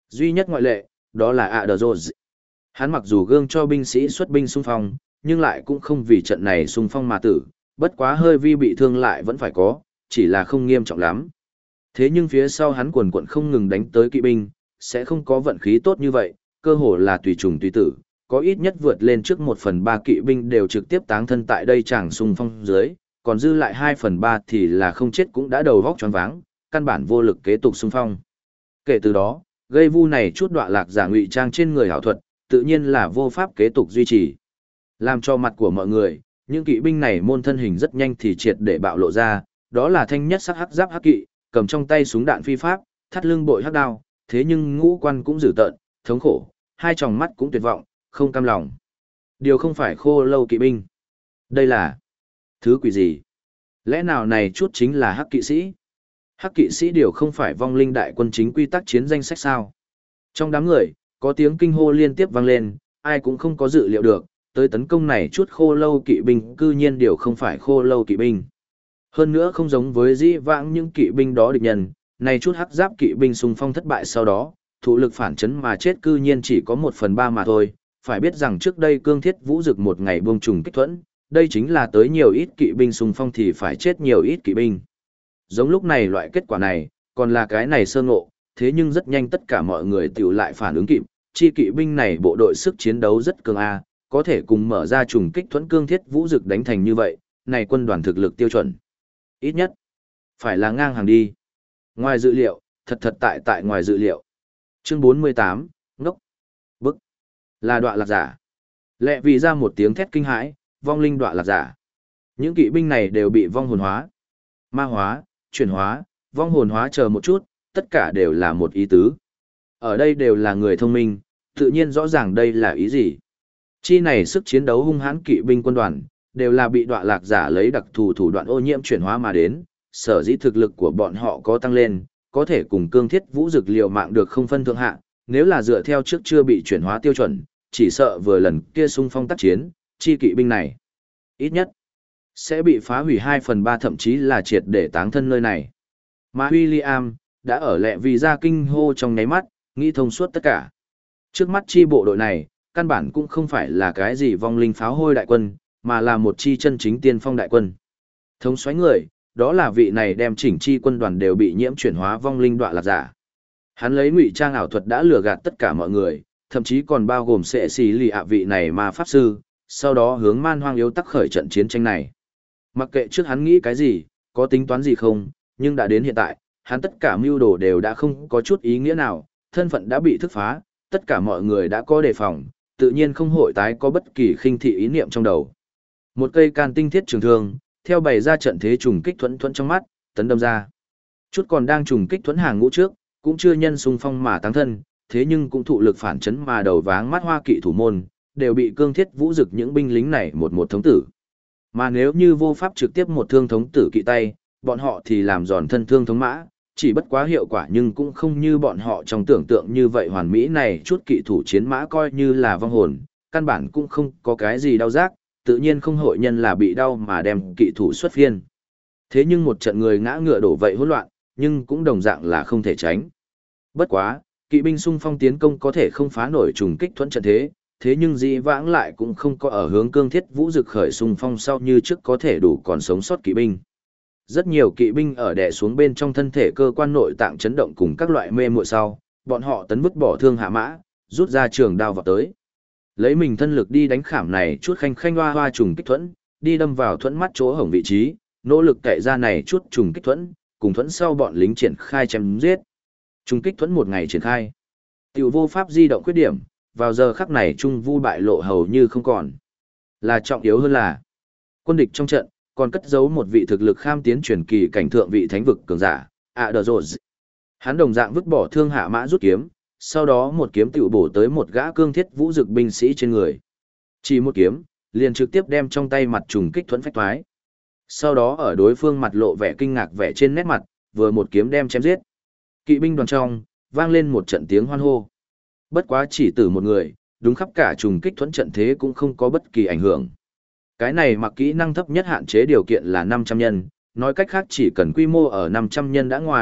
Duy nhất ngoại lệ, đó là Adroz. Hắn mặc dù gương cho binh sĩ xuất binh xung phong, nhưng lại cũng không vì trận này xung phong mà tử, bất quá hơi vi bị thương lại vẫn phải có, chỉ là không nghiêm trọng lắm. Thế nhưng phía sau hắn quần quận không ngừng đánh tới kỵ binh, sẽ không có vận khí tốt như vậy, cơ hồ là tùy trùng tùy tử, có ít nhất vượt lên trước 1/3 kỵ binh đều trực tiếp táng thân tại đây chàng xung phong dưới, còn dư lại 2/3 thì là không chết cũng đã đầu vóc choáng váng, căn bản vô lực kế tục xung phong. Kể từ đó, gây vu này chút đọa lạc giả ngụy trang trên người hảo thuật, tự nhiên là vô pháp kế tục duy trì. Làm cho mặt của mọi người, những kỵ binh này môn thân hình rất nhanh thì triệt để bạo lộ ra, đó là thanh nhất sắc hắc giáp hắc kỵ, cầm trong tay súng đạn phi pháp, thắt lưng bội hắc đao, thế nhưng ngũ quan cũng dữ tợn, thống khổ, hai tròng mắt cũng tuyệt vọng, không cam lòng. Điều không phải khô lâu kỵ binh. Đây là thứ quỷ gì? Lẽ nào này chút chính là hắc kỵ sĩ? Hắc kỵ sĩ điều không phải vong linh đại quân chính quy tắc chiến danh sách sao? Trong đám người, có tiếng kinh hô liên tiếp vang lên, ai cũng không có dự liệu được, tới tấn công này chút khô lâu kỵ binh cư nhiên điều không phải khô lâu kỵ binh. Hơn nữa không giống với dĩ vãng những kỵ binh đó địch nhân, này chút hắc giáp kỵ binh xung phong thất bại sau đó, thụ lực phản chấn mà chết cư nhiên chỉ có 1/3 mà thôi. Phải biết rằng trước đây cương thiết vũ dực một ngày buông trùng kích thuẫn, đây chính là tới nhiều ít kỵ binh xung phong thì phải chết nhiều ít kỵ binh. Giống lúc này loại kết quả này, còn là cái này sơ ngộ, thế nhưng rất nhanh tất cả mọi người tiểu lại phản ứng kịp, chi kỵ binh này bộ đội sức chiến đấu rất cường a, có thể cùng mở ra trùng kích thuẫn cương thiết vũ dực đánh thành như vậy, này quân đoàn thực lực tiêu chuẩn. Ít nhất, phải là ngang hàng đi. Ngoài dự liệu, thật tại ngoài dự liệu. Chương 48, ngốc, bức, là đọa lạc giả. Lẹ vì ra một tiếng thét kinh hãi, vong linh đọa lạc giả. Những kỵ binh này đều bị vong hồn hóa, ma hóa, chuyển hóa, vong hồn hóa chờ một chút, tất cả đều là một ý tứ. Ở đây đều là người thông minh, tự nhiên rõ ràng đây là ý gì. Chi này sức chiến đấu hung hãn kỵ binh quân đoàn, đều là bị đọa lạc giả lấy đặc thù thủ đoạn ô nhiễm chuyển hóa mà đến, sở dĩ thực lực của bọn họ có tăng lên, có thể cùng cương thiết vũ dực liều mạng được không phân thượng hạ, nếu là dựa theo trước chưa bị chuyển hóa tiêu chuẩn, chỉ sợ vừa lần kia xung phong tác chiến, chi kỵ binh này, ít nhất, sẽ bị phá hủy 2/3 thậm chí là triệt để táng thân nơi này. Mà William, đã ở lẹ vì ra kinh hô trong nháy mắt, nghĩ thông suốt tất cả. Trước mắt chi bộ đội này, căn bản cũng không phải là cái gì vong linh pháo hôi đại quân, mà là một chi chân chính tiên phong đại quân. Thống soái người, đó là vị này đem chỉnh chi quân đoàn đều bị nhiễm chuyển hóa vong linh đọa lạc giả. Hắn lấy ngụy trang ảo thuật đã lừa gạt tất cả mọi người, thậm chí còn bao gồm sẽ xì lì ạ vị này ma pháp sư, sau đó hướng man hoang yếu tắc khởi trận chiến tranh này. Mặc kệ trước hắn nghĩ cái gì, có tính toán gì không, nhưng đã đến hiện tại, hắn tất cả mưu đồ đều đã không có chút ý nghĩa nào, thân phận đã bị thức phá, tất cả mọi người đã có đề phòng, tự nhiên không hội tái có bất kỳ khinh thị ý niệm trong đầu. Một cây can tinh thiết trường thương, theo bày ra trận thế trùng kích thuẫn trong mắt, tấn đâm ra. Chút còn đang trùng kích thuẫn hàng ngũ trước, cũng chưa nhân xung phong mà táng thân, thế nhưng cũng thụ lực phản chấn mà đầu váng mắt hoa kỵ thủ môn, đều bị cương thiết vũ dực những binh lính này một thống tử. Mà nếu như vô pháp trực tiếp một thương thống tử kỵ tay, bọn họ thì làm giòn thân thương thống mã, chỉ bất quá hiệu quả nhưng cũng không như bọn họ trong tưởng tượng như vậy hoàn mỹ này chút kỵ thủ chiến mã coi như là vong hồn, căn bản cũng không có cái gì đau giác, tự nhiên không hội nhân là bị đau mà đem kỵ thủ xuất phiên. Thế nhưng một trận người ngã ngựa đổ vậy hỗn loạn, nhưng cũng đồng dạng là không thể tránh. Bất quá, kỵ binh xung phong tiến công có thể không phá nổi trùng kích thuẫn trận thế, thế nhưng dĩ vãng lại cũng không có ở hướng cương thiết vũ dực khởi xung phong sau như trước có thể đủ còn sống sót kỵ binh. Rất nhiều kỵ binh ở đè xuống bên trong thân thể cơ quan nội tạng chấn động cùng các loại mê muội sau, bọn họ tấn vứt bỏ thương hạ mã, rút ra trường đao vào tới. Lấy mình thân lực đi đánh khảm này chút khanh hoa hoa trùng kích thuẫn, đi đâm vào thuẫn mắt chỗ hổng vị trí, nỗ lực cậy ra này chút trùng kích thuẫn, cùng thuẫn sau bọn lính triển khai chém giết. Trùng kích thuẫn một ngày triển khai, tiểu vô pháp di động khuyết điểm, vào giờ khắc này trung vu bại lộ hầu như không còn. Là trọng yếu hơn là, quân địch trong trận, còn cất giấu một vị thực lực kham tiến truyền kỳ cảnh thượng vị thánh vực cường giả, Adroz. Hắn đồng dạng vứt bỏ thương hạ mã rút kiếm, sau đó một kiếm tiểu bổ tới một gã cương thiết vũ dực binh sĩ trên người. Chỉ một kiếm, liền trực tiếp đem trong tay mặt trùng kích thuẫn phách thoái. Sau đó ở đối phương mặt lộ vẻ kinh ngạc vẻ trên nét mặt, vừa một kiếm đem chém giết. Kỵ binh đoàn trong, vang lên một trận tiếng hoan hô. Bất quá chỉ từ một người, đúng khắp cả trùng kích thuẫn trận thế cũng không có bất kỳ ảnh hưởng. Cái này mặc kỹ năng thấp nhất hạn chế điều kiện là 500 nhân, nói cách khác chỉ cần quy mô ở 500 nhân đã ngoài,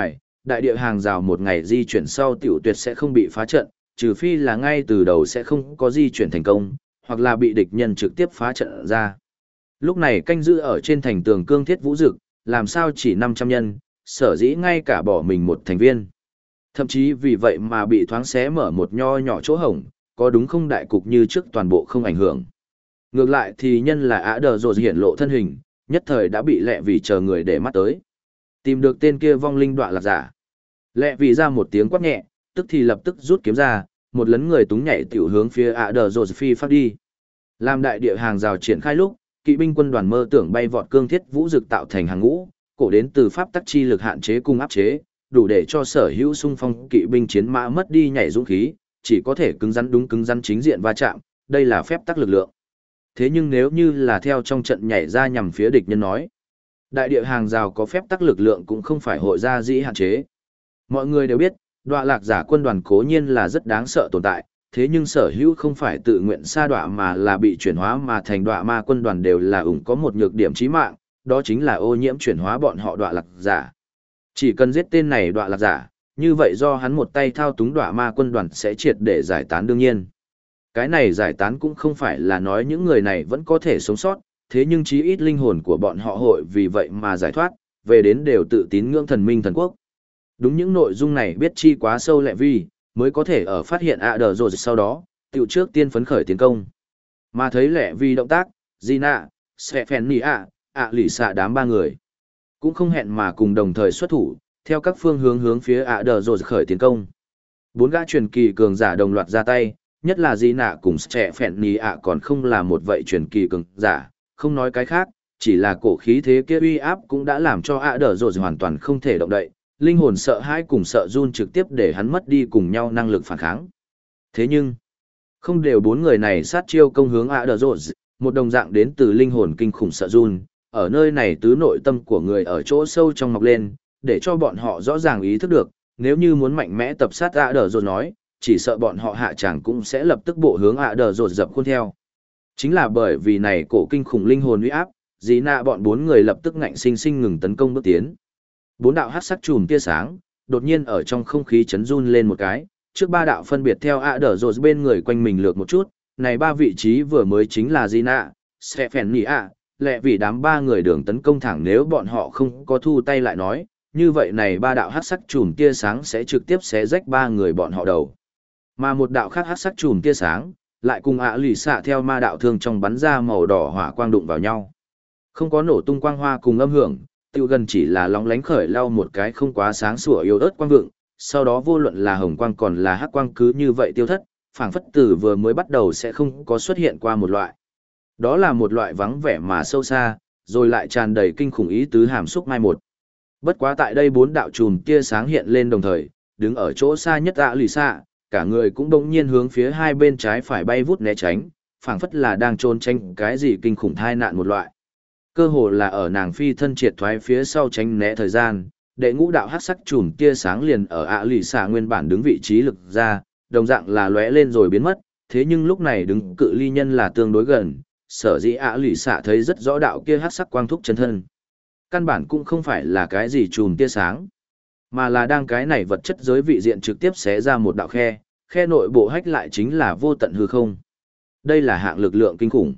đại địa hàng rào một ngày di chuyển sau tiểu tuyệt sẽ không bị phá trận, trừ phi là ngay từ đầu sẽ không có di chuyển thành công, hoặc là bị địch nhân trực tiếp phá trận ra. Lúc này canh giữ ở trên thành tường cương thiết vũ dực, làm sao chỉ 500 nhân, sở dĩ ngay cả bỏ mình một thành viên. Thậm chí vì vậy mà bị thoáng xé mở một nho nhỏ chỗ hổng, có đúng không đại cục như trước toàn bộ không ảnh hưởng. Ngược lại thì nhân là Ả Đờ Rồ hiển lộ thân hình, nhất thời đã bị Lẹ Vì chờ người để mắt tới. Tìm được tên kia vong linh đoạ lạc giả. Lẹ Vì ra một tiếng quát nhẹ, tức thì lập tức rút kiếm ra, một lấn người túng nhảy tiểu hướng phía Ả Đờ Rồ phi phát đi. Làm đại địa hàng rào triển khai lúc, kỵ binh quân đoàn mơ tưởng bay vọt cương thiết vũ dực tạo thành hàng ngũ, cổ đến từ pháp tắc chi lực hạn chế cung áp chế, đủ để cho sở hữu xung phong kỵ binh chiến mã mất đi nhảy dũng khí, chỉ có thể cứng rắn chính diện va chạm, đây là phép tắc lực lượng. Thế nhưng nếu như là theo trong trận nhảy ra nhằm phía địch nhân nói, đại địa hàng rào có phép tắc lực lượng cũng không phải hội ra dĩ hạn chế. Mọi người đều biết, đoạ lạc giả quân đoàn cố nhiên là rất đáng sợ tồn tại, thế nhưng sở hữu không phải tự nguyện sa đoạ mà là bị chuyển hóa mà thành đoạ ma quân đoàn đều là có một nhược điểm chí mạng, đó chính là ô nhiễm chuyển hóa bọn họ đoạ lạc giả. Chỉ cần giết tên này đoạ lạc giả, như vậy do hắn một tay thao túng đoạ ma quân đoàn sẽ triệt để giải tán đương nhiên. Cái này giải tán cũng không phải là nói những người này vẫn có thể sống sót, thế nhưng chí ít linh hồn của bọn họ hội vì vậy mà giải thoát, về đến đều tự tín ngưỡng thần minh thần quốc. Đúng những nội dung này biết chi quá sâu Lẹ Vì, mới có thể ở phát hiện Ả Đờ Rồ sau đó, tiểu trước tiên phấn khởi tiến công. Mà thấy Lẹ Vì động tác, Gina, Stephanie lì xạ đám ba người. Cũng không hẹn mà cùng đồng thời xuất thủ, theo các phương hướng phía Ả Đờ Rồ khởi tiến công. Bốn gã truyền kỳ cường giả đồng loạt ra tay, nhất là Gina cùng Stephanie còn không là một vậy truyền kỳ cường giả, không nói cái khác, chỉ là cổ khí thế kia uy áp cũng đã làm cho Ả Đờ Rồ hoàn toàn không thể động đậy. Linh hồn sợ hãi cùng sợ run trực tiếp để hắn mất đi cùng nhau năng lực phản kháng. Thế nhưng, không đều bốn người này sát chiêu công hướng Ả Đờ Rồ, một đồng dạng đến từ linh hồn kinh khủng sợ run, ở nơi này tứ nội tâm của người ở chỗ sâu trong mọc lên, để cho bọn họ rõ ràng ý thức được, nếu như muốn mạnh mẽ tập sát Ả Đờ Rồ nói, chỉ sợ bọn họ hạ tràng cũng sẽ lập tức bộ hướng Ả Đờ Rồ dập khuôn theo. Chính là bởi vì này cổ kinh khủng linh hồn uy áp, dĩ nạ bọn bốn người lập tức ngạnh sinh ngừng tấn công bước tiến. Bốn đạo hắc sắc chùm tia sáng, đột nhiên ở trong không khí chấn run lên một cái, trước ba đạo phân biệt theo Ả Đờ Rồ bên người quanh mình lược một chút, này ba vị trí vừa mới chính là Gina, Stephanie, Lẹ Vì đám ba người đường tấn công thẳng nếu bọn họ không có thu tay lại nói, như vậy này ba đạo hắc sắc chùm tia sáng sẽ trực tiếp xé rách ba người bọn họ đầu. Mà một đạo khác hắc sắc chùm tia sáng, lại cùng lì xạ theo ma đạo thương trong bắn ra màu đỏ hỏa quang đụng vào nhau. Không có nổ tung quang hoa cùng âm hưởng, tiêu gần chỉ là lóng lánh khởi lau một cái không quá sáng sủa yếu ớt quang vượng, sau đó vô luận là hồng quang còn là hắc quang cứ như vậy tiêu thất, phảng phất từ vừa mới bắt đầu sẽ không có xuất hiện qua một loại. Đó là một loại vắng vẻ mà sâu xa, rồi lại tràn đầy kinh khủng ý tứ hàm xúc mai một. Bất quá tại đây bốn đạo chùm tia sáng hiện lên đồng thời, đứng ở chỗ xa nhất lì xạ, cả người cũng đột nhiên hướng phía hai bên trái phải bay vút né tránh, phảng phất là đang trốn tránh cái gì kinh khủng tai nạn một loại. Cơ hồ là ở nàng phi thân triệt thoái phía sau tránh né thời gian, đệ ngũ đạo hắc sắc chùm tia sáng liền ở lì xạ nguyên bản đứng vị trí lực ra, đồng dạng là lóe lên rồi biến mất, thế nhưng lúc này đứng cự ly nhân là tương đối gần, sở dĩ lì xạ thấy rất rõ đạo kia hắc sắc quang thúc chân thân. Căn bản cũng không phải là cái gì chùm tia sáng, mà là đang cái này vật chất giới vị diện trực tiếp xé ra một đạo khe, khe nội bộ hách lại chính là vô tận hư không. Đây là hạng lực lượng kinh khủng.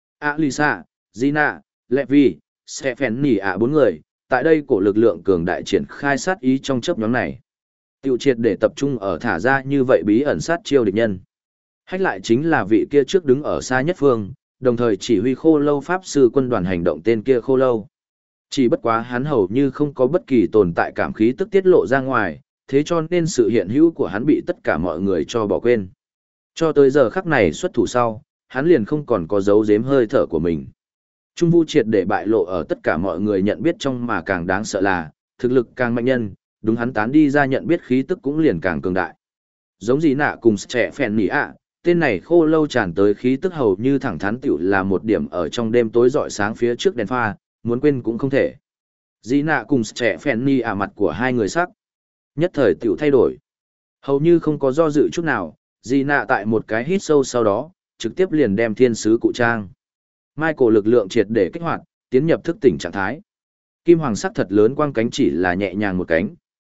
Alisa, Gina, Lẹ Vì, Stephanie bốn người, tại đây cổ lực lượng cường đại triển khai sát ý trong chớp nhóm này. Tiêu triệt để tập trung ở thả ra như vậy bí ẩn sát chiêu địch nhân. Hách lại chính là vị kia trước đứng ở xa nhất phương, đồng thời chỉ huy Khô Lâu Pháp Sư quân đoàn hành động tên kia Khô Lâu. Chỉ bất quá hắn hầu như không có bất kỳ tồn tại cảm khí tức tiết lộ ra ngoài, thế cho nên sự hiện hữu của hắn bị tất cả mọi người cho bỏ quên. Cho tới giờ khắc này xuất thủ sau, hắn liền không còn có dấu giếm hơi thở của mình. Trung Vu triệt để bại lộ ở tất cả mọi người nhận biết trong mà càng đáng sợ là, thực lực càng mạnh nhân, đúng hắn tán đi ra nhận biết khí tức cũng liền càng cường đại. Giống gì nạ cùng trẻ phèn nỉ tên này Khô Lâu tràn tới khí tức hầu như thẳng thắn tiểu là một điểm ở trong đêm tối rọi sáng phía trước đèn pha, muốn quên cũng không thể. Dĩ nạ cùng trẻ phèn nỉ mặt của hai người sắc. Nhất thời tiểu thay đổi. Hầu như không có do dự chút nào, dĩ nạ tại một cái hít sâu sau đó, trực tiếp liền đem thiên sứ cụ trang. Michael lực lượng triệt để kích hoạt, tiến nhập thức tỉnh trạng thái. Kim hoàng sắc thật lớn quang cánh chỉ là nhẹ nhàng một cánh,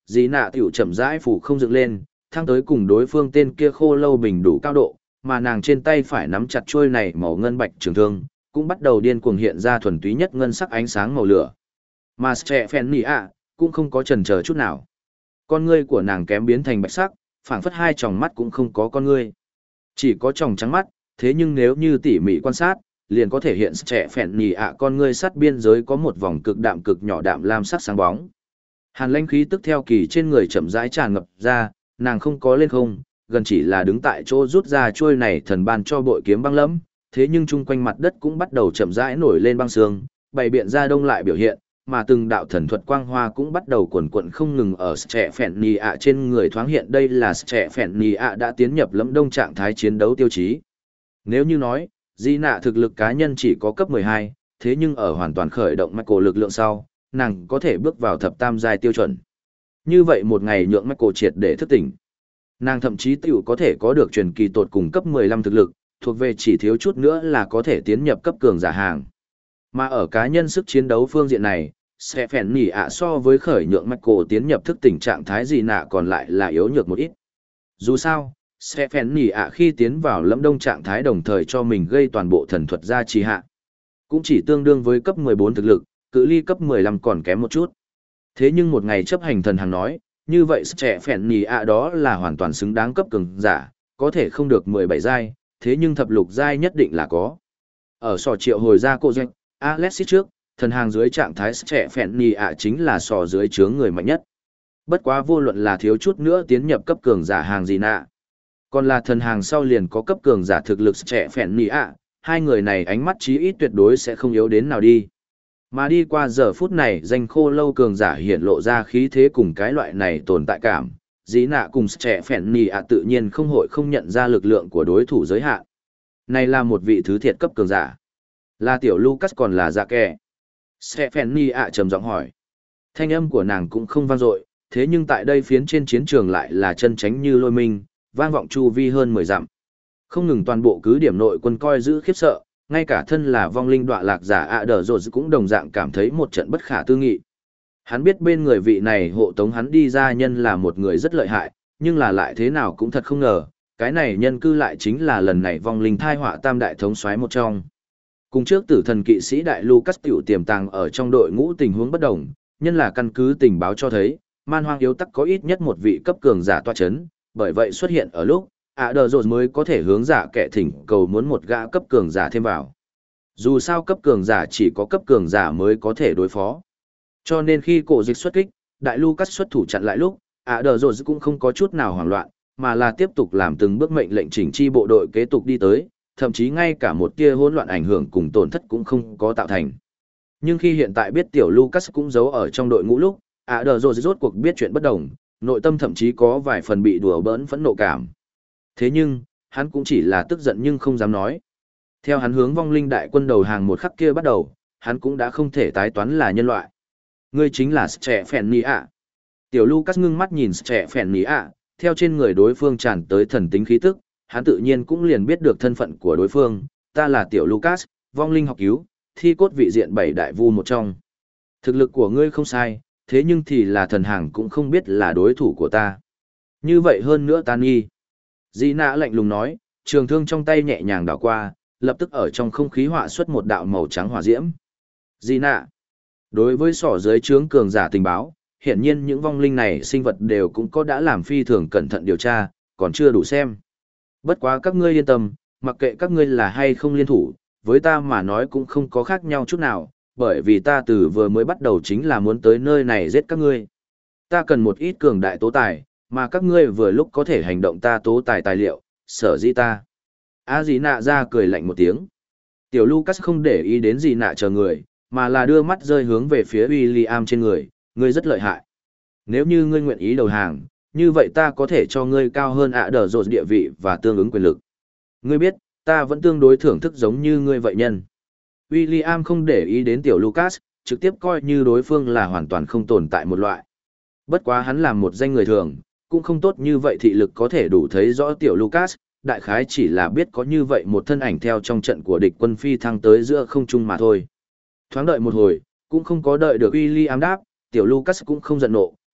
Dĩ nạ tiểu chậm rãi phủ không dựng lên, thăng tới cùng đối phương tên kia khô lâu bình đủ cao độ, mà nàng trên tay phải nắm chặt chuôi này màu ngân bạch trường thương, cũng bắt đầu điên cuồng hiện ra thuần túy nhất ngân sắc ánh sáng màu lửa. Mà Stefania cũng không có chần chờ chút nào. Con ngươi của nàng kém biến thành bạch sắc, phảng phất hai tròng mắt cũng không có con ngươi. Chỉ có tròng trắng mắt, thế nhưng nếu như tỉ mỉ quan sát, liền có thể hiện Stefania con ngươi sát biên giới có một vòng cực nhỏ đạm lam sắc sáng bóng. Hàn lãnh khí tức theo kỳ trên người chậm rãi tràn ngập ra, nàng không có lên không, gần chỉ là đứng tại chỗ rút ra chuôi này thần ban cho bội kiếm băng lẫm, thế nhưng chung quanh mặt đất cũng bắt đầu chậm rãi nổi lên băng sương, bày biện ra đông lại biểu hiện, mà từng đạo thần thuật quang hoa cũng bắt đầu quần quận không ngừng ở Stefania trên người thoáng hiện. Đây là Stefania đã tiến nhập lẫm đông trạng thái chiến đấu tiêu chí. Nếu như nói, Di nạ thực lực cá nhân chỉ có cấp 12, thế nhưng ở hoàn toàn khởi động Michael lực lượng sau, nàng có thể bước vào thập tam giai tiêu chuẩn. Như vậy một ngày nhượng Michael triệt để thức tỉnh. Nàng thậm chí tiểu có thể có được truyền kỳ tột cùng cấp 15 thực lực, thuộc về chỉ thiếu chút nữa là có thể tiến nhập cấp cường giả hàng. Mà ở cá nhân sức chiến đấu phương diện này, sẽ phèn nỉ ạ so với khởi nhượng Michael tiến nhập thức tỉnh trạng thái gì nạ còn lại là yếu nhược một ít. Dù sao, sẽ phèn nỉ ạ khi tiến vào lẫm đông trạng thái đồng thời cho mình gây toàn bộ thần thuật gia trì hạ. Cũng chỉ tương đương với cấp 14 thực lực, cự ly cấp 15 còn kém một chút. Thế nhưng một ngày chấp hành thần hàng nói, như vậy sẽ phèn nỉ ạ đó là hoàn toàn xứng đáng cấp cường giả, có thể không được 17 giai, thế nhưng thập lục giai nhất định là có. Ở sò triệu hồi ra cô doanh, Alexis trước, thần hàng dưới trạng thái sẽ phèn nỉ ạ chính là sò dưới chướng người mạnh nhất. Bất quá vô luận là thiếu chút nữa tiến nhập cấp cường giả hàng gì nạ. Còn là thần hàng sau liền có cấp cường giả thực lực sẽ phèn nỉ ạ, hai người này ánh mắt chí ít tuyệt đối sẽ không yếu đến nào đi. Mà đi qua giờ phút này danh khô lâu cường giả hiện lộ ra khí thế cùng cái loại này tồn tại cảm, dĩ nạ cùng trẻ phèn nì ạ tự nhiên không hội không nhận ra lực lượng của đối thủ giới hạn. Này là một vị thứ thiệt cấp cường giả. Là tiểu Lucas còn là dạ kẻ. Trẻ phèn nì ạ trầm giọng hỏi. Thanh âm của nàng cũng không vang dội, thế nhưng tại đây phiến trên chiến trường lại là chân tránh như lôi minh, vang vọng chu vi hơn 10 dặm. Không ngừng toàn bộ cứ điểm nội quân coi giữ khiếp sợ, ngay cả thân là vong linh đọa lạc giả ạ đờ rồi cũng đồng dạng cảm thấy một trận bất khả tư nghị. Hắn biết bên người vị này hộ tống hắn đi ra nhân là một người rất lợi hại, nhưng là lại thế nào cũng thật không ngờ, cái này nhân cư lại chính là lần này vong linh thai họa tam đại thống soái một trong. Cùng trước tử thần kỵ sĩ đại Lucas tiểu tiềm tàng ở trong đội ngũ tình huống bất đồng, nhân là căn cứ tình báo cho thấy, man hoang yếu tắc có ít nhất một vị cấp cường giả toa chấn, bởi vậy xuất hiện ở lúc ạ đờ rồi mới có thể hướng giả kẻ thỉnh cầu muốn một gã cấp cường giả thêm vào. Dù sao cấp cường giả chỉ có cấp cường giả mới có thể đối phó. Cho nên khi cổ dịch xuất kích, đại Lucas xuất thủ chặn lại lúc, ạ đờ rồi cũng không có chút nào hoảng loạn, mà là tiếp tục làm từng bước mệnh lệnh chỉnh chi bộ đội kế tục đi tới, thậm chí ngay cả một tia hỗn loạn ảnh hưởng cùng tổn thất cũng không có tạo thành. Nhưng khi hiện tại biết tiểu Lucas cũng giấu ở trong đội ngũ lúc, ạ đờ rồi rốt cuộc biết chuyện bất đồng, nội tâm thậm chí có vài phần bị đùa bỡn phẫn nộ cảm. Thế nhưng, hắn cũng chỉ là tức giận nhưng không dám nói. Theo hắn hướng vong linh đại quân đầu hàng một khắc kia bắt đầu, hắn cũng đã không thể tái toán là nhân loại. Ngươi chính là trẻ phèn nì ạ. Tiểu Lucas ngưng mắt nhìn trẻ phèn nì ạ, theo trên người đối phương tràn tới thần tính khí tức, hắn tự nhiên cũng liền biết được thân phận của đối phương. Ta là tiểu Lucas, vong linh học cứu, thi cốt vị diện 7 đại vu một trong. Thực lực của ngươi không sai, thế nhưng thì là thần hàng cũng không biết là đối thủ của ta. Như vậy hơn nữa ta nghi. Di nạ lạnh lùng nói, trường thương trong tay nhẹ nhàng đảo qua, lập tức ở trong không khí họa xuất một đạo màu trắng hỏa diễm. Di nạ. Đối với sỏ dưới trướng cường giả tình báo, hiển nhiên những vong linh này sinh vật đều cũng có đã làm phi thường cẩn thận điều tra, còn chưa đủ xem. Bất quá các ngươi yên tâm, mặc kệ các ngươi là hay không liên thủ, với ta mà nói cũng không có khác nhau chút nào, bởi vì ta từ vừa mới bắt đầu chính là muốn tới nơi này giết các ngươi. Ta cần một ít cường đại tố tài, mà các ngươi vừa lúc có thể hành động ta tố tài tài liệu, sở dĩ ta. Dĩ nạ ra cười lạnh một tiếng. Tiểu Lucas không để ý đến Dĩ nạ chờ người, mà là đưa mắt rơi hướng về phía William trên người, ngươi rất lợi hại. Nếu như ngươi nguyện ý đầu hàng, như vậy ta có thể cho ngươi cao hơn ạ đờ rột địa vị và tương ứng quyền lực. Ngươi biết, ta vẫn tương đối thưởng thức giống như ngươi vậy nhân. William không để ý đến tiểu Lucas, trực tiếp coi như đối phương là hoàn toàn không tồn tại một loại. Bất quá hắn là một danh người thường, cũng không tốt như vậy thị lực có thể đủ thấy rõ tiểu Lucas, đại khái chỉ là biết có như vậy một thân ảnh theo trong trận của địch quân phi thăng tới giữa không trung mà thôi. Thoáng đợi một hồi, cũng không có đợi được William đáp, tiểu Lucas cũng không giận nộ,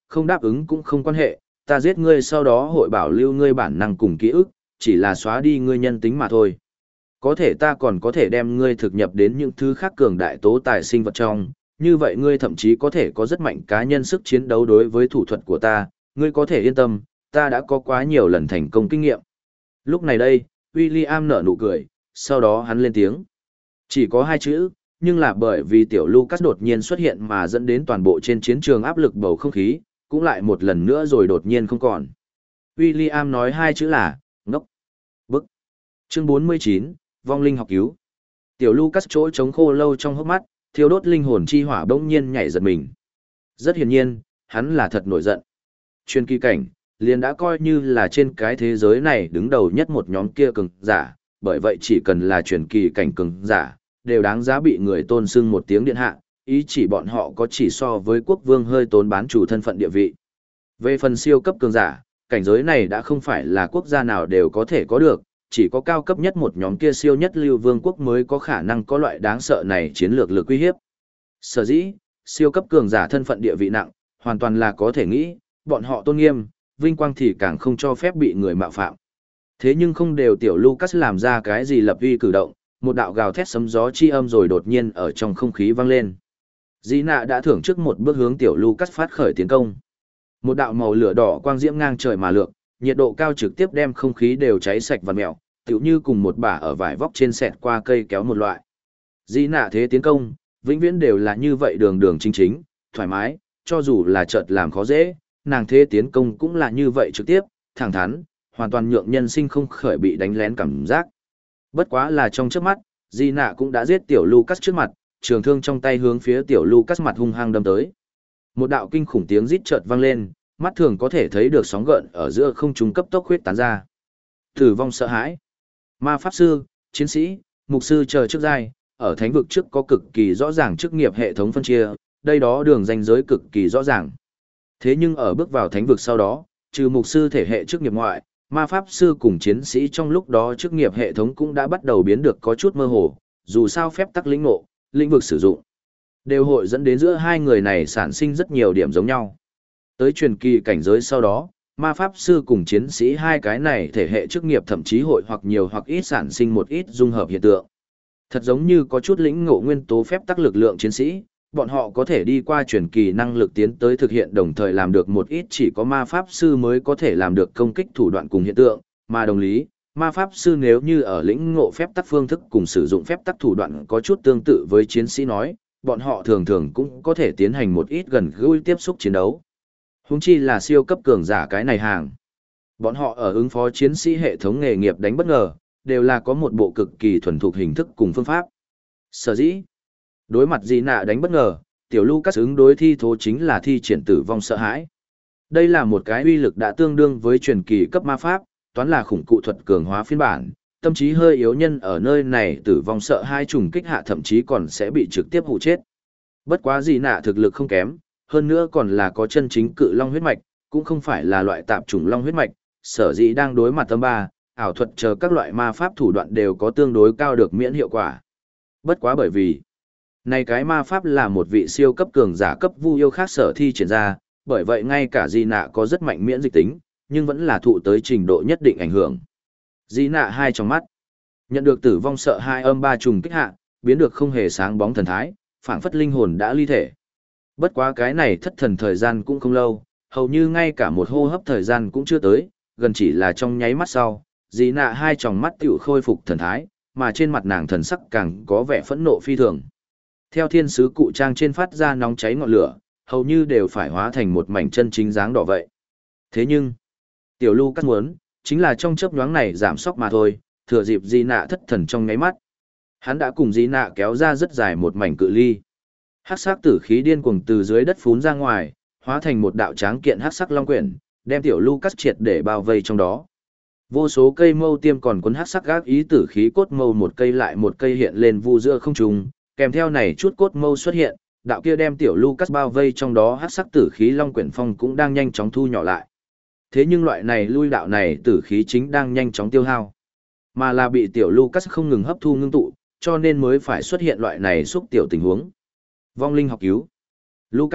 không đáp ứng cũng không quan hệ, ta giết ngươi sau đó hội bảo lưu ngươi bản năng cùng ký ức, chỉ là xóa đi ngươi nhân tính mà thôi. Có thể ta còn có thể đem ngươi thực nhập đến những thứ khác cường đại tố tài sinh vật trong, như vậy ngươi thậm chí có thể có rất mạnh cá nhân sức chiến đấu đối với thủ thuật của ta, ngươi có thể yên tâm, ta đã có quá nhiều lần thành công kinh nghiệm. Lúc này đây, William nở nụ cười, sau đó hắn lên tiếng. Chỉ có 2 chữ, nhưng là bởi vì tiểu Lucas đột nhiên xuất hiện mà dẫn đến toàn bộ trên chiến trường áp lực bầu không khí, cũng lại một lần nữa rồi đột nhiên không còn. William nói 2 chữ là, ngốc. Bức. Chương 49, Vong linh học cứu. Tiểu Lucas chỗ trống khô lâu trong hốc mắt, thiêu đốt linh hồn chi hỏa bỗng nhiên nhảy giật mình. Rất hiển nhiên, hắn là thật nổi giận. Truyền kỳ cảnh, liền đã coi như là trên cái thế giới này đứng đầu nhất một nhóm kia cường giả, bởi vậy chỉ cần là truyền kỳ cảnh cường giả, đều đáng giá bị người tôn xưng một tiếng điện hạ, ý chỉ bọn họ có chỉ so với quốc vương hơi tốn bán chủ thân phận địa vị. Về phần siêu cấp cường giả, cảnh giới này đã không phải là quốc gia nào đều có thể có được, chỉ có cao cấp nhất một nhóm kia siêu nhất lưu vương quốc mới có khả năng có loại đáng sợ này chiến lược lực uy hiếp. Sở dĩ, siêu cấp cường giả thân phận địa vị nặng, hoàn toàn là có thể nghĩ, bọn họ tôn nghiêm, vinh quang thì càng không cho phép bị người mạo phạm. Thế nhưng không đều tiểu Lucas làm ra cái gì lập uy cử động, một đạo gào thét sấm gió chi âm rồi đột nhiên ở trong không khí vang lên. Dĩ nạ đã thưởng trước một bước hướng tiểu Lucas phát khởi tiến công. Một đạo màu lửa đỏ quang diễm ngang trời mà lượn, nhiệt độ cao trực tiếp đem không khí đều cháy sạch và mèo, tựu như cùng một bả ở vải vóc trên xẹt qua cây kéo một loại. Dĩ nạ thế tiến công, vĩnh viễn đều là như vậy đường đường chính chính, thoải mái, cho dù là chợt làm khó dễ, nàng thế tiến công cũng là như vậy trực tiếp, thẳng thắn, hoàn toàn nhượng nhân sinh không khởi bị đánh lén cảm giác. Bất quá là trong trước mắt, Di nạ cũng đã giết tiểu Lucas trước mặt, trường thương trong tay hướng phía tiểu Lucas mặt hung hăng đâm tới. Một đạo kinh khủng tiếng rít chợt vang lên, mắt thường có thể thấy được sóng gợn ở giữa không trung cấp tốc huyết tán ra. Tử vong sợ hãi. Ma pháp sư, chiến sĩ, mục sư chờ chức giai, ở thánh vực trước có cực kỳ rõ ràng chức nghiệp hệ thống phân chia, đây đó đường ranh giới cực kỳ rõ ràng. Thế nhưng ở bước vào thánh vực sau đó, trừ mục sư thể hệ chức nghiệp ngoại, ma pháp sư cùng chiến sĩ trong lúc đó chức nghiệp hệ thống cũng đã bắt đầu biến được có chút mơ hồ, dù sao phép tắc lĩnh ngộ, lĩnh vực sử dụng, đều hội dẫn đến giữa hai người này sản sinh rất nhiều điểm giống nhau. Tới truyền kỳ cảnh giới sau đó, ma pháp sư cùng chiến sĩ hai cái này thể hệ chức nghiệp thậm chí hội hoặc nhiều hoặc ít sản sinh một ít dung hợp hiện tượng. Thật giống như có chút lĩnh ngộ nguyên tố phép tắc lực lượng chiến sĩ, bọn họ có thể đi qua truyền kỳ năng lực tiến tới thực hiện đồng thời làm được một ít chỉ có ma pháp sư mới có thể làm được công kích thủ đoạn cùng hiện tượng, mà đồng lý, ma pháp sư nếu như ở lĩnh ngộ phép tắc phương thức cùng sử dụng phép tắc thủ đoạn có chút tương tự với chiến sĩ nói, bọn họ thường thường cũng có thể tiến hành một ít gần gũi tiếp xúc chiến đấu. Huống chi là siêu cấp cường giả cái này hàng. Bọn họ ở ứng phó chiến sĩ hệ thống nghề nghiệp đánh bất ngờ, đều là có một bộ cực kỳ thuần thục hình thức cùng phương pháp. Sở dĩ, đối mặt Di nạ đánh bất ngờ, tiểu Lucas ứng đối thi thố chính là thi triển tử vong sợ hãi. Đây là một cái uy lực đã tương đương với truyền kỳ cấp ma pháp, toán là khủng cụ thuật cường hóa phiên bản, tâm trí hơi yếu nhân ở nơi này tử vong sợ hai trùng kích hạ thậm chí còn sẽ bị trực tiếp hụ chết. Bất quá Di nạ thực lực không kém, hơn nữa còn là có chân chính cự long huyết mạch, cũng không phải là loại tạp chủng long huyết mạch, sở dĩ đang đối mặt tâm ba, ảo thuật chờ các loại ma pháp thủ đoạn đều có tương đối cao được miễn hiệu quả. Bất quá bởi vì, này cái ma pháp là một vị siêu cấp cường giả cấp vu yêu khác sở thi triển ra, bởi vậy ngay cả Di nạ có rất mạnh miễn dịch tính, nhưng vẫn là thụ tới trình độ nhất định ảnh hưởng. Di nạ hai trong mắt, nhận được tử vong sợ hai âm ba trùng kích hạ, biến được không hề sáng bóng thần thái, phảng phất linh hồn đã ly thể. Bất quá cái này thất thần thời gian cũng không lâu, hầu như ngay cả một hô hấp thời gian cũng chưa tới, gần chỉ là trong nháy mắt sau, Dĩ nạ hai tròng mắt tiểu khôi phục thần thái, mà trên mặt nàng thần sắc càng có vẻ phẫn nộ phi thường. Theo thiên sứ cụ trang trên phát ra nóng cháy ngọn lửa, hầu như đều phải hóa thành một mảnh chân chính dáng đỏ vậy. Thế nhưng, tiểu Lucas muốn, chính là trong chớp nhoáng này giảm sóc mà thôi, thừa dịp Dĩ nạ thất thần trong nháy mắt. Hắn đã cùng Dĩ nạ kéo ra rất dài một mảnh cự ly. Hắc sắc tử khí điên cuồng từ dưới đất phún ra ngoài, hóa thành một đạo tráng kiện hắc sắc long quyển, đem tiểu Lucas triệt để bao vây trong đó. Vô số cây mâu tiêm còn cuốn hắc sắc gác ý tử khí cốt mâu một cây lại một cây hiện lên vu giữa không trung, kèm theo này chút cốt mâu xuất hiện, đạo kia đem tiểu Lucas bao vây trong đó hắc sắc tử khí long quyển phong cũng đang nhanh chóng thu nhỏ lại. Thế nhưng loại này lui đạo này tử khí chính đang nhanh chóng tiêu hao, mà là bị tiểu Lucas không ngừng hấp thu ngưng tụ, cho nên mới phải xuất hiện loại này xúc tiểu tình huống. Vong linh học cứu. Lucas,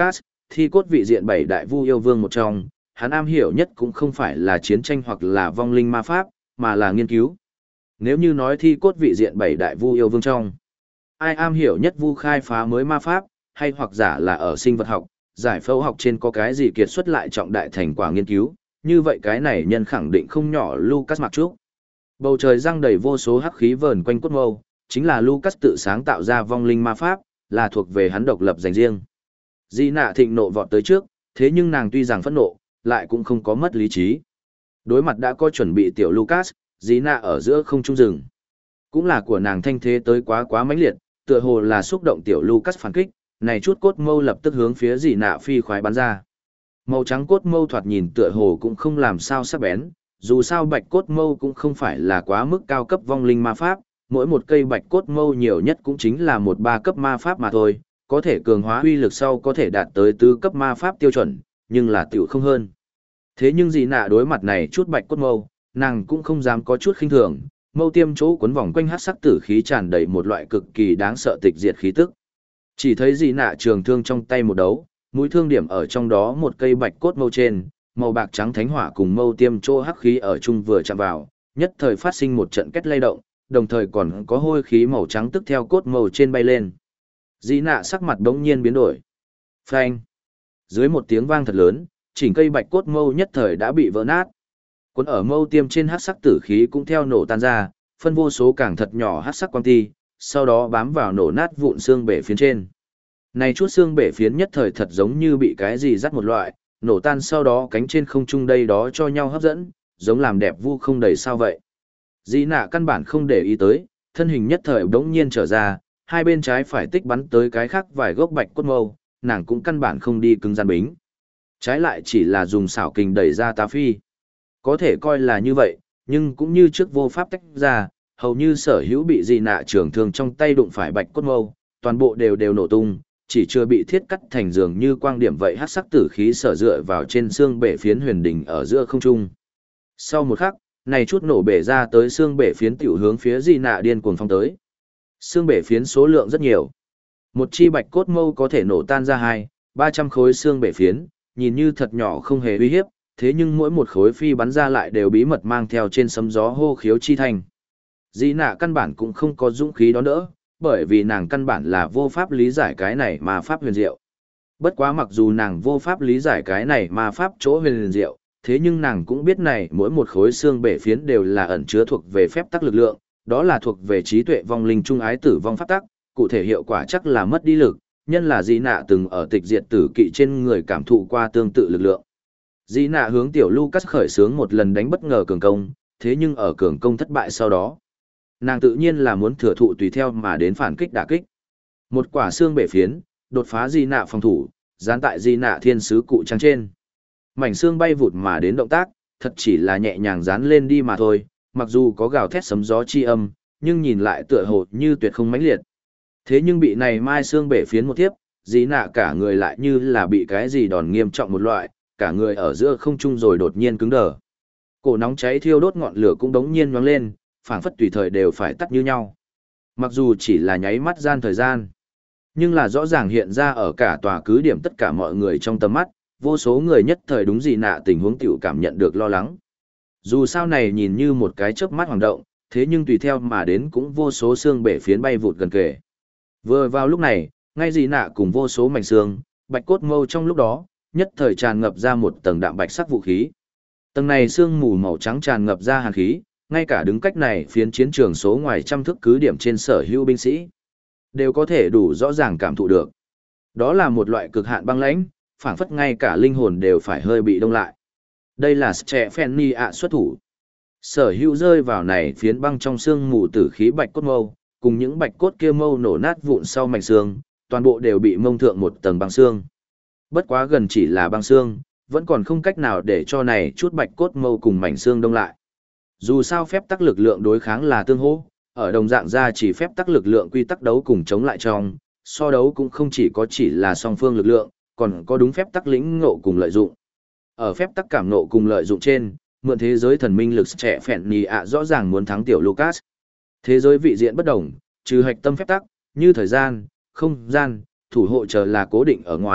thi cốt vị diện 7 đại vu yêu vương một trong, hắn am hiểu nhất cũng không phải là chiến tranh hoặc là vong linh ma pháp, mà là nghiên cứu. Nếu như nói thi cốt vị diện 7 đại vu yêu vương trong, ai am hiểu nhất vu khai phá mới ma pháp, hay hoặc giả là ở sinh vật học, giải phẫu học trên có cái gì kiệt xuất lại trọng đại thành quả nghiên cứu, như vậy cái này nhân khẳng định không nhỏ Lucas mặc trúc. Bầu trời răng đầy vô số hắc khí vờn quanh cốt mâu, chính là Lucas tự sáng tạo ra vong linh ma pháp, là thuộc về hắn độc lập dành riêng. Di nạ thịnh nộ vọt tới trước, thế nhưng nàng tuy rằng phẫn nộ, lại cũng không có mất lý trí. Đối mặt đã có chuẩn bị tiểu Lucas, Di nạ ở giữa không trung rừng. Cũng là của nàng thanh thế tới quá mãnh liệt, tựa hồ là xúc động tiểu Lucas phản kích, này chút cốt mâu lập tức hướng phía Di nạ phi khoái bắn ra. Màu trắng cốt mâu thoạt nhìn tựa hồ cũng không làm sao sắc bén, dù sao bạch cốt mâu cũng không phải là quá mức cao cấp vong linh ma pháp, mỗi một cây bạch cốt mâu nhiều nhất cũng chính là 1-3 cấp ma pháp mà thôi, có thể cường hóa uy lực sau có thể đạt tới 4 cấp ma pháp tiêu chuẩn, nhưng là tiểu không hơn. Thế nhưng Dị Nạ đối mặt này chút bạch cốt mâu, nàng cũng không dám có chút khinh thường, mâu tiêm chỗ quấn vòng quanh hắc sắc tử khí tràn đầy một loại cực kỳ đáng sợ tịch diệt khí tức. Chỉ thấy Dị Nạ trường thương trong tay một đấu, mũi thương điểm ở trong đó một cây bạch cốt mâu trên, màu bạc trắng thánh hỏa cùng mâu tiêm chỗ hắc khí ở chung vừa chạm vào, nhất thời phát sinh một trận kết lay động, đồng thời còn có hôi khí màu trắng tức theo cốt mâu trên bay lên. Dị Nạ sắc mặt bỗng nhiên biến đổi. Phanh! Dưới một tiếng vang thật lớn, chỉnh cây bạch cốt mâu nhất thời đã bị vỡ nát. Cuốn ở mâu tiêm trên hắc sắc tử khí cũng theo nổ tan ra, phân vô số càng thật nhỏ hắc sắc quang ti, sau đó bám vào nổ nát vụn xương bể phiến trên. Này chút xương bể phiến nhất thời thật giống như bị cái gì dắt một loại, nổ tan sau đó cánh trên không trung đây đó cho nhau hấp dẫn, giống làm đẹp vu không đầy sao vậy. Dị Nạ căn bản không để ý tới, thân hình nhất thời bỗng nhiên trở ra, hai bên trái phải tích bắn tới cái khác vài gốc bạch cốt mâu, nàng cũng căn bản không đi cứng gian bính. Trái lại chỉ là dùng xảo kình đẩy ra tá phi. Có thể coi là như vậy, nhưng cũng như trước vô pháp tách ra, hầu như sở hữu bị Dị Nạ trường thương trong tay đụng phải bạch cốt mâu, toàn bộ đều nổ tung, chỉ chưa bị thiết cắt thành dường như quang điểm vậy hắc sắc tử khí sở dựa vào trên xương bể phiến huyền đỉnh ở giữa không trung. Sau một khắc, này chút nổ bể ra tới xương bể phiến tiểu hướng phía Dị Nạ điên cuồng phong tới. Xương bể phiến số lượng rất nhiều. Một chi bạch cốt mâu có thể nổ tan ra 200-300 khối xương bể phiến, nhìn như thật nhỏ không hề uy hiếp, thế nhưng mỗi một khối phi bắn ra lại đều bí mật mang theo trên sấm gió hô khiếu chi thành. Dị Nạ căn bản cũng không có dũng khí đón đỡ, bởi vì nàng căn bản là vô pháp lý giải cái này mà pháp huyền diệu. Bất quá mặc dù nàng vô pháp lý giải cái này mà pháp chỗ huyền diệu, thế nhưng nàng cũng biết này mỗi một khối xương bể phiến đều là ẩn chứa thuộc về phép tắc lực lượng, đó là thuộc về trí tuệ vong linh trung ái tử vong pháp tắc, cụ thể hiệu quả chắc là mất đi lực, nhân là Dị Nạ từng ở tịch diệt tử kỵ trên người cảm thụ qua tương tự lực lượng. Dị Nạ hướng tiểu Lucas khởi xướng một lần đánh bất ngờ cường công, thế nhưng ở cường công thất bại sau đó, nàng tự nhiên là muốn thừa thụ tùy theo mà đến phản kích đả kích. Một quả xương bể phiến, đột phá Dị Nạ phòng thủ, dán tại Dị Nạ thiên sứ cụ trang trên. Mảnh xương bay vụt mà đến động tác, thật chỉ là nhẹ nhàng dán lên đi mà thôi, mặc dù có gào thét sấm gió chi âm, nhưng nhìn lại tựa hồ như tuyệt không mãnh liệt. Thế nhưng bị này mai xương bể phiến một tiếp, Dị Nạ cả người lại như là bị cái gì đòn nghiêm trọng một loại, cả người ở giữa không trung rồi đột nhiên cứng đờ. Cổ nóng cháy thiêu đốt ngọn lửa cũng đống nhiên nhoáng lên, phảng phất tùy thời đều phải tắt như nhau. Mặc dù chỉ là nháy mắt gian thời gian, nhưng là rõ ràng hiện ra ở cả tòa cứ điểm tất cả mọi người trong tầm mắt, vô số người nhất thời đúng Dị Nạ tình huống tiểu cảm nhận được lo lắng. Dù sao này nhìn như một cái chớp mắt hoàng động, thế nhưng tùy theo mà đến cũng vô số xương bể phiến bay vụt gần kề. Vừa vào lúc này, ngay Dị Nạ cùng vô số mảnh xương, bạch cốt mâu trong lúc đó, nhất thời tràn ngập ra một tầng đạm bạch sắc vũ khí. Tầng này xương mù màu trắng tràn ngập ra hàn khí, ngay cả đứng cách này phiến chiến trường số ngoài trăm thước cứ điểm trên sở hữu binh sĩ, đều có thể đủ rõ ràng cảm thụ được. Đó là một loại cực hạn băng lãnh, phảng phất ngay cả linh hồn đều phải hơi bị đông lại. Đây là Stephen ạ xuất thủ. Sở hữu rơi vào này phiến băng trong xương mù tử khí bạch cốt mâu, cùng những bạch cốt kia mâu nổ nát vụn sau mảnh xương, toàn bộ đều bị mông thượng một tầng băng xương. Bất quá gần chỉ là băng xương, vẫn còn không cách nào để cho này chút bạch cốt mâu cùng mảnh xương đông lại. Dù sao phép tắc lực lượng đối kháng là tương hỗ, ở đồng dạng ra chỉ phép tắc lực lượng quy tắc đấu cùng chống lại trong, so đấu cũng không chỉ là song phương lực lượng, còn có đúng phép tắc lĩnh ngộ cùng lợi dụng. Ở phép tắc cảm ngộ cùng lợi dụng trên, mượn thế giới thần minh lực trẻ phèn nhì ạ rõ ràng muốn thắng tiểu Lucas. Thế giới vị diện bất đồng, trừ hạch tâm phép tắc, như thời gian, không gian, thủ hộ chờ là cố định ở ngoài,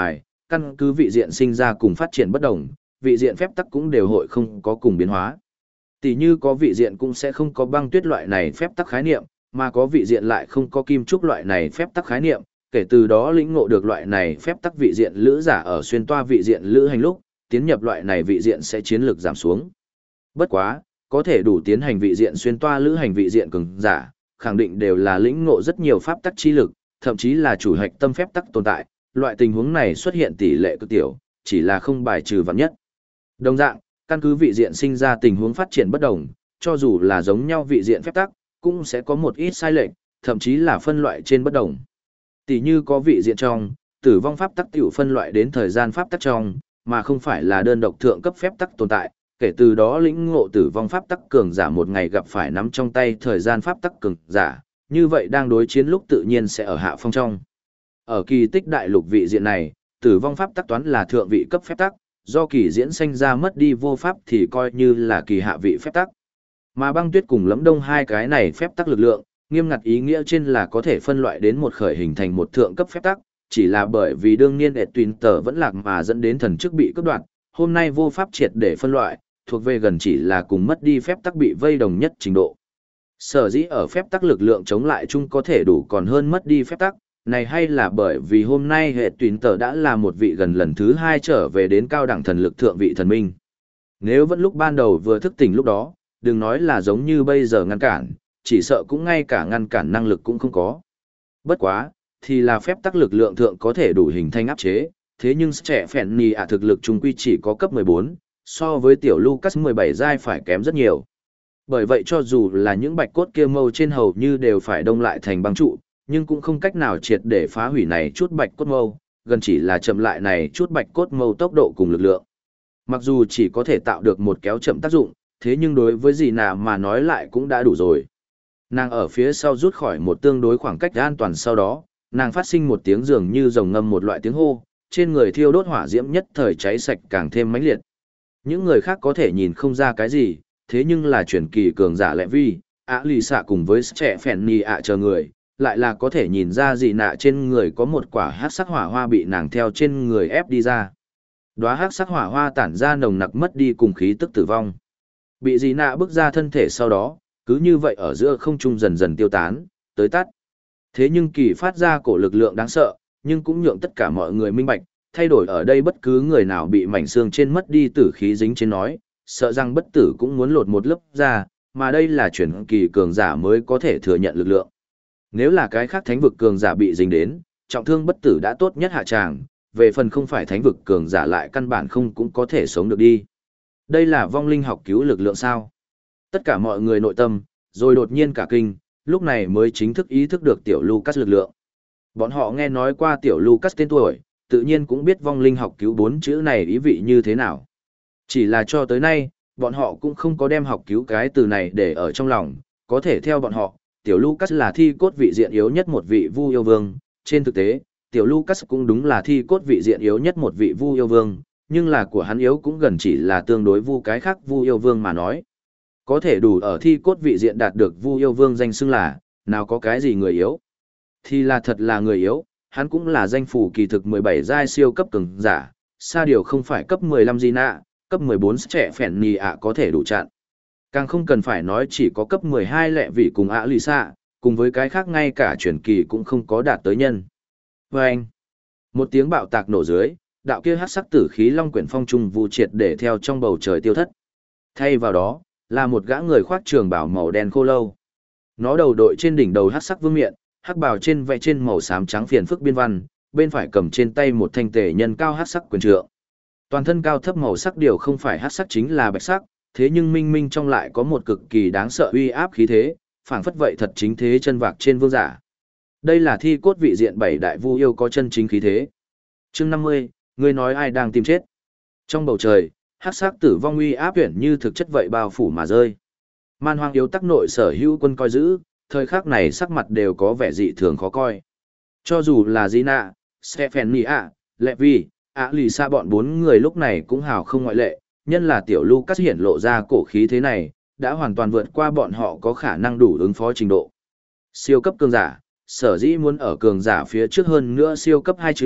căn cứ vị diện sinh ra cùng phát triển bất đồng, vị diện phép tắc cũng đều hội không có cùng biến hóa. Tỷ như có vị diện cũng sẽ không có băng tuyết loại này phép tắc khái niệm, mà có vị diện lại không có kim trúc loại này phép tắc khái niệm, kể từ đó lĩnh ngộ được loại này phép tắc vị diện lữ giả ở xuyên toa vị diện lữ hành lúc, tiến nhập loại này vị diện sẽ chiến lược giảm xuống. Bất quá, có thể đủ tiến hành vị diện xuyên toa lữ hành vị diện cường giả, khẳng định đều là lĩnh ngộ rất nhiều pháp tắc chi lực, thậm chí là chủ hạch tâm phép tắc tồn tại, loại tình huống này xuất hiện tỷ lệ cực tiểu, chỉ là không bài trừ vạn nhất. Đồng dạng, căn cứ vị diện sinh ra tình huống phát triển bất đồng, cho dù là giống nhau vị diện phép tắc, cũng sẽ có một ít sai lệch, thậm chí là phân loại trên bất đồng. Tỷ như có vị diện trong, tử vong pháp tắc tiểu phân loại đến thời gian pháp tắc trong, mà không phải là đơn độc thượng cấp phép tắc tồn tại, kể từ đó lĩnh ngộ tử vong pháp tắc cường giả một ngày gặp phải nắm trong tay thời gian pháp tắc cường giả, như vậy đang đối chiến lúc tự nhiên sẽ ở hạ phong trong. Ở kỳ tích đại lục vị diện này, tử vong pháp tắc toán là thượng vị cấp phép tắc, do kỳ diễn sanh ra mất đi vô pháp thì coi như là kỳ hạ vị phép tắc. Mà băng tuyết cùng lẫm đông hai cái này phép tắc lực lượng, nghiêm ngặt ý nghĩa trên là có thể phân loại đến một khởi hình thành một thượng cấp phép tắc, chỉ là bởi vì đương niên Etwin tờ vẫn lạc mà dẫn đến thần chức bị cướp đoạt, hôm nay vô pháp triệt để phân loại, thuộc về gần chỉ là cùng mất đi phép tắc bị vây đồng nhất trình độ. Sở dĩ ở phép tắc lực lượng chống lại chung có thể đủ còn hơn mất đi phép tắc, này hay là bởi vì hôm nay hệ tuyển tờ đã là một vị gần lần thứ 2 trở về đến cao đẳng thần lực thượng vị thần minh. Nếu vẫn lúc ban đầu vừa thức tỉnh lúc đó, đừng nói là giống như bây giờ ngăn cản, chỉ sợ cũng ngay cả ngăn cản năng lực cũng không có. Bất quá, thì là phép tắc lực lượng thượng có thể đủ hình thành áp chế, thế nhưng trẻ phèn nì thực lực trung quy chỉ có cấp 14, so với tiểu Lucas 17 giai phải kém rất nhiều. Bởi vậy cho dù là những bạch cốt kia mâu trên hầu như đều phải đông lại thành băng trụ, nhưng cũng không cách nào triệt để phá hủy này chút bạch cốt mâu, gần chỉ là chậm lại này chút bạch cốt mâu tốc độ cùng lực lượng. Mặc dù chỉ có thể tạo được một kéo chậm tác dụng, thế nhưng đối với gì nào mà nói lại cũng đã đủ rồi. Nàng ở phía sau rút khỏi một tương đối khoảng cách an toàn sau đó, nàng phát sinh một tiếng dường như rồng ngâm một loại tiếng hô, trên người thiêu đốt hỏa diễm nhất thời cháy sạch càng thêm mãnh liệt. Những người khác có thể nhìn không ra cái gì, thế nhưng là truyền kỳ cường giả lệ vi, lì xạ cùng với trẻ phèn nì chờ người, lại là có thể nhìn ra gì nạ trên người có một quả hắc sắc hỏa hoa bị nàng theo trên người ép đi ra. Đóa hắc sắc hỏa hoa tản ra nồng nặc mất đi cùng khí tức tử vong. Bị gì nạ bước ra thân thể sau đó, cứ như vậy ở giữa không trung dần dần tiêu tán, tới tắt. Thế nhưng kỳ phát ra cổ lực lượng đáng sợ, nhưng cũng nhượng tất cả mọi người minh bạch, thay đổi ở đây bất cứ người nào bị mảnh xương trên mất đi tử khí dính trên nói, sợ rằng bất tử cũng muốn lột một lớp ra, mà đây là chuyển kỳ cường giả mới có thể thừa nhận lực lượng. Nếu là cái khác thánh vực cường giả bị dính đến, trọng thương bất tử đã tốt nhất hạ tràng, về phần không phải thánh vực cường giả lại căn bản không cũng có thể sống được đi. Đây là vong linh học cứu lực lượng sao? Tất cả mọi người nội tâm, rồi đột nhiên cả kinh, lúc này mới chính thức ý thức được tiểu Lucas lực lượng. Bọn họ nghe nói qua tiểu Lucas tên tuổi, tự nhiên cũng biết vong linh học cứu 4 chữ này ý vị như thế nào. Chỉ là cho tới nay, bọn họ cũng không có đem học cứu cái từ này để ở trong lòng, có thể theo bọn họ, tiểu Lucas là thi cốt vị diện yếu nhất một vị Vu yêu vương, trên thực tế, tiểu Lucas cũng đúng là thi cốt vị diện yếu nhất một vị Vu yêu vương, nhưng là của hắn yếu cũng gần chỉ là tương đối Vu cái khác Vu yêu vương mà nói. Có thể đủ ở thi cốt vị diện đạt được Vu yêu vương danh xưng là, nào có cái gì người yếu. Thì là thật là người yếu, hắn cũng là danh phủ kỳ thực 17 giai siêu cấp cường giả, xa điều không phải cấp 15 gì nạ, cấp 14 trẻ phèn nì có thể đủ chặn. Càng không cần phải nói chỉ có cấp 12 lẹ vị cùng lì xạ, cùng với cái khác ngay cả chuyển kỳ cũng không có đạt tới nhân. Và anh, một tiếng bạo tạc nổ dưới, đạo kia hắc sắc tử khí long quyển phong trung vụ triệt để theo trong bầu trời tiêu thất. Thay vào đó, là một gã người khoác trường bào màu đen khô lâu. Nó đầu đội trên đỉnh đầu hắc sắc vương miện, hắc bào trên vẽ trên màu xám trắng phiền phức biên văn, bên phải cầm trên tay một thanh tể nhân cao hắc sắc quyền trượng. Toàn thân cao thấp màu sắc điều không phải hắc sắc chính là bạch sắc, thế nhưng minh minh trong lại có một cực kỳ đáng sợ uy áp khí thế, phảng phất vậy thật chính thế chân vạc trên vương giả. Đây là thi cốt vị diện 7 đại vu yêu có chân chính khí thế. Chương 50, ngươi nói ai đang tìm chết? Trong bầu trời, hắc sắc tử vong uy áp tuyển như thực chất vậy bao phủ mà rơi. Man Hoang yếu tắc nội sở hữu quân coi giữ, thời khắc này sắc mặt đều có vẻ dị thường khó coi. Cho dù là Gina, Stephanie, Levi, Lisa bọn 4 người lúc này cũng hào không ngoại lệ, nhân là tiểu Lucas hiển lộ ra cổ khí thế này, đã hoàn toàn vượt qua bọn họ có khả năng đủ ứng phó trình độ. Siêu cấp cường giả, sở dĩ muốn ở cường giả phía trước hơn nữa siêu cấp 2 chữ,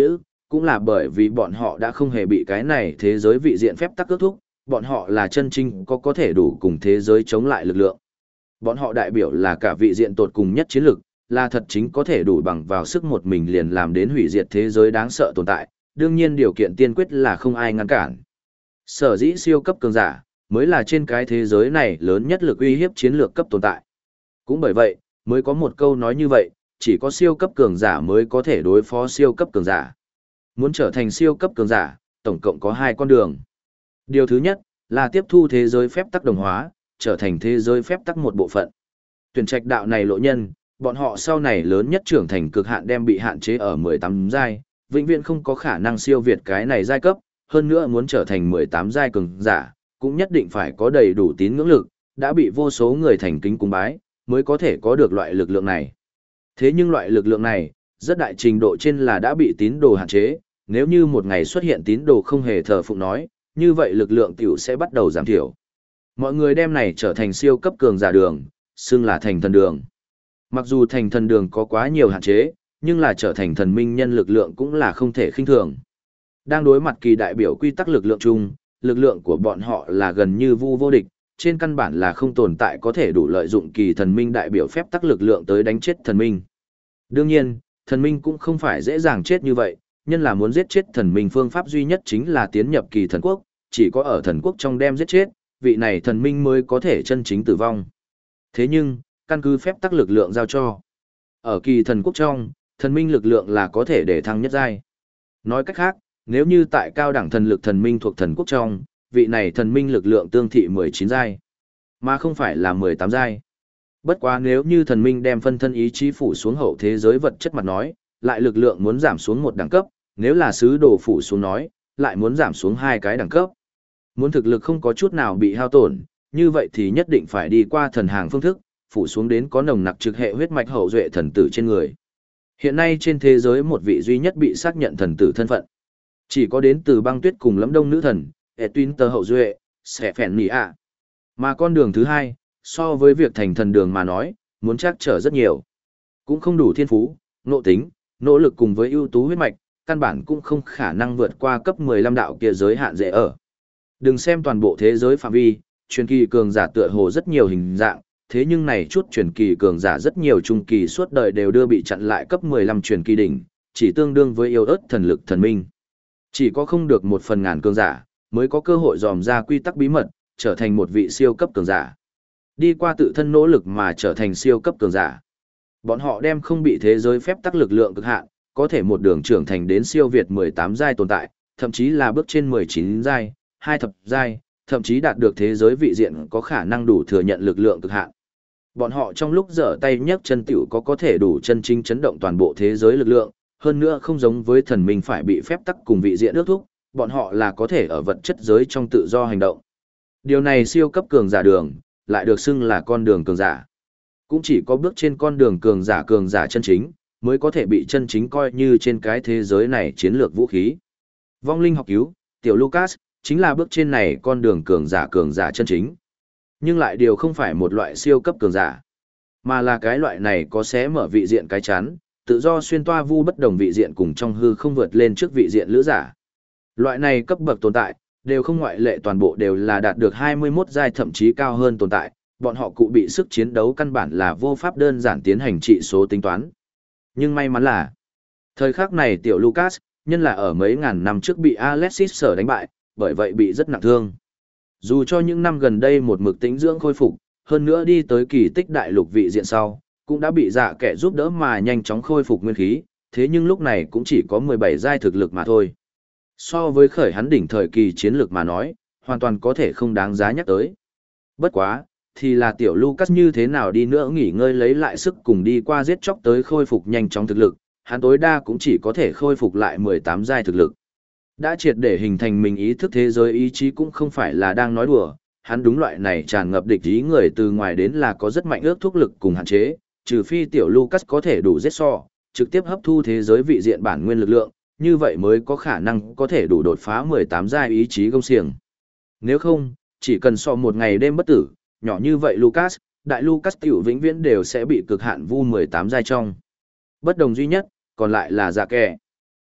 cũng là bởi vì bọn họ đã không hề bị cái này thế giới vị diện phép tắc ước thúc, bọn họ là chân chính có thể đủ cùng thế giới chống lại lực lượng. Bọn họ đại biểu là cả vị diện tột cùng nhất chiến lực, là thật chính có thể đủ bằng vào sức một mình liền làm đến hủy diệt thế giới đáng sợ tồn tại, đương nhiên điều kiện tiên quyết là không ai ngăn cản. Sở dĩ siêu cấp cường giả, mới là trên cái thế giới này lớn nhất lực uy hiếp chiến lược cấp tồn tại. Cũng bởi vậy, mới có một câu nói như vậy, chỉ có siêu cấp cường giả mới có thể đối phó siêu cấp cường giả. Muốn trở thành siêu cấp cường giả, tổng cộng có 2 con đường. Điều thứ nhất, là tiếp thu thế giới phép tắc đồng hóa, trở thành thế giới phép tắc một bộ phận. Tuyển trạch đạo này lộ nhân, bọn họ sau này lớn nhất trưởng thành cực hạn đem bị hạn chế ở 18 giai, vĩnh viễn không có khả năng siêu việt cái này giai cấp, hơn nữa muốn trở thành 18 giai cường giả, cũng nhất định phải có đầy đủ tín ngưỡng lực, đã bị vô số người thành kính cúng bái, mới có thể có được loại lực lượng này. Thế nhưng loại lực lượng này, rất đại trình độ trên là đã bị tín đồ hạn chế, nếu như một ngày xuất hiện tín đồ không hề thờ phụng nói, như vậy lực lượng tiểu sẽ bắt đầu giảm thiểu. Mọi người đem này trở thành siêu cấp cường giả đường, xưng là thành thần đường. Mặc dù thành thần đường có quá nhiều hạn chế, nhưng là trở thành thần minh nhân lực lượng cũng là không thể khinh thường. Đang đối mặt kỳ đại biểu quy tắc lực lượng chung, lực lượng của bọn họ là gần như vô địch, trên căn bản là không tồn tại có thể đủ lợi dụng kỳ thần minh đại biểu phép tắc lực lượng tới đánh chết thần minh. Đương nhiên, thần minh cũng không phải dễ dàng chết như vậy, nhân là muốn giết chết thần minh phương pháp duy nhất chính là tiến nhập kỳ thần quốc, chỉ có ở thần quốc trong đem giết chết, vị này thần minh mới có thể chân chính tử vong. Thế nhưng, căn cứ phép tắc lực lượng giao cho. Ở kỳ thần quốc trong, thần minh lực lượng là có thể để thăng nhất giai. Nói cách khác, nếu như tại cao đẳng thần lực thần minh thuộc thần quốc trong, vị này thần minh lực lượng tương thị 19 giai, mà không phải là 18 giai. Bất quá nếu như thần minh đem phân thân ý chí phủ xuống hậu thế giới vật chất mặt nói, lại lực lượng muốn giảm xuống một đẳng cấp, nếu là sứ đồ phủ xuống nói, lại muốn giảm xuống 2 cái đẳng cấp. Muốn thực lực không có chút nào bị hao tổn, như vậy thì nhất định phải đi qua thần hàng phương thức, phủ xuống đến có nồng nặc trực hệ huyết mạch hậu duệ thần tử trên người. Hiện nay trên thế giới một vị duy nhất bị xác nhận thần tử thân phận. Chỉ có đến từ băng tuyết cùng lẫm đông nữ thần, Etwin tờ hậu duệ, sẽ phèn nỉ ạ. Mà con đường thứ hai, so với việc thành thần đường mà nói, muốn chắc trở rất nhiều. Cũng không đủ thiên phú, nộ tính, nỗ lực cùng với ưu tú huyết mạch, căn bản cũng không khả năng vượt qua cấp 15 đạo kia giới hạn dễ ở. Đừng xem toàn bộ thế giới phạm vi, truyền kỳ cường giả tựa hồ rất nhiều hình dạng, thế nhưng này chút truyền kỳ cường giả rất nhiều trung kỳ suốt đời đều đưa bị chặn lại cấp 15 truyền kỳ đỉnh, chỉ tương đương với yêu ớt thần lực thần minh. Chỉ có không được 1/1000 cường giả, mới có cơ hội dòm ra quy tắc bí mật, trở thành một vị siêu cấp cường giả. Đi qua tự thân nỗ lực mà trở thành siêu cấp cường giả. Bọn họ đem không bị thế giới phép tắc lực lượng cực hạn, có thể một đường trưởng thành đến siêu việt 18 giai tồn tại, thậm chí là bước trên 19 giai, 2 thập giai, thậm chí đạt được thế giới vị diện có khả năng đủ thừa nhận lực lượng cực hạn. Bọn họ trong lúc giở tay nhấc chân tiểu có thể đủ chân chính chấn động toàn bộ thế giới lực lượng, hơn nữa không giống với thần minh phải bị phép tắc cùng vị diện ước thúc, bọn họ là có thể ở vật chất giới trong tự do hành động. Điều này siêu cấp cường giả đường, lại được xưng là con đường cường giả. Cũng chỉ có bước trên con đường cường giả chân chính, mới có thể bị chân chính coi như trên cái thế giới này chiến lược vũ khí. Vong linh học cứu, tiểu Lucas, chính là bước trên này con đường cường giả chân chính. Nhưng lại điều không phải một loại siêu cấp cường giả, mà là cái loại này có xé mở vị diện cái chắn, tự do xuyên toa vu bất đồng vị diện cùng trong hư không vượt lên trước vị diện lữ giả. Loại này cấp bậc tồn tại, đều không ngoại lệ toàn bộ đều là đạt được 21 giai thậm chí cao hơn tồn tại, bọn họ cụ bị sức chiến đấu căn bản là vô pháp đơn giản tiến hành trị số tính toán. Nhưng may mắn là, thời khắc này tiểu Lucas, nhân là ở mấy ngàn năm trước bị Alexis sở đánh bại, bởi vậy bị rất nặng thương. Dù cho những năm gần đây một mực tĩnh dưỡng khôi phục, hơn nữa đi tới kỳ tích đại lục vị diện sau, cũng đã bị dạ kẻ giúp đỡ mà nhanh chóng khôi phục nguyên khí, thế nhưng lúc này cũng chỉ có 17 giai thực lực mà thôi. So với khởi hắn đỉnh thời kỳ chiến lược mà nói, hoàn toàn có thể không đáng giá nhắc tới. Bất quá, thì là tiểu Lucas như thế nào đi nữa nghỉ ngơi lấy lại sức cùng đi qua giết chóc tới khôi phục nhanh chóng thực lực, hắn tối đa cũng chỉ có thể khôi phục lại 18 giai thực lực. Đã triệt để hình thành mình ý thức thế giới ý chí cũng không phải là đang nói đùa, hắn đúng loại này tràn ngập địch ý người từ ngoài đến là có rất mạnh ước thúc lực cùng hạn chế, trừ phi tiểu Lucas có thể đủ giết so, trực tiếp hấp thu thế giới vị diện bản nguyên lực lượng, như vậy mới có khả năng có thể đủ đột phá 18 giai ý chí gông xiềng. Nếu không, chỉ cần so một ngày đêm bất tử, nhỏ như vậy Lucas, đại Lucas tiểu vĩnh viễn đều sẽ bị cực hạn vu 18 giai trong. Bất đồng duy nhất, còn lại là dạ kẻ.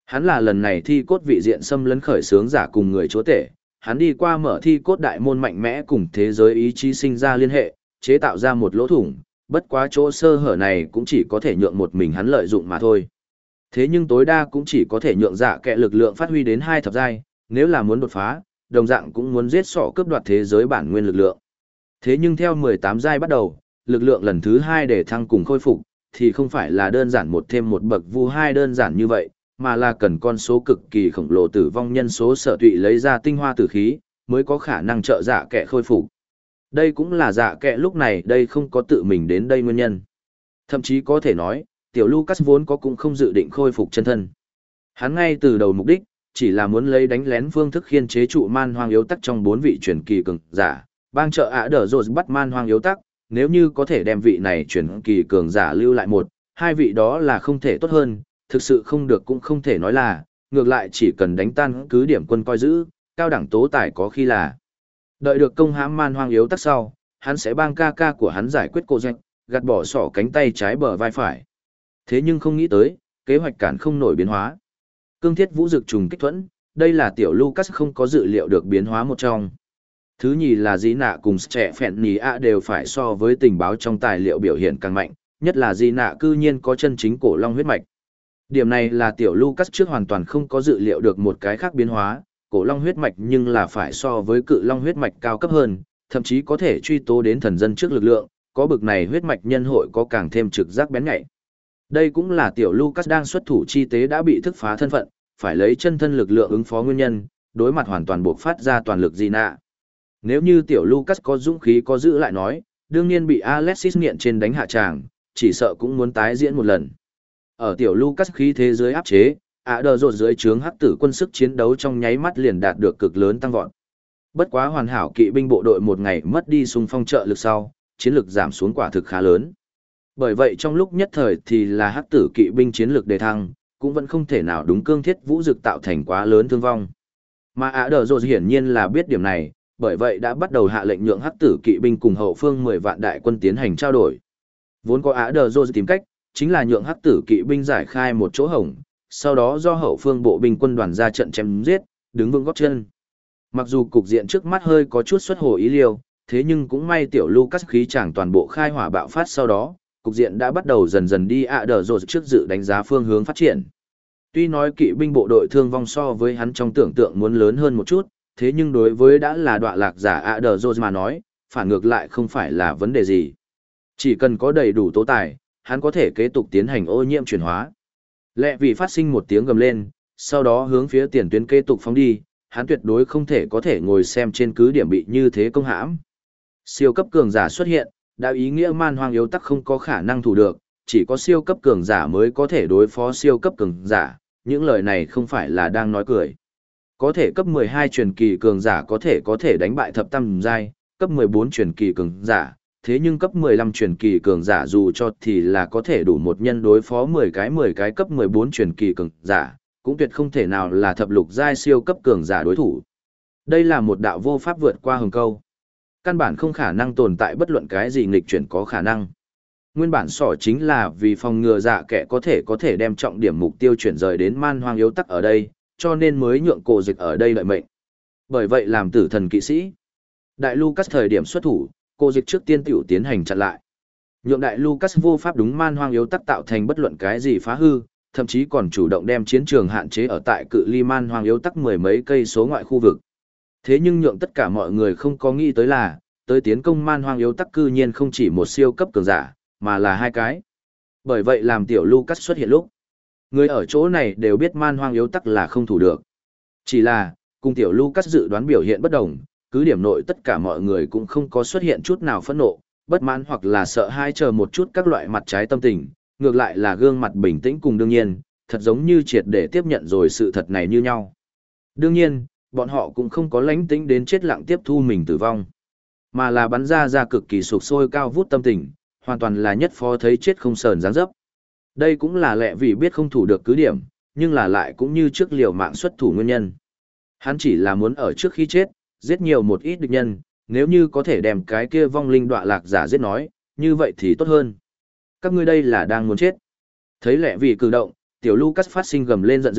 Hắn là lần này thi cốt vị diện xâm lấn khởi xướng giả cùng người chúa tể, hắn đi qua mở thi cốt đại môn mạnh mẽ cùng thế giới ý chí sinh ra liên hệ, chế tạo ra một lỗ thủng, bất quá chỗ sơ hở này cũng chỉ có thể nhượng một mình hắn lợi dụng mà thôi. Thế nhưng tối đa cũng chỉ có thể nhượng giả kệ lực lượng phát huy đến 2 thập giai, nếu là muốn đột phá, đồng dạng cũng muốn giết sọ cướp đoạt thế giới bản nguyên lực lượng. Thế nhưng theo 18 giai bắt đầu, lực lượng lần thứ 2 để thăng cùng khôi phục, thì không phải là đơn giản một thêm một bậc vu 2 đơn giản như vậy, mà là cần con số cực kỳ khổng lồ tử vong nhân số sở tụy lấy ra tinh hoa tử khí, mới có khả năng trợ dạ kệ khôi phục. Đây cũng là dạ kệ lúc này đây không có tự mình đến đây nguyên nhân. Thậm chí có thể nói, tiểu Lucas vốn có cũng không dự định khôi phục chân thân. Hắn ngay từ đầu mục đích, chỉ là muốn lấy đánh lén phương thức khiên chế trụ man hoang yếu tắc trong 4 vị truyền kỳ cường giả, bang trợ ả đỡ rồi bắt man hoang yếu tắc, nếu như có thể đem vị này truyền kỳ cường giả lưu lại một, 2 vị đó là không thể tốt hơn, thực sự không được cũng không thể nói là, ngược lại chỉ cần đánh tan cứ điểm quân coi giữ, cao đẳng tố tài có khi là. Đợi được công hãm man hoang yếu tắc sau, hắn sẽ bang ca ca của hắn giải quyết cô danh, gạt bỏ sỏ cánh tay trái bờ vai phải. Thế nhưng không nghĩ tới, kế hoạch cản không nổi biến hóa. Cương thiết vũ dực trùng kích thuẫn, đây là tiểu Lucas không có dự liệu được biến hóa một trong. Thứ nhì là Di Nạ cùng trẻ phèn nì ạ đều phải so với tình báo trong tài liệu biểu hiện càng mạnh, nhất là Di Nạ cư nhiên có chân chính cổ long huyết mạch. Điểm này là tiểu Lucas trước hoàn toàn không có dự liệu được một cái khác biến hóa, cổ long huyết mạch nhưng là phải so với cự long huyết mạch cao cấp hơn, thậm chí có thể truy tố đến thần dân trước lực lượng, có bực này huyết mạch nhân hội có càng thêm trực giác bén nhạy. Đây cũng là tiểu Lucas đang xuất thủ chi tế đã bị thức phá thân phận, phải lấy chân thân lực lượng ứng phó nguyên nhân, đối mặt hoàn toàn buộc phát ra toàn lực Di Nạ. Nếu như tiểu Lucas có dũng khí có giữ lại nói, đương nhiên bị Alexis nghiện trên đánh hạ tràng, chỉ sợ cũng muốn tái diễn một lần. Ở tiểu Lucas khí thế giới áp chế, ả đờ rột dưới trướng hắc tử quân sức chiến đấu trong nháy mắt liền đạt được cực lớn tăng vọt. Bất quá hoàn hảo kỵ binh bộ đội một ngày mất đi xung phong trợ lực sau, chiến lực giảm xuống quả thực khá lớn. Bởi vậy trong lúc nhất thời thì là hắc tử kỵ binh chiến lực đề thăng, cũng vẫn không thể nào đúng cương thiết vũ dực tạo thành quá lớn thương vong. Mà ả đờ rột hiển nhiên là biết điểm này, bởi vậy đã bắt đầu hạ lệnh nhượng hắc tử kỵ binh cùng hậu phương 10 vạn đại quân tiến hành trao đổi. Vốn có ả đờ rột tìm cách, chính là nhượng hắc tử kỵ binh giải khai một chỗ hổng, sau đó do hậu phương bộ binh quân đoàn ra trận chém giết, đứng vững gót chân. Mặc dù cục diện trước mắt hơi có chút xuất hồ ý liêu, thế nhưng cũng may tiểu Lucas khí chàng toàn bộ khai hỏa bạo phát sau đó, cục diện đã bắt đầu dần dần đi ả đờ rột trước dự đánh giá phương hướng phát triển. Tuy nói kỵ binh bộ đội thương vong so với hắn trong tưởng tượng muốn lớn hơn một chút, thế nhưng đối với đã là đọa lạc giả ả đờ rột mà nói, phản ngược lại không phải là vấn đề gì. Chỉ cần có đầy đủ tố tài, hắn có thể kế tục tiến hành ô nhiễm chuyển hóa. Lẹ vì phát sinh một tiếng gầm lên, sau đó hướng phía tiền tuyến kế tục phóng đi, hắn tuyệt đối không thể có thể ngồi xem trên cứ điểm bị như thế công hãm. Siêu cấp cường giả xuất hiện, đã ý nghĩa man hoang yếu tắc không có khả năng thủ được, chỉ có siêu cấp cường giả mới có thể đối phó siêu cấp cường giả, những lời này không phải là đang nói cười. Có thể cấp 12 truyền kỳ cường giả có thể đánh bại thập tam giai, cấp 14 truyền kỳ cường giả, thế nhưng cấp 15 truyền kỳ cường giả dù cho thì là có thể đủ một nhân đối phó 10 cái cấp 14 truyền kỳ cường giả, cũng tuyệt không thể nào là thập lục giai siêu cấp cường giả đối thủ. Đây là một đạo vô pháp vượt qua hừng câu. Căn bản không khả năng tồn tại bất luận cái gì nghịch chuyển có khả năng. Nguyên bản sỏ chính là vì phòng ngừa dạ kẻ có thể đem trọng điểm mục tiêu chuyển rời đến man hoang yếu tắc ở đây, cho nên mới nhượng cổ dịch ở đây lợi mệnh. Bởi vậy làm tử thần kỵ sĩ. Đại Lucas thời điểm xuất thủ, cổ dịch trước tiên tiểu tiến hành chặn lại. Nhượng đại Lucas vô pháp đúng man hoang yếu tắc tạo thành bất luận cái gì phá hư, thậm chí còn chủ động đem chiến trường hạn chế ở tại cự ly man hoang yếu tắc 10 mấy cây số ngoại khu vực. Thế nhưng nhượng tất cả mọi người không có nghĩ tới là, tới tiến công man hoang yếu tắc cư nhiên không chỉ một siêu cấp cường giả, mà là 2 cái. Bởi vậy làm tiểu Lucas xuất hiện lúc, người ở chỗ này đều biết man hoang yếu tắc là không thủ được. Chỉ là, cùng tiểu Lucas dự đoán biểu hiện bất đồng, cứ điểm nội tất cả mọi người cũng không có xuất hiện chút nào phẫn nộ, bất mãn hoặc là sợ hãi chờ một chút các loại mặt trái tâm tình, ngược lại là gương mặt bình tĩnh cùng đương nhiên, thật giống như triệt để tiếp nhận rồi sự thật này như nhau. Đương nhiên, bọn họ cũng không có lánh tĩnh đến chết lặng tiếp thu mình tử vong, mà là bắn ra cực kỳ sục sôi cao vút tâm tình, hoàn toàn là nhất phó thấy chết không sờn dáng dấp. Đây cũng là lẽ vì biết không thủ được cứ điểm, nhưng là lại cũng như trước liều mạng xuất thủ nguyên nhân. Hắn chỉ là muốn ở trước khi chết, giết nhiều một ít địch nhân, nếu như có thể đem cái kia vong linh đọa lạc giả giết nói, như vậy thì tốt hơn. Các ngươi đây là đang muốn chết. Thấy lẽ vì cử động, tiểu Lucas phát sinh gầm lên giận dữ,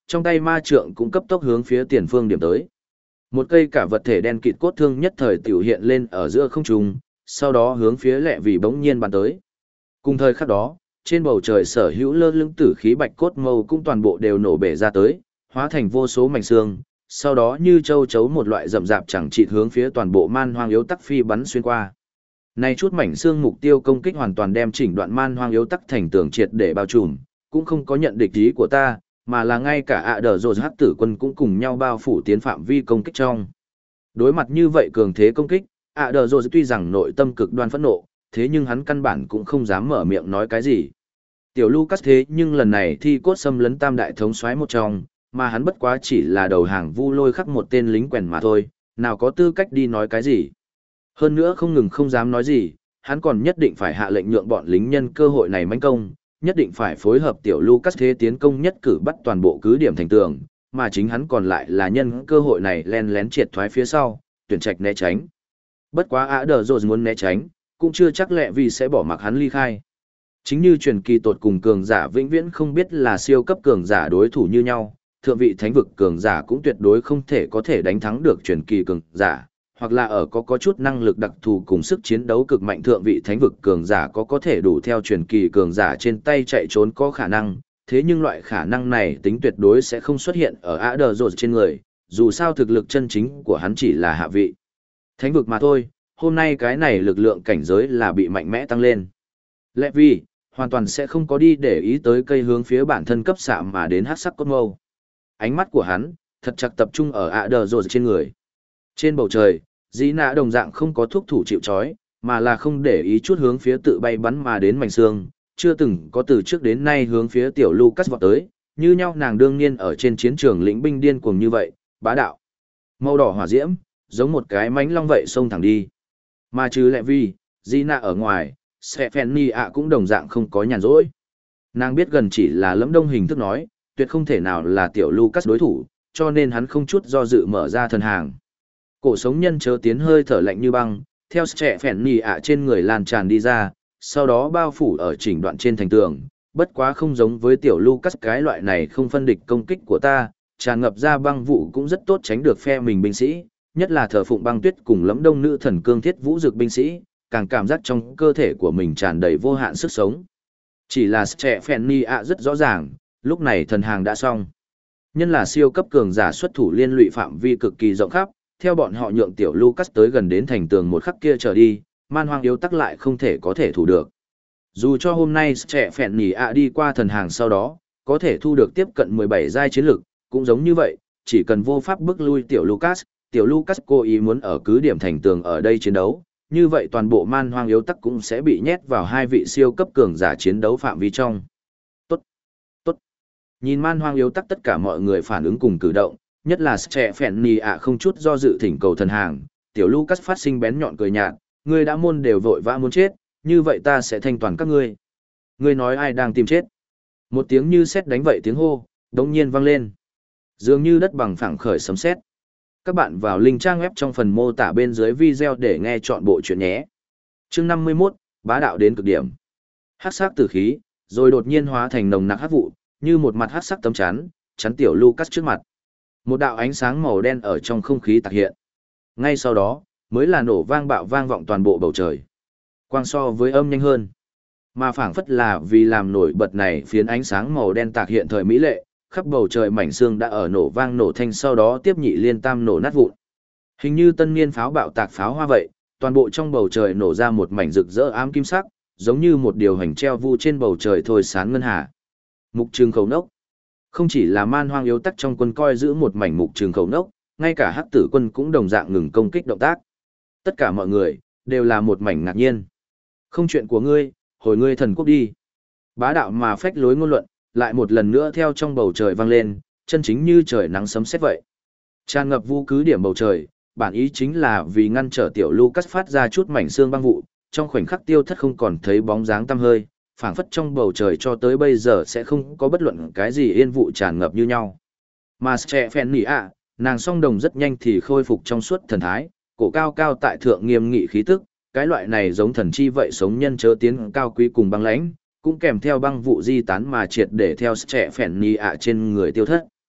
trong tay ma trượng cũng cấp tốc hướng phía tiền phương điểm tới. Một cây cả vật thể đen kịt cốt thương nhất thời tiểu hiện lên ở giữa không trung, sau đó hướng phía Lệ Vì bỗng nhiên bắn tới. Cùng thời khắc đó, trên bầu trời sở hữu lơ lửng tử khí bạch cốt mâu cũng toàn bộ đều nổ bể ra tới, hóa thành vô số mảnh xương, sau đó như châu chấu một loại rậm rạp chẳng chịt hướng phía toàn bộ man hoang yếu tắc phi bắn xuyên qua. Này chút mảnh xương mục tiêu công kích hoàn toàn đem chỉnh đoạn man hoang yếu tắc thành tường triệt để bao trùm, cũng không có nhận địch ý của ta, mà là ngay cả ạ đờ rồ hắc tử quân cũng cùng nhau bao phủ tiến phạm vi công kích trong. Đối mặt như vậy cường thế công kích, ạ đờ rồ tuy rằng nội tâm cực đoan phẫn nộ, thế nhưng hắn căn bản cũng không dám mở miệng nói cái gì. Tiểu Lucas thế nhưng lần này thi cốt xâm lấn tam đại thống soái một trong, mà hắn bất quá chỉ là đầu hàng Vu Lôi khắc một tên lính quèn mà thôi, nào có tư cách đi nói cái gì. Hơn nữa không ngừng không dám nói gì, hắn còn nhất định phải hạ lệnh nhượng bọn lính nhân cơ hội này mãnh công, nhất định phải phối hợp tiểu Lucas thế tiến công nhất cử bắt toàn bộ cứ điểm thành tường, mà chính hắn còn lại là nhân cơ hội này len lén triệt thoái phía sau, tuyển trạch né tránh. Bất quá Á Đờ Dột muốn né tránh, cũng chưa chắc Lệ Vì sẽ bỏ mặc hắn ly khai. Chính như truyền kỳ tột cùng cường giả vĩnh viễn không biết là siêu cấp cường giả đối thủ như nhau, thượng vị thánh vực cường giả cũng tuyệt đối không có thể đánh thắng được truyền kỳ cường giả, hoặc là ở có chút năng lực đặc thù cùng sức chiến đấu cực mạnh thượng vị thánh vực cường giả có thể đủ theo truyền kỳ cường giả trên tay chạy trốn có khả năng, thế nhưng loại khả năng này tính tuyệt đối sẽ không xuất hiện ở Á Đờ Dột trên người, dù sao thực lực chân chính của hắn chỉ là hạ vị thánh vực mà thôi, hôm nay cái này lực lượng cảnh giới là bị mạnh mẽ tăng lên. Lệ Vì hoàn toàn sẽ không có đi để ý tới cây hướng phía bản thân cấp xạ mà đến hắc sắc cốt mâu. Ánh mắt của hắn thật chặt tập trung ở Á Đờ Dột trên người. Trên bầu trời, Dĩ Nã đồng dạng không có thuốc thủ chịu trói, mà là không để ý chút hướng phía tự bay bắn mà đến mảnh xương, chưa từng có từ trước đến nay hướng phía tiểu Lucas vọt tới, như nhau nàng đương nhiên ở trên chiến trường lĩnh binh điên cuồng như vậy, bá đạo. Màu đỏ hỏa diễm, giống một cái mánh long vậy xông thẳng đi. Mà trừ Lệ Vì, Dĩ Nã ở ngoài, Stephanie cũng đồng dạng không có nhàn rỗi. Nàng biết gần chỉ là lẫm đông hình thức nói, tuyệt không thể nào là tiểu Lucas đối thủ, cho nên hắn không chút do dự mở ra thần hàng. Cổ sống nhân chớ tiến hơi thở lạnh như băng, theo Stephanie trên người lan tràn đi ra, sau đó bao phủ ở chỉnh đoạn trên thành tường, bất quá không giống với tiểu Lucas cái loại này không phân địch công kích của ta, tràn ngập ra băng vụ cũng rất tốt tránh được phe mình binh sĩ, nhất là thờ phụng băng tuyết cùng lẫm đông nữ thần cương thiết vũ dược binh sĩ, càng cảm giác trong cơ thể của mình tràn đầy vô hạn sức sống. Chỉ là Stephanie rất rõ ràng, lúc này thần hàng đã xong. Nhân là siêu cấp cường giả xuất thủ liên lụy phạm vi cực kỳ rộng khắp, theo bọn họ nhượng tiểu Lucas tới gần đến thành tường một khắc kia trở đi, man hoang yếu tắc lại không thể có thể thủ được. Dù cho hôm nay Stephanie đi qua thần hàng sau đó, có thể thu được tiếp cận 17 giai chiến lực, cũng giống như vậy, chỉ cần vô pháp bức lui tiểu Lucas cố ý muốn ở cứ điểm thành tường ở đây chiến đấu, như vậy toàn bộ man hoang yếu tắc cũng sẽ bị nhét vào hai vị siêu cấp cường giả chiến đấu phạm vi trong. Tốt, tốt. Nhìn man hoang yếu tắc tất cả mọi người phản ứng cùng cử động, nhất là Stephanie không chút do dự thỉnh cầu thần hàng, tiểu Lucas phát sinh bén nhọn cười nhạt, ngươi đã môn đều vội vã muốn chết, như vậy ta sẽ thanh toàn các ngươi. Ngươi nói ai đang tìm chết? Một tiếng như sét đánh vậy tiếng hô, đống nhiên vang lên. Dường như đất bằng phẳng khởi sấm sét. Các bạn vào link trang web trong phần mô tả bên dưới video để nghe chọn bộ chuyện nhé. Chương 51, bá đạo đến cực điểm. Hắc sắc tử khí, rồi đột nhiên hóa thành nồng nặc hắc vụ, như một mặt hắc sắc tấm chắn, chắn tiểu Lucas trước mặt. Một đạo ánh sáng màu đen ở trong không khí tạc hiện. Ngay sau đó, mới là nổ vang bạo vang vọng toàn bộ bầu trời. Quang so với âm nhanh hơn. Mà phảng phất là vì làm nổi bật này phiến ánh sáng màu đen tạc hiện thời mỹ lệ, khắp bầu trời mảnh xương đã ở nổ vang nổ thanh sau đó tiếp nhị liên tam nổ nát vụn. Hình như tân niên pháo bạo tạc pháo hoa vậy, toàn bộ trong bầu trời nổ ra một mảnh rực rỡ ám kim sắc, giống như một điều hành treo vu trên bầu trời thôi sáng ngân hà. Mục trường khẩu nốc. Không chỉ là man hoang yếu tắc trong quân coi giữ một mảnh mục trường khẩu nốc, ngay cả hắc tử quân cũng đồng dạng ngừng công kích động tác. Tất cả mọi người, đều là một mảnh ngạc nhiên. Không chuyện của ngươi, hồi ngươi thần quốc đi. Bá đạo mà phách lối ngôn luận, lại một lần nữa theo trong bầu trời vang lên, chân chính như trời nắng sấm sét vậy. Tràn ngập vu cứ điểm bầu trời, bản ý chính là vì ngăn trở tiểu Lucas phát ra chút mảnh xương băng vụ, trong khoảnh khắc tiêu thất không còn thấy bóng dáng tăm hơi, phảng phất trong bầu trời cho tới bây giờ sẽ không có bất luận cái gì yên vụ tràn ngập như nhau. Mà Stephanie nàng song đồng rất nhanh thì khôi phục trong suốt thần thái, cổ cao cao tại thượng nghiêm nghị khí tức, cái loại này giống thần chi vậy sống nhân chớ tiến cao quý cùng băng lãnh, cũng kèm theo băng vụ di tán mà triệt để theo Stephanie trên người tiêu thất.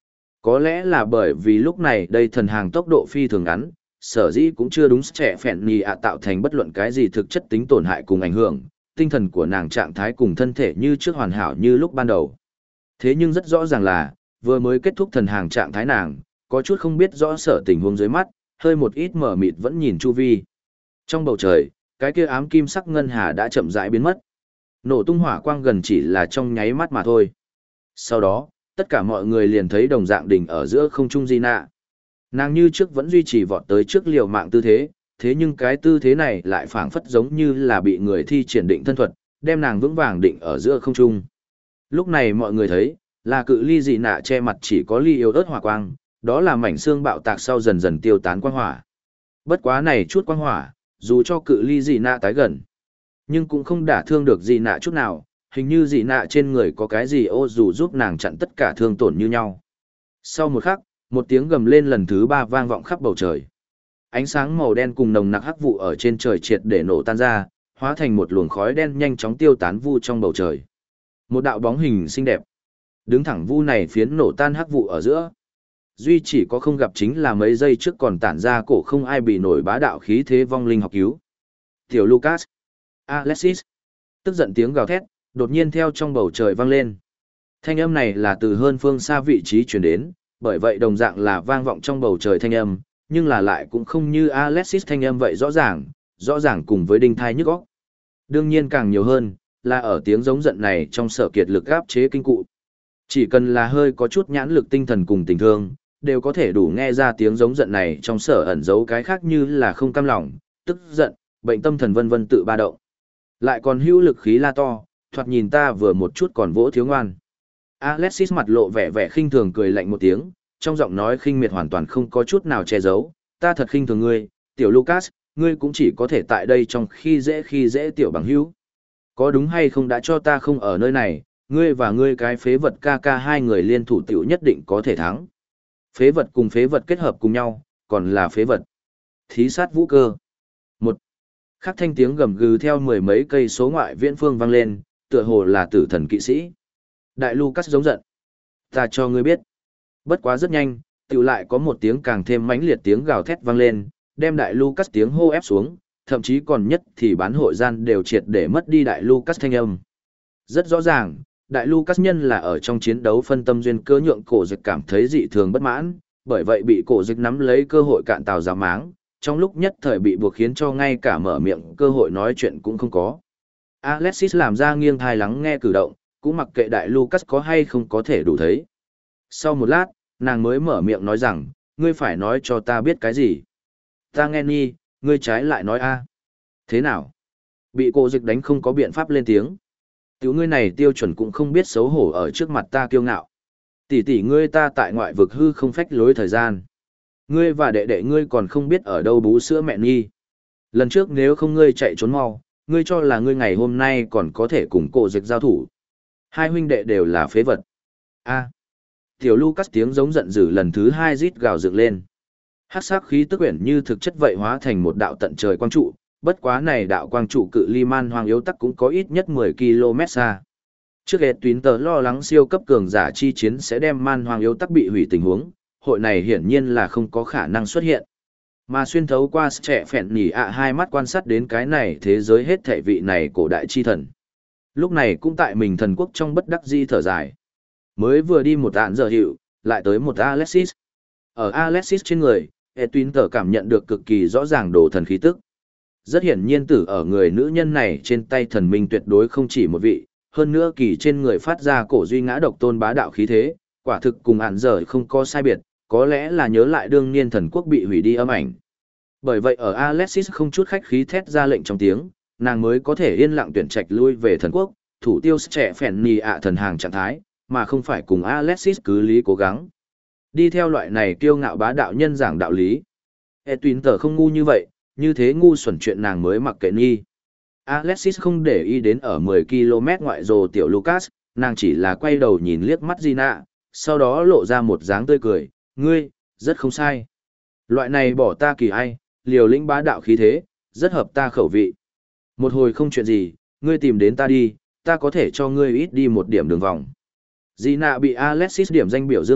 Có lẽ là bởi vì lúc này đây thần hàng tốc độ phi thường ngắn, sở dĩ cũng chưa đúng trẻ phèn nhì ạ tạo thành bất luận cái gì thực chất tính tổn hại cùng ảnh hưởng, tinh thần của nàng trạng thái cùng thân thể như trước hoàn hảo như lúc ban đầu. Thế nhưng rất rõ ràng là, vừa mới kết thúc thần hàng trạng thái nàng, có chút không biết rõ sở tình huống dưới mắt, hơi một ít mở mịt vẫn nhìn chu vi. Trong bầu trời, cái kia ám kim sắc ngân hà đã chậm rãi biến mất. Nổ tung hỏa quang gần chỉ là trong nháy mắt mà thôi. Sau đó, tất cả mọi người liền thấy đồng dạng đỉnh ở giữa không trung Di Nạ. Nàng như trước vẫn duy trì vọt tới trước liều mạng tư thế, thế nhưng cái tư thế này lại phảng phất giống như là bị người thi triển định thân thuật, đem nàng vững vàng định ở giữa không trung. Lúc này mọi người thấy, là cự ly Di Nạ che mặt chỉ có ly yếu ớt hỏa quang, đó là mảnh xương bạo tạc sau dần dần tiêu tán quang hỏa. Bất quá này chút quang hỏa, dù cho cự ly Di Nạ tái gần, nhưng cũng không đả thương được Di Nạ chút nào, hình như Di Nạ trên người có cái gì ô dù giúp nàng chặn tất cả thương tổn như nhau. Sau một khắc, một tiếng gầm lên lần thứ 3 vang vọng khắp bầu trời. Ánh sáng màu đen cùng nồng nặc hắc vụ ở trên trời triệt để nổ tan ra, hóa thành một luồng khói đen nhanh chóng tiêu tán vu trong bầu trời. Một đạo bóng hình xinh đẹp, đứng thẳng vu này phiến nổ tan hắc vụ ở giữa. Duy chỉ có không gặp chính là mấy giây trước còn tản ra cổ không ai bị nổi bá đạo khí thế vong linh học cứu. Tiểu Lucas, Alexis, tức giận tiếng gào thét, đột nhiên theo trong bầu trời vang lên. Thanh âm này là từ hơn phương xa vị trí truyền đến, bởi vậy đồng dạng là vang vọng trong bầu trời thanh âm, nhưng là lại cũng không như Alexis thanh âm vậy rõ ràng cùng với đinh thai nhức óc. Đương nhiên càng nhiều hơn, là ở tiếng giống giận này trong sở kiệt lực áp chế kinh cụ. Chỉ cần là hơi có chút nhãn lực tinh thần cùng tình thương, đều có thể đủ nghe ra tiếng giống giận này trong sở ẩn giấu cái khác như là không cam lòng, tức giận, bệnh tâm thần vân vân tự ba động. Lại còn hữu lực khí la to, thoạt nhìn ta vừa một chút còn vỗ thiếu ngoan. Alexis mặt lộ vẻ vẻ khinh thường cười lạnh một tiếng, trong giọng nói khinh miệt hoàn toàn không có chút nào che giấu, ta thật khinh thường ngươi, tiểu Lucas, ngươi cũng chỉ có thể tại đây trong khi dễ tiểu bằng hữu. Có đúng hay không đã cho ta không ở nơi này, ngươi và ngươi cái phế vật ca ca hai người liên thủ tiểu nhất định có thể thắng. Phế vật cùng phế vật kết hợp cùng nhau, còn là phế vật. Thí sát vũ cơ. Một khắc thanh tiếng gầm gừ theo mười mấy cây số ngoại viễn phương vang lên, tựa hồ là tử thần kỵ sĩ. Đại Lucas giống giận. Ta cho ngươi biết. Bất quá rất nhanh, tiểu lại có một tiếng càng thêm mãnh liệt tiếng gào thét vang lên, đem đại Lucas tiếng hô ép xuống, thậm chí còn nhất thì bán hội gian đều triệt để mất đi đại Lucas thanh âm. Rất rõ ràng, đại Lucas nhân là ở trong chiến đấu phân tâm duyên cơ nhượng cổ dịch cảm thấy dị thường bất mãn, bởi vậy bị cổ dịch nắm lấy cơ hội cạn tàu giáo máng, trong lúc nhất thời bị buộc khiến cho ngay cả mở miệng cơ hội nói chuyện cũng không có. Alexis làm ra nghiêng thai lắng nghe cử động, cũng mặc kệ đại Lucas có hay không có thể đủ thấy. Sau một lát, nàng mới mở miệng nói rằng, ngươi phải nói cho ta biết cái gì. Ta nghe nhi, ngươi trái lại nói a. Thế nào? Bị cổ dịch đánh không có biện pháp lên tiếng. Tiểu ngươi này tiêu chuẩn cũng không biết xấu hổ ở trước mặt ta kiêu ngạo. Tỷ tỷ ngươi ta tại ngoại vực hư không phách lối thời gian. Ngươi và đệ đệ ngươi còn không biết ở đâu bú sữa mẹ nhi. Lần trước nếu không ngươi chạy trốn mau, ngươi cho là ngươi ngày hôm nay còn có thể cùng cổ dịch giao thủ. Hai huynh đệ đều là phế vật. A. Tiểu Lucas tiếng giống giận dữ lần thứ 2 rít gào dựng lên. Hắc sắc khí tức quyển như thực chất vậy hóa thành một đạo tận trời quang trụ, bất quá này đạo quang trụ cự ly man hoang yếu tắc cũng có ít nhất 10 km xa. Trước hết tuyến tờ lo lắng siêu cấp cường giả chi chiến sẽ đem man hoang yếu tắc bị hủy tình huống, hội này hiển nhiên là không có khả năng xuất hiện. Mà xuyên thấu qua trẻ phèn nhỉ ạ hai mắt quan sát đến cái này thế giới hết thảy vị này cổ đại chi thần. Lúc này cũng tại mình thần quốc trong bất đắc di thở dài. Mới vừa đi một ạn giờ hiệu, lại tới một Alexis. Ở Alexis trên người, Etwin tờ cảm nhận được cực kỳ rõ ràng đồ thần khí tức. Rất hiển nhiên tử ở người nữ nhân này trên tay thần minh tuyệt đối không chỉ một vị, hơn nữa kỳ trên người phát ra cổ duy ngã độc tôn bá đạo khí thế, quả thực cùng ạn giờ không có sai biệt, có lẽ là nhớ lại đương niên thần quốc bị hủy đi âm ảnh. Bởi vậy ở Alexis không chút khách khí thét ra lệnh trong tiếng, nàng mới có thể yên lặng tuyển trạch lui về thần quốc, thủ tiêu trẻ phèn nì ạ thần hàng trạng thái, mà không phải cùng Alexis cứ lý cố gắng. Đi theo loại này kiêu ngạo bá đạo nhân giảng đạo lý. Etwin tờ không ngu như vậy, như thế ngu xuẩn chuyện nàng mới mặc kệ nghi. Alexis không để ý đến ở 10 km ngoại rồ tiểu Lucas, nàng chỉ là quay đầu nhìn liếc mắt Gina, sau đó lộ ra một dáng tươi cười, ngươi, rất không sai. Loại này bỏ ta kỳ ai, liều lĩnh bá đạo khí thế, rất hợp ta khẩu vị. Một hồi không chuyện gì, ngươi tìm đến ta đi, ta có thể cho ngươi ít đi một điểm đường vòng. Gina bị Alexis điểm danh biểu dương lúc,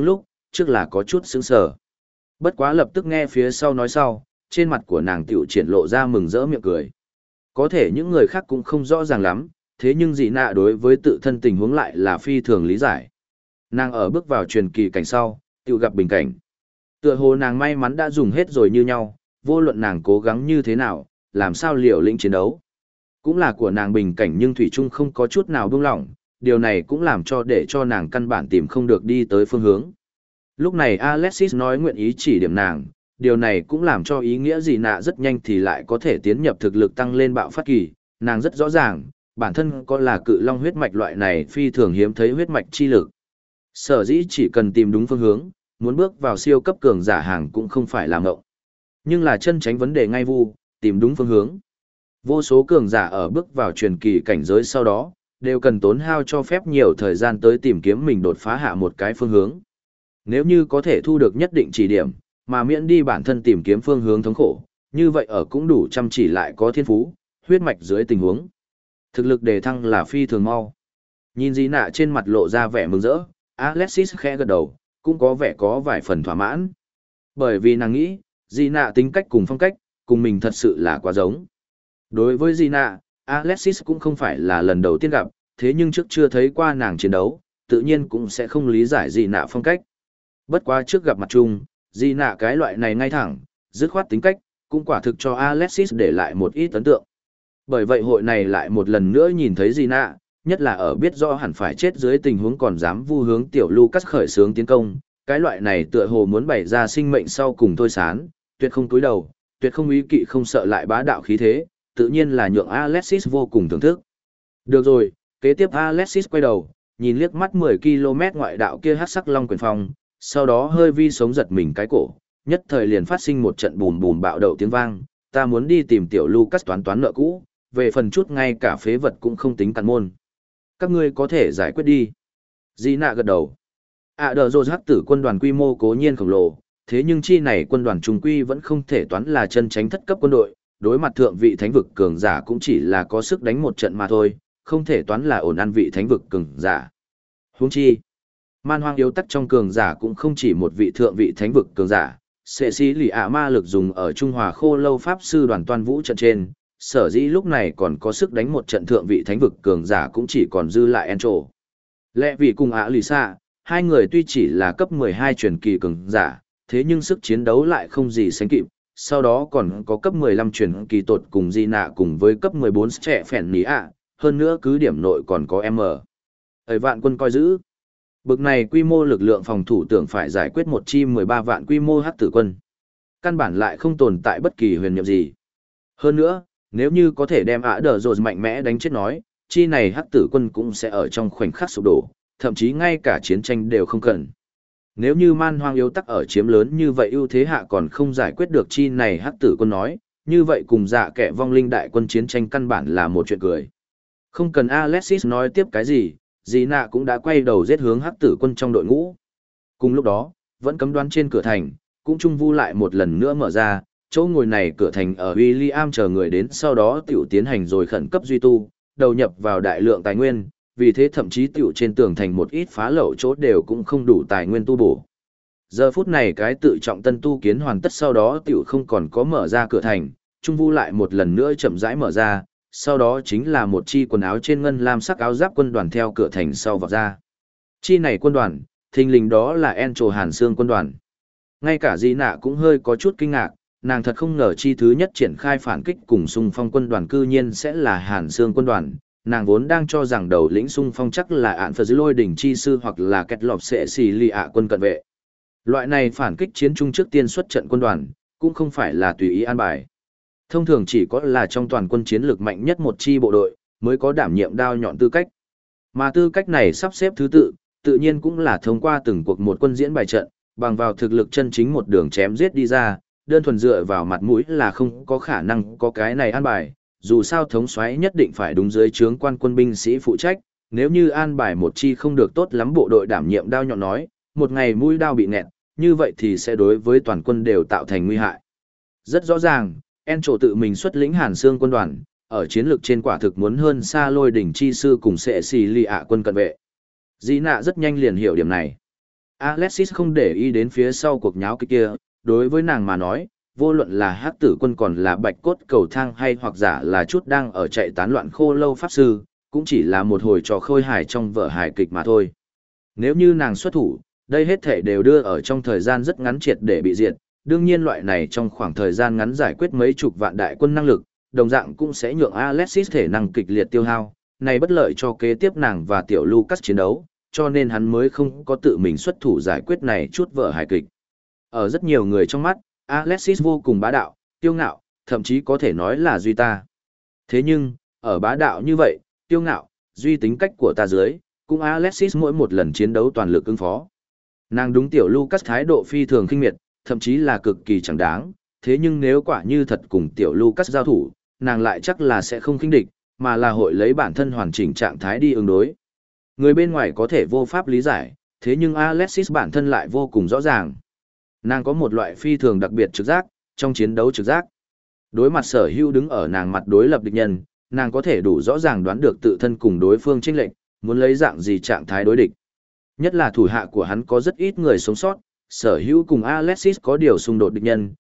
trước là có chút sững sờ. Bất quá lập tức nghe phía sau nói sau, trên mặt của nàng tiểu triển lộ ra mừng rỡ miệng cười. Có thể những người khác cũng không rõ ràng lắm, thế nhưng dị nạ đối với tự thân tình huống lại là phi thường lý giải. Nàng ở bước vào truyền kỳ cảnh sau, tiểu gặp bình cảnh. Tựa hồ nàng may mắn đã dùng hết rồi như nhau, vô luận nàng cố gắng như thế nào, làm sao liều lĩnh chiến đấu. Cũng là của nàng bình cảnh nhưng thủy chung không có chút nào buông lỏng, điều này cũng làm cho để cho nàng căn bản tìm không được đi tới phương hướng. Lúc này Alexis nói nguyện ý chỉ điểm nàng, điều này cũng làm cho ý nghĩa gì nạ rất nhanh thì lại có thể tiến nhập thực lực tăng lên bạo phát kỳ, nàng rất rõ ràng, bản thân có là cự long huyết mạch loại này phi thường hiếm thấy huyết mạch chi lực. Sở dĩ chỉ cần tìm đúng phương hướng, muốn bước vào siêu cấp cường giả hàng cũng không phải là ngộng. Nhưng là chân tránh vấn đề ngay vu, tìm đúng phương hướng. Vô số cường giả ở bước vào truyền kỳ cảnh giới sau đó, đều cần tốn hao cho phép nhiều thời gian tới tìm kiếm mình đột phá hạ một cái phương hướng. Nếu như có thể thu được nhất định chỉ điểm, mà miễn đi bản thân tìm kiếm phương hướng thống khổ, như vậy ở cũng đủ chăm chỉ lại có thiên phú, huyết mạch dưới tình huống. Thực lực đề thăng là phi thường mau. Nhìn Di Nạ trên mặt lộ ra vẻ mừng rỡ, Alexis khẽ gật đầu, cũng có vẻ có vài phần thỏa mãn. Bởi vì nàng nghĩ, Di Nạ tính cách cùng phong cách, cùng mình thật sự là quá giống. Đối với Di Nạ, Alexis cũng không phải là lần đầu tiên gặp, thế nhưng trước chưa thấy qua nàng chiến đấu, tự nhiên cũng sẽ không lý giải Di Nạ phong cách. Bất quá trước gặp mặt chung, Di Nạ cái loại này ngay thẳng, dứt khoát tính cách, cũng quả thực cho Alexis để lại một ít ấn tượng. Bởi vậy hội này lại một lần nữa nhìn thấy Di Nạ, nhất là ở biết rõ hẳn phải chết dưới tình huống còn dám vu hướng tiểu Lucas khởi xướng tiến công, cái loại này tựa hồ muốn bày ra sinh mệnh sau cùng thôi sán, tuyệt không cúi đầu, tuyệt không ý kỵ không sợ lại bá đạo khí thế, tự nhiên là nhượng Alexis vô cùng thưởng thức. Được rồi, kế tiếp Alexis quay đầu, nhìn liếc mắt 10 km ngoại đạo kia hắc sắc long quyền phong, sau đó hơi vi sống giật mình cái cổ, nhất thời liền phát sinh một trận bùm bùm bạo đậu tiếng vang, ta muốn đi tìm tiểu Lucas toán toán nợ cũ, về phần chút ngay cả phế vật cũng không tính cặn môn. Các ngươi có thể giải quyết đi. Di Nạ gật đầu. Đờ Rô hắc tử quân đoàn quy mô cố nhiên khổng lồ, thế nhưng chi này quân đoàn trung quy vẫn không thể toán là chân tránh thất cấp quân đội, đối mặt thượng vị thánh vực cường giả cũng chỉ là có sức đánh một trận mà thôi, không thể toán là ổn ăn vị thánh vực cường giả. Huống chi, man hoang yếu tắc trong cường giả cũng không chỉ một vị thượng vị thánh vực cường giả, sệ sĩ lì ạ ma lực dùng ở Trung Hòa Khô Lâu Pháp Sư đoàn toàn vũ trận trên, sở dĩ lúc này còn có sức đánh một trận thượng vị thánh vực cường giả cũng chỉ còn dư lại Encho. Lẽ vì cùng lì xạ, hai người tuy chỉ là cấp 12 truyền kỳ cường giả, thế nhưng sức chiến đấu lại không gì sánh kịp, sau đó còn có cấp 15 truyền kỳ tột cùng Di Nạ cùng với cấp 14 trẻ phèn ní ạ, hơn nữa cứ điểm nội còn có M. Ở vạn quân coi giữ. Bực này quy mô lực lượng phòng thủ tưởng phải giải quyết một chi 13 vạn quy mô hắc tử quân. Căn bản lại không tồn tại bất kỳ huyền nhiệm gì. Hơn nữa, nếu như có thể đem Đờ Rô mạnh mẽ đánh chết nói, chi này hắc tử quân cũng sẽ ở trong khoảnh khắc sụp đổ, thậm chí ngay cả chiến tranh đều không cần. Nếu như man hoang yếu tắc ở chiếm lớn như vậy ưu thế hạ còn không giải quyết được chi này hắc tử quân nói, như vậy cùng dạ kẻ vong linh đại quân chiến tranh căn bản là một chuyện cười. Không cần Alexis nói tiếp cái gì, Di Nạ cũng đã quay đầu giết hướng hắc tử quân trong đội ngũ. Cùng lúc đó, vẫn cấm đoán trên cửa thành, cũng trung vu lại một lần nữa mở ra, chỗ ngồi này cửa thành ở William chờ người đến sau đó tiểu tiến hành rồi khẩn cấp duy tu, đầu nhập vào đại lượng tài nguyên, vì thế thậm chí tiểu trên tường thành một ít phá lậu chỗ đều cũng không đủ tài nguyên tu bổ. Giờ phút này cái tự trọng tân tu kiến hoàn tất sau đó tiểu không còn có mở ra cửa thành, trung vu lại một lần nữa chậm rãi mở ra, sau đó chính là một chi quần áo trên ngân lam sắc áo giáp quân đoàn theo cửa thành sau vào ra. Chi này quân đoàn, thình lình đó là Encho Hàn Xương quân đoàn. Ngay cả Di Nạ cũng hơi có chút kinh ngạc, nàng thật không ngờ chi thứ nhất triển khai phản kích cùng xung phong quân đoàn cư nhiên sẽ là Hàn Xương quân đoàn. Nàng vốn đang cho rằng đầu lĩnh xung phong chắc là ạn phật lôi đỉnh chi sư hoặc là kẹt lọp sệ xì lì ạ quân cận vệ. Loại này phản kích chiến trung trước tiên xuất trận quân đoàn, cũng không phải là tùy ý an bài. Thông thường chỉ có là trong toàn quân chiến lược mạnh nhất một chi bộ đội, mới có đảm nhiệm đao nhọn tư cách. Mà tư cách này sắp xếp thứ tự nhiên cũng là thông qua từng cuộc một quân diễn bài trận, bằng vào thực lực chân chính một đường chém giết đi ra, đơn thuần dựa vào mặt mũi là không có khả năng có cái này an bài, dù sao thống soái nhất định phải đúng dưới trướng quan quân binh sĩ phụ trách, nếu như an bài một chi không được tốt lắm bộ đội đảm nhiệm đao nhọn nói, một ngày mũi đao bị nẹt, như vậy thì sẽ đối với toàn quân đều tạo thành nguy hại. Rất rõ ràng, Encho tự mình xuất lĩnh Hàn Xương quân đoàn, ở chiến lược trên quả thực muốn hơn xa lôi đỉnh chi sư cùng sệ xì lì ạ quân cận vệ. Di Nạ rất nhanh liền hiểu điểm này. Alexis không để ý đến phía sau cuộc nháo kia, đối với nàng mà nói, vô luận là hắc tử quân còn là bạch cốt cầu thang hay hoặc giả là chút đang ở chạy tán loạn khô lâu pháp sư, cũng chỉ là một hồi trò khôi hài trong vở hài kịch mà thôi. Nếu như nàng xuất thủ, đây hết thể đều đưa ở trong thời gian rất ngắn triệt để bị diệt, đương nhiên loại này trong khoảng thời gian ngắn giải quyết mấy chục vạn đại quân năng lực, đồng dạng cũng sẽ nhượng Alexis thể năng kịch liệt tiêu hao, này bất lợi cho kế tiếp nàng và tiểu Lucas chiến đấu, cho nên hắn mới không có tự mình xuất thủ giải quyết này chút vở hài kịch. Ở rất nhiều người trong mắt, Alexis vô cùng bá đạo, kiêu ngạo, thậm chí có thể nói là duy ta. Thế nhưng, ở bá đạo như vậy, kiêu ngạo, duy tính cách của ta dưới, cũng Alexis mỗi một lần chiến đấu toàn lực ứng phó. Nàng đúng tiểu Lucas thái độ phi thường khinh miệt, thậm chí là cực kỳ chẳng đáng, thế nhưng nếu quả như thật cùng tiểu Lucas giao thủ, nàng lại chắc là sẽ không khinh địch, mà là hội lấy bản thân hoàn chỉnh trạng thái đi ứng đối. Người bên ngoài có thể vô pháp lý giải, thế nhưng Alexis bản thân lại vô cùng rõ ràng. Nàng có một loại phi thường đặc biệt trực giác, trong chiến đấu trực giác. Đối mặt sở hữu đứng ở nàng mặt đối lập địch nhân, nàng có thể đủ rõ ràng đoán được tự thân cùng đối phương chênh lệch, muốn lấy dạng gì trạng thái đối địch. Nhất là thủ hạ của hắn có rất ít người sống sót, sở hữu cùng Alexis có điều xung đột địch nhân,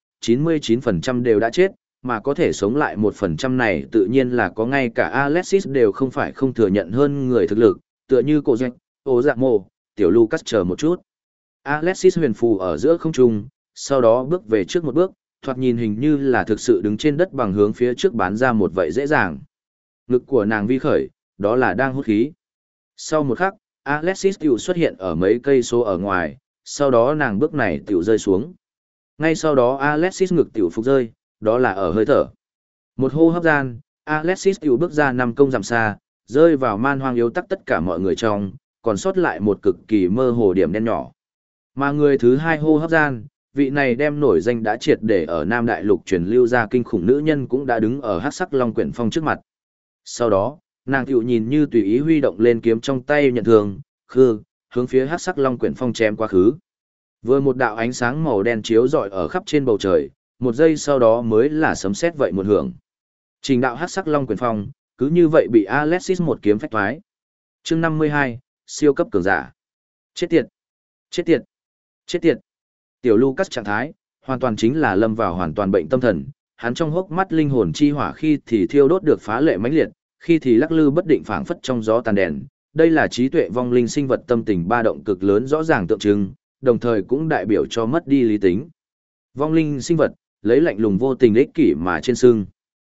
99% đều đã chết, mà có thể sống lại 1% này tự nhiên là có ngay cả Alexis đều không phải không thừa nhận hơn người thực lực, tựa như cổ doanh, ô dạ mồ, tiểu Lucas chờ một chút. Alexis huyền phù ở giữa không trung, sau đó bước về trước một bước, thoạt nhìn hình như là thực sự đứng trên đất bằng hướng phía trước bán ra một vậy dễ dàng. Ngực của nàng vi khởi, đó là đang hút khí. Sau một khắc, Alexis tiểu xuất hiện ở mấy cây số ở ngoài, sau đó nàng bước này tiểu rơi xuống. Ngay sau đó Alexis ngực tiểu phục rơi, đó là ở hơi thở. Một hô hấp gian, Alexis tiểu bước ra 5 công dặm xa, rơi vào man hoang yếu tắc tất cả mọi người trong, còn sót lại một cực kỳ mơ hồ điểm đen nhỏ. Mà người thứ hai hô hấp gian, vị này đem nổi danh đã triệt để ở Nam Đại Lục truyền lưu ra kinh khủng nữ nhân cũng đã đứng ở hắc sắc Long Quyển Phong trước mặt. Sau đó, nàng tiểu nhìn như tùy ý huy động lên kiếm trong tay nhận thường, hướng phía hắc sắc Long Quyển Phong chém quá khứ. Vừa một đạo ánh sáng màu đen chiếu rọi ở khắp trên bầu trời, một giây sau đó mới là sấm sét vậy một hưởng. Trình đạo hắc sắc Long Quyển Phong, cứ như vậy bị Alexis một kiếm phách thoái. Chương 52, siêu cấp cường giả. Chết tiệt! Chết tiệt! Chết tiệt! Tiểu Lucas trạng thái, hoàn toàn chính là lâm vào hoàn toàn bệnh tâm thần, hắn trong hốc mắt linh hồn chi hỏa khi thì thiêu đốt được phá lệ mãnh liệt, khi thì lắc lư bất định phảng phất trong gió tàn đèn. Đây là trí tuệ vong linh sinh vật tâm tình ba động cực lớn rõ ràng tượng trưng, đồng thời cũng đại biểu cho mất đi lý tính. Vong linh sinh vật, lấy lạnh lùng vô tình ích kỷ mà trên sưng.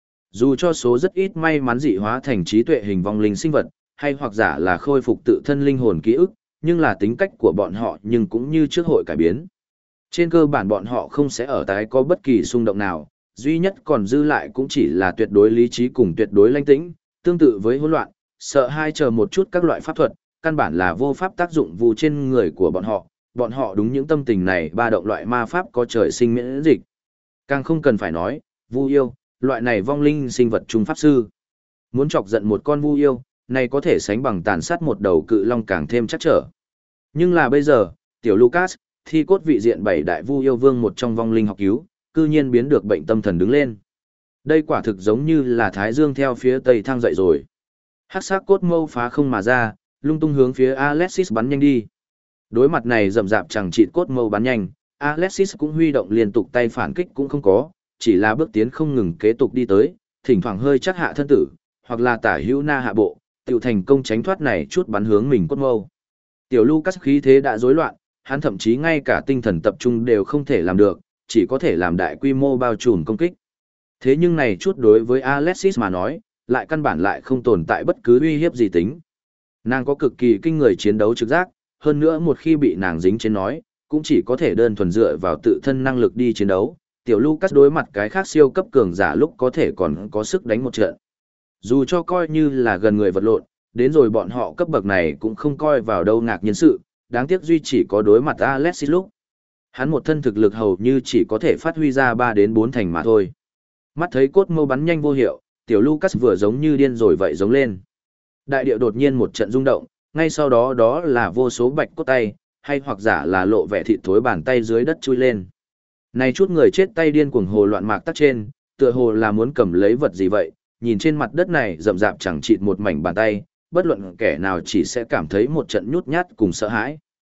Dù cho số rất ít may mắn dị hóa thành trí tuệ hình vong linh sinh vật, hay hoặc giả là khôi phục tự thân linh hồn ký ức, nhưng là tính cách của bọn họ nhưng cũng như trước hội cải biến. Trên cơ bản bọn họ không sẽ ở tái có bất kỳ xung động nào, duy nhất còn dư lại cũng chỉ là tuyệt đối lý trí cùng tuyệt đối lãnh tĩnh, tương tự với hỗn loạn, sợ hai chờ một chút các loại pháp thuật, căn bản là vô pháp tác dụng vụ trên người của bọn họ đúng những tâm tình này ba động loại ma pháp có trời sinh miễn dịch. Càng không cần phải nói, vu yêu, loại này vong linh sinh vật trung pháp sư. Muốn chọc giận một con vu yêu, này có thể sánh bằng tàn sát một đầu cự long càng thêm chắc trở. Nhưng là bây giờ, tiểu Lucas, thi cốt vị diện 7 đại vu yêu vương một trong vong linh học cứu, cư nhiên biến được bệnh tâm thần đứng lên. Đây quả thực giống như là thái dương theo phía tây thăng dậy rồi. Hắc sắc cốt mâu phá không mà ra, lung tung hướng phía Alexis bắn nhanh đi. Đối mặt này rậm rạp chẳng chịt cốt mâu bắn nhanh, Alexis cũng huy động liên tục tay phản kích cũng không có, chỉ là bước tiến không ngừng kế tục đi tới, thỉnh thoảng hơi chắc hạ thân tử, hoặc là tả hữu na hạ bộ, tiểu thành công tránh thoát này chút bắn hướng mình cốt mâu. Tiểu Lucas khí thế đã rối loạn, hắn thậm chí ngay cả tinh thần tập trung đều không thể làm được, chỉ có thể làm đại quy mô bao trùm công kích. Thế nhưng này chút đối với Alexis mà nói, lại căn bản lại không tồn tại bất cứ uy hiếp gì tính. Nàng có cực kỳ kinh người chiến đấu trực giác, hơn nữa một khi bị nàng dính trên nói, cũng chỉ có thể đơn thuần dựa vào tự thân năng lực đi chiến đấu. Tiểu Lucas đối mặt cái khác siêu cấp cường giả lúc có thể còn có sức đánh một trận. Dù cho coi như là gần người vật lộn, đến rồi bọn họ cấp bậc này cũng không coi vào đâu ngạc nhiên sự, đáng tiếc duy chỉ có đối mặt Alexis lúc. Hắn một thân thực lực hầu như chỉ có thể phát huy ra 3 đến 4 thành mà thôi. Mắt thấy cốt mâu bắn nhanh vô hiệu, tiểu Lucas vừa giống như điên rồi vậy giống lên. Đại địa đột nhiên một trận rung động, ngay sau đó đó là vô số bạch cốt tay, hay hoặc giả là lộ vẻ thịt thối bàn tay dưới đất chui lên. Này chút người chết tay điên cuồng hồ loạn mạc tắc trên, tựa hồ là muốn cầm lấy vật gì vậy, nhìn trên mặt đất này rậm rạp chẳng chịt một mảnh bàn tay, bất luận kẻ nào chỉ sẽ cảm thấy một trận nhút nhát cùng sợ hãi.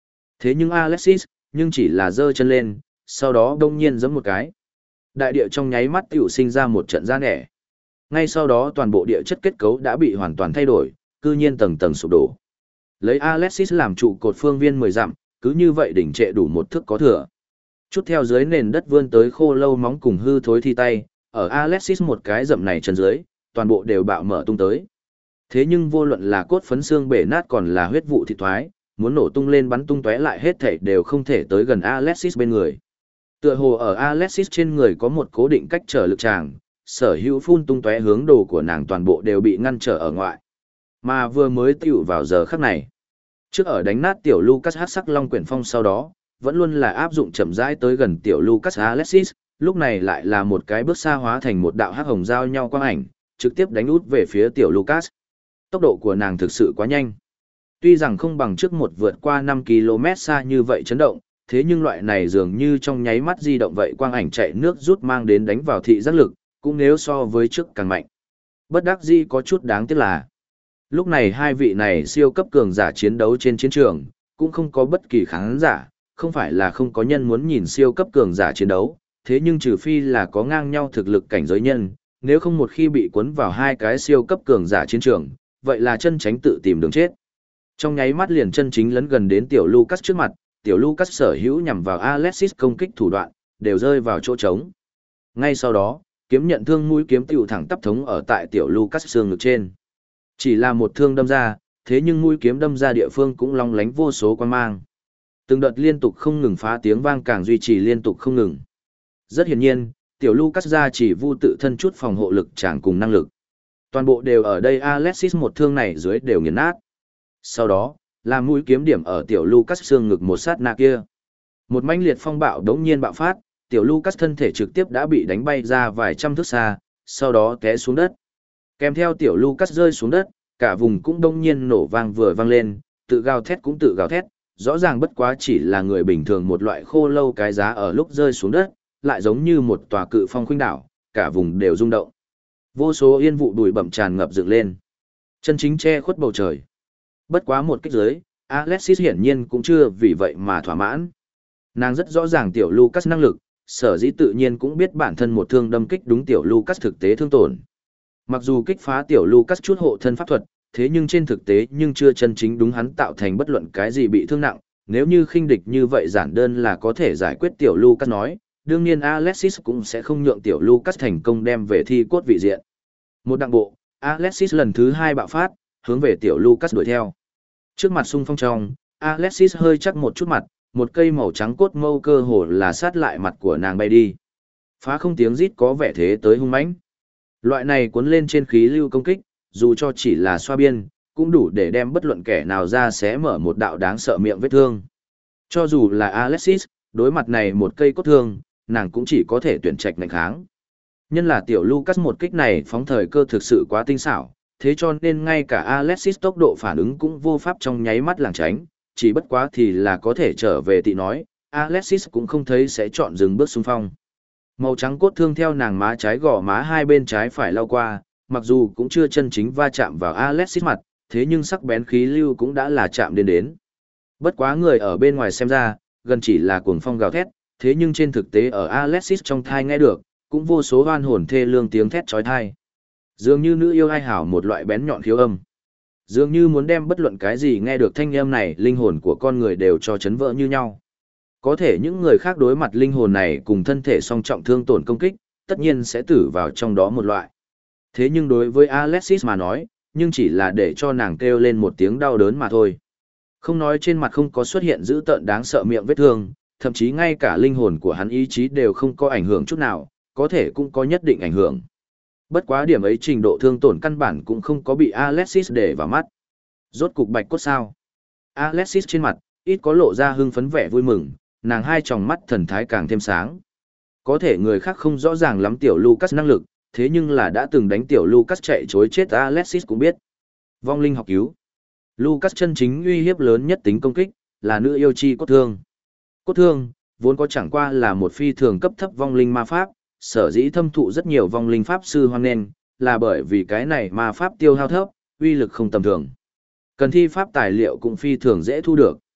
Thế nhưng Alexis, nhưng chỉ là giơ chân lên, sau đó đông nhiên giẫm một cái. Đại địa trong nháy mắt tiểu sinh ra một trận ra nẻ. Ngay sau đó toàn bộ địa chất kết cấu đã bị hoàn toàn thay đổi, cư nhiên tầng tầng sụp đổ. Lấy Alexis làm trụ cột phương viên 10 dặm, cứ như vậy đỉnh trệ đủ một thước có thừa. Chút theo dưới nền đất vươn tới khô lâu móng cùng hư thối thi tay, ở Alexis một cái dậm này chân dưới, toàn bộ đều bạo mở tung tới. Thế nhưng vô luận là cốt phấn xương bể nát còn là huyết vụ thịt thoái, muốn nổ tung lên bắn tung tóe lại hết thảy đều không thể tới gần Alexis bên người. Tựa hồ ở Alexis trên người có một cố định cách trở lực tràng, sở hữu phun tung tóe hướng đồ của nàng toàn bộ đều bị ngăn trở ở ngoại. Mà vừa mới tiểu vào giờ khắc này, trước ở đánh nát tiểu Lucas hắc sắc long quyển phong sau đó, vẫn luôn là áp dụng chậm rãi tới gần tiểu Lucas Alexis, lúc này lại là một cái bước xa hóa thành một đạo hắc hồng giao nhau quang ảnh, trực tiếp đánh út về phía tiểu Lucas. Tốc độ của nàng thực sự quá nhanh. Tuy rằng không bằng trước một vượt qua 5 km xa như vậy chấn động, thế nhưng loại này dường như trong nháy mắt di động vậy quang ảnh chạy nước rút mang đến đánh vào thị giác lực, cũng nếu so với trước càng mạnh. Bất đắc dĩ có chút đáng tiếc là, lúc này hai vị này siêu cấp cường giả chiến đấu trên chiến trường, cũng không có bất kỳ khán giả, không phải là không có nhân muốn nhìn siêu cấp cường giả chiến đấu, thế nhưng trừ phi là có ngang nhau thực lực cảnh giới nhân, nếu không một khi bị cuốn vào hai cái siêu cấp cường giả chiến trường, vậy là chân tránh tự tìm đường chết. Trong nháy mắt liền chân chính lấn gần đến tiểu Lucas trước mặt, tiểu Lucas sở hữu nhằm vào Alexis công kích thủ đoạn, đều rơi vào chỗ trống. Ngay sau đó, kiếm nhận thương mũi kiếm tiểu thẳng tắp thống ở tại tiểu Lucas xương ngực trên. Chỉ là một thương đâm ra, thế nhưng mũi kiếm đâm ra địa phương cũng long lánh vô số quan mang. Từng đợt liên tục không ngừng phá tiếng vang càng duy trì liên tục không ngừng. Rất hiển nhiên, tiểu Lucas ra chỉ vu tự thân chút phòng hộ lực chẳng cùng năng lực. Toàn bộ đều ở đây Alexis một thương này dưới đều nghiền nát. Sau đó, là mũi kiếm điểm ở tiểu Lucas xương ngực một sát na kia. Một mãnh liệt phong bạo đống nhiên bạo phát, tiểu Lucas thân thể trực tiếp đã bị đánh bay ra vài trăm thước xa, sau đó té xuống đất. Kèm theo tiểu Lucas rơi xuống đất, cả vùng cũng đống nhiên nổ vang vừa vang lên, tự gào thét cũng tự gào thét, rõ ràng bất quá chỉ là người bình thường một loại khô lâu cái giá ở lúc rơi xuống đất, lại giống như một tòa cự phong khuynh đảo, cả vùng đều rung động. Vô số yên vụ bụi bặm tràn ngập dựng lên, chân chính che khuất bầu trời. Bất quá một kích dưới, Alexis hiển nhiên cũng chưa vì vậy mà thỏa mãn. Nàng rất rõ ràng tiểu Lucas năng lực, sở dĩ tự nhiên cũng biết bản thân một thương đâm kích đúng tiểu Lucas thực tế thương tổn. Mặc dù kích phá tiểu Lucas chút hộ thân pháp thuật, thế nhưng trên thực tế nhưng chưa chân chính đúng hắn tạo thành bất luận cái gì bị thương nặng, nếu như khinh địch như vậy giản đơn là có thể giải quyết tiểu Lucas nói, đương nhiên Alexis cũng sẽ không nhượng tiểu Lucas thành công đem về thi cốt vị diện. Một đặng bộ, Alexis lần thứ 2 bạo phát, hướng về tiểu Lucas đuổi theo. Trước mặt xung phong trong, Alexis hơi chắc một chút mặt, một cây màu trắng cốt mâu cơ hồ là sát lại mặt của nàng bay đi. Phá không tiếng rít có vẻ thế tới hung mãnh. Loại này cuốn lên trên khí lưu công kích, dù cho chỉ là xoa biên, cũng đủ để đem bất luận kẻ nào ra xé mở một đạo đáng sợ miệng vết thương. Cho dù là Alexis, đối mặt này một cây cốt thương, nàng cũng chỉ có thể tuyển trạch ngạnh kháng. Nhân là tiểu Lucas một kích này phóng thời cơ thực sự quá tinh xảo, thế cho nên ngay cả Alexis tốc độ phản ứng cũng vô pháp trong nháy mắt lảng tránh, chỉ bất quá thì là có thể trở về tị nói, Alexis cũng không thấy sẽ chọn dừng bước xung phong. Màu trắng cốt thương theo nàng má trái gò má hai bên trái phải lao qua, mặc dù cũng chưa chân chính va chạm vào Alexis mặt, thế nhưng sắc bén khí lưu cũng đã là chạm đến. Bất quá người ở bên ngoài xem ra, gần chỉ là cuồng phong gào thét, thế nhưng trên thực tế ở Alexis trong thai nghe được, cũng vô số oan hồn thê lương tiếng thét chói tai. Dường như nữ yêu ai hảo một loại bén nhọn khiếu âm. Dường như muốn đem bất luận cái gì nghe được thanh âm này, linh hồn của con người đều cho chấn vỡ như nhau. Có thể những người khác đối mặt linh hồn này cùng thân thể song trọng thương tổn công kích, tất nhiên sẽ tử vào trong đó một loại. Thế nhưng đối với Alexis mà nói, nhưng chỉ là để cho nàng kêu lên một tiếng đau đớn mà thôi. Không nói trên mặt không có xuất hiện dữ tợn đáng sợ miệng vết thương, thậm chí ngay cả linh hồn của hắn ý chí đều không có ảnh hưởng chút nào, có thể cũng có nhất định ảnh hưởng. Bất quá điểm ấy trình độ thương tổn căn bản cũng không có bị Alexis để vào mắt. Rốt cục bạch cốt sao? Alexis trên mặt, ít có lộ ra hưng phấn vẻ vui mừng, nàng hai tròng mắt thần thái càng thêm sáng. Có thể người khác không rõ ràng lắm tiểu Lucas năng lực, thế nhưng là đã từng đánh tiểu Lucas chạy chối chết Alexis cũng biết. Vong linh học cứu. Lucas chân chính uy hiếp lớn nhất tính công kích, là nữ yêu chi cốt thương. Cốt thương, vốn có chẳng qua là một phi thường cấp thấp vong linh ma pháp, sở dĩ thâm thụ rất nhiều vong linh pháp sư hoan nghênh, là bởi vì cái này ma pháp tiêu hao thấp, uy lực không tầm thường. Cần thi pháp tài liệu cũng phi thường dễ thu được.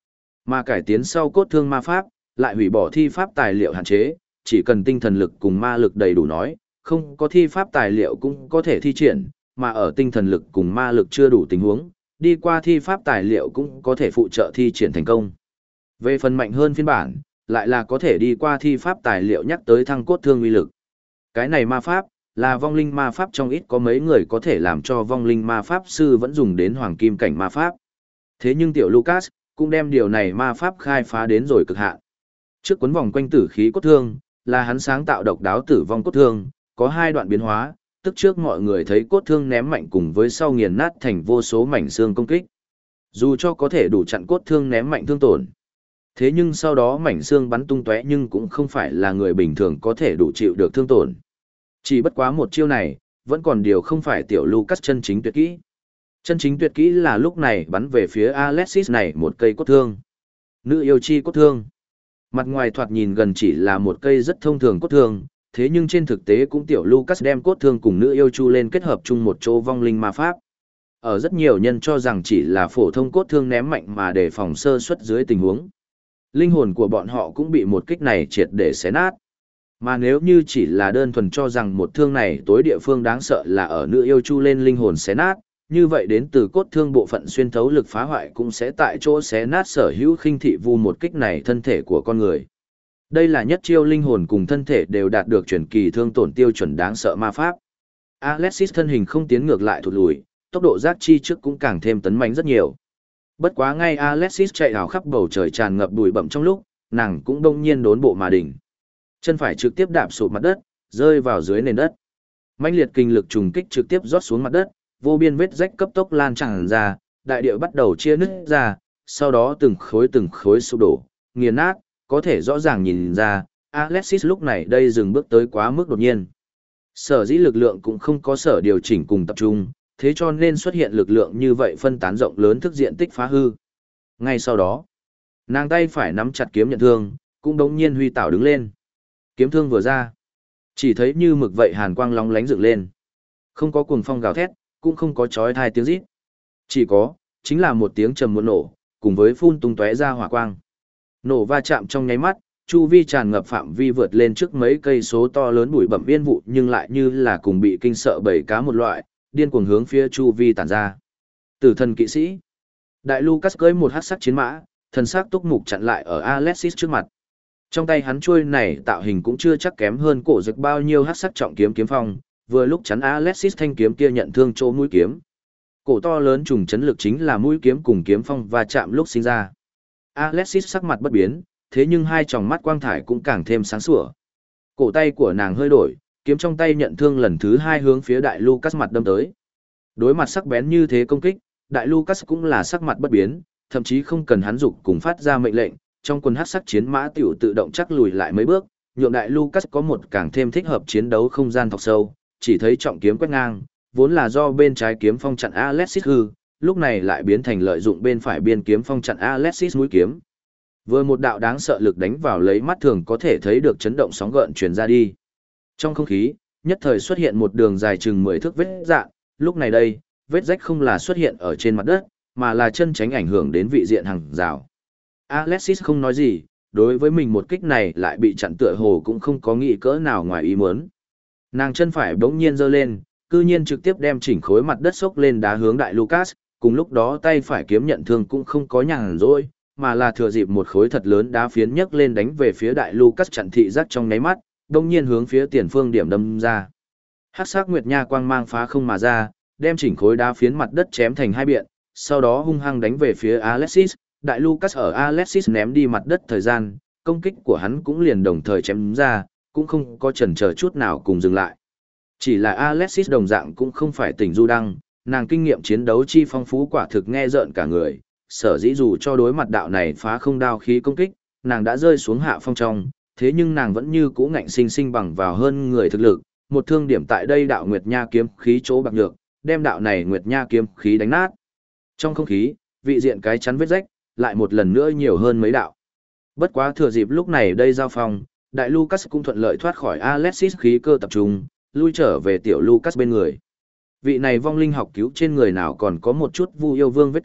Mà cải tiến sau cốt thương ma pháp, lại hủy bỏ thi pháp tài liệu hạn chế, chỉ cần tinh thần lực cùng ma lực đầy đủ nói, không có thi pháp tài liệu cũng có thể thi triển, mà ở tinh thần lực cùng ma lực chưa đủ tình huống, đi qua thi pháp tài liệu cũng có thể phụ trợ thi triển thành công. Về phần mạnh hơn phiên bản, lại là có thể đi qua thi pháp tài liệu nhắc tới thăng cốt thương uy lực. Cái này ma pháp, là vong linh ma pháp trong ít có mấy người có thể làm cho vong linh ma pháp sư vẫn dùng đến hoàng kim cảnh ma pháp. Thế nhưng tiểu Lucas, cũng đem điều này ma pháp khai phá đến rồi cực hạn. Trước cuốn vòng quanh tử khí cốt thương, là hắn sáng tạo độc đáo tử vong cốt thương, có hai đoạn biến hóa, tức trước mọi người thấy cốt thương ném mạnh cùng với sau nghiền nát thành vô số mảnh xương công kích. Dù cho có thể đủ chặn cốt thương ném mạnh thương tổn. Thế nhưng sau đó mảnh xương bắn tung tóe nhưng cũng không phải là người bình thường có thể đủ chịu được thương tổn. Chỉ bất quá một chiêu này, vẫn còn điều không phải tiểu Lucas chân chính tuyệt kỹ. Chân chính tuyệt kỹ là lúc này bắn về phía Alexis này một cây cốt thương. Nữ yêu chi cốt thương. Mặt ngoài thoạt nhìn gần chỉ là một cây rất thông thường cốt thương, thế nhưng trên thực tế cũng tiểu Lucas đem cốt thương cùng nữ yêu chu lên kết hợp chung một chỗ vong linh ma pháp. Ở rất nhiều nhân cho rằng chỉ là phổ thông cốt thương ném mạnh mà để phòng sơ suất dưới tình huống. Linh hồn của bọn họ cũng bị một kích này triệt để xé nát. Mà nếu như chỉ là đơn thuần cho rằng một thương này tối địa phương đáng sợ là ở nữ yêu chu lên linh hồn xé nát, như vậy đến từ cốt thương bộ phận xuyên thấu lực phá hoại cũng sẽ tại chỗ xé nát sở hữu khinh thị vu một kích này thân thể của con người. Đây là nhất chiêu linh hồn cùng thân thể đều đạt được chuyển kỳ thương tổn tiêu chuẩn đáng sợ ma pháp. Alexis thân hình không tiến ngược lại thụt lùi, tốc độ giác chi trước cũng càng thêm tấn mãnh rất nhiều. Bất quá ngay Alexis chạy ảo khắp bầu trời tràn ngập bụi bặm trong lúc, nàng cũng đông nhiên đốn bộ mà đỉnh. Chân phải trực tiếp đạp sụp mặt đất, rơi vào dưới nền đất. Mãnh liệt kinh lực trùng kích trực tiếp rót xuống mặt đất, vô biên vết rách cấp tốc lan tràn ra, đại địa bắt đầu chia nứt ra, sau đó từng khối sụp đổ, nghiền nát, có thể rõ ràng nhìn ra, Alexis lúc này đây dừng bước tới quá mức đột nhiên. Sở dĩ lực lượng cũng không có sở điều chỉnh cùng tập trung, thế cho nên xuất hiện lực lượng như vậy phân tán rộng lớn thức diện tích phá hư. Ngay sau đó, nàng tay phải nắm chặt kiếm nhận thương, cũng đống nhiên huy tảo đứng lên. Kiếm thương vừa ra, chỉ thấy như mực vậy hàn quang lóng lánh dựng lên. Không có cuồng phong gào thét, cũng không có chói tai tiếng rít. Chỉ có, chính là một tiếng trầm muộn nổ, cùng với phun tung tóe ra hỏa quang. Nổ va chạm trong nháy mắt, chu vi tràn ngập phạm vi vượt lên trước mấy cây số to lớn bụi bặm yên vụ nhưng lại như là cùng bị kinh sợ bầy cá một loại, điên cuồng hướng phía chu vi tản ra. Tử thần kỵ sĩ. Đại Lucas cưỡi một hắc sắc chiến mã, thần sắc túc mục chặn lại ở Alexis trước mặt. Trong tay hắn chuôi này tạo hình cũng chưa chắc kém hơn cổ dực bao nhiêu hắc sắc trọng kiếm kiếm phong, vừa lúc chắn Alexis thanh kiếm kia nhận thương chỗ mũi kiếm. Cổ to lớn trùng chấn lực chính là mũi kiếm cùng kiếm phong va chạm lúc sinh ra. Alexis sắc mặt bất biến, thế nhưng hai tròng mắt quang thải cũng càng thêm sáng sủa. Cổ tay của nàng hơi đổi, kiếm trong tay nhận thương lần thứ hai hướng phía đại Lucas mặt đâm tới. Đối mặt sắc bén như thế công kích, đại Lucas cũng là sắc mặt bất biến, thậm chí không cần hắn dục cùng phát ra mệnh lệnh, trong quân hắc sắc chiến mã tiểu tự động chắc lùi lại mấy bước, nhượng đại Lucas có một càng thêm thích hợp chiến đấu không gian thọc sâu, chỉ thấy trọng kiếm quét ngang, vốn là do bên trái kiếm phong chặn Alexis hư, lúc này lại biến thành lợi dụng bên phải biên kiếm phong chặn Alexis mũi kiếm. Vừa một đạo đáng sợ lực đánh vào lấy mắt thường có thể thấy được chấn động sóng gợn truyền ra đi. Trong không khí, nhất thời xuất hiện một đường dài chừng 10 thước vết rạn, lúc này đây, vết rách không là xuất hiện ở trên mặt đất, mà là chân tránh ảnh hưởng đến vị diện hàng rào. Alexis không nói gì, đối với mình một kích này lại bị chặn tựa hồ cũng không có nghĩ cỡ nào ngoài ý muốn. Nàng chân phải bỗng nhiên giơ lên, cư nhiên trực tiếp đem chỉnh khối mặt đất xốc lên đá hướng đại Lucas, cùng lúc đó tay phải kiếm nhận thương cũng không có nhàn rỗi, mà là thừa dịp một khối thật lớn đá phiến nhấc lên đánh về phía đại Lucas chặn thị giác trong nháy mắt, bỗng nhiên hướng phía tiền phương điểm đâm ra. Hắc sắc nguyệt nha quang mang phá không mà ra, đem chỉnh khối đá phiến mặt đất chém thành hai biện, sau đó hung hăng đánh về phía Alexis. Đại Lucas ở Alexis ném đi mặt đất thời gian, công kích của hắn cũng liền đồng thời chém ra, cũng không có chần chờ chút nào cùng dừng lại. Chỉ là Alexis đồng dạng cũng không phải tỉnh du đăng, nàng kinh nghiệm chiến đấu chi phong phú quả thực nghe rợn cả người, sở dĩ dù cho đối mặt đạo này phá không đao khí công kích, nàng đã rơi xuống hạ phong trong, thế nhưng nàng vẫn như cũ ngạnh sinh sinh bằng vào hơn người thực lực, một thương điểm tại đây đạo Nguyệt Nha kiếm khí chỗ bạc nhược, đem đạo này Nguyệt Nha kiếm khí đánh nát. Trong không khí, vị diện cái chắn vết rách, lại một lần nữa nhiều hơn mấy đạo. Bất quá thừa dịp lúc này đây giao phong, đại Lucas cũng thuận lợi thoát khỏi Alexis khí cơ tập trung, lui trở về tiểu Lucas bên người. Vị này vong linh học cứu trên người nào còn có một chút Vu Yêu Vương vết tích,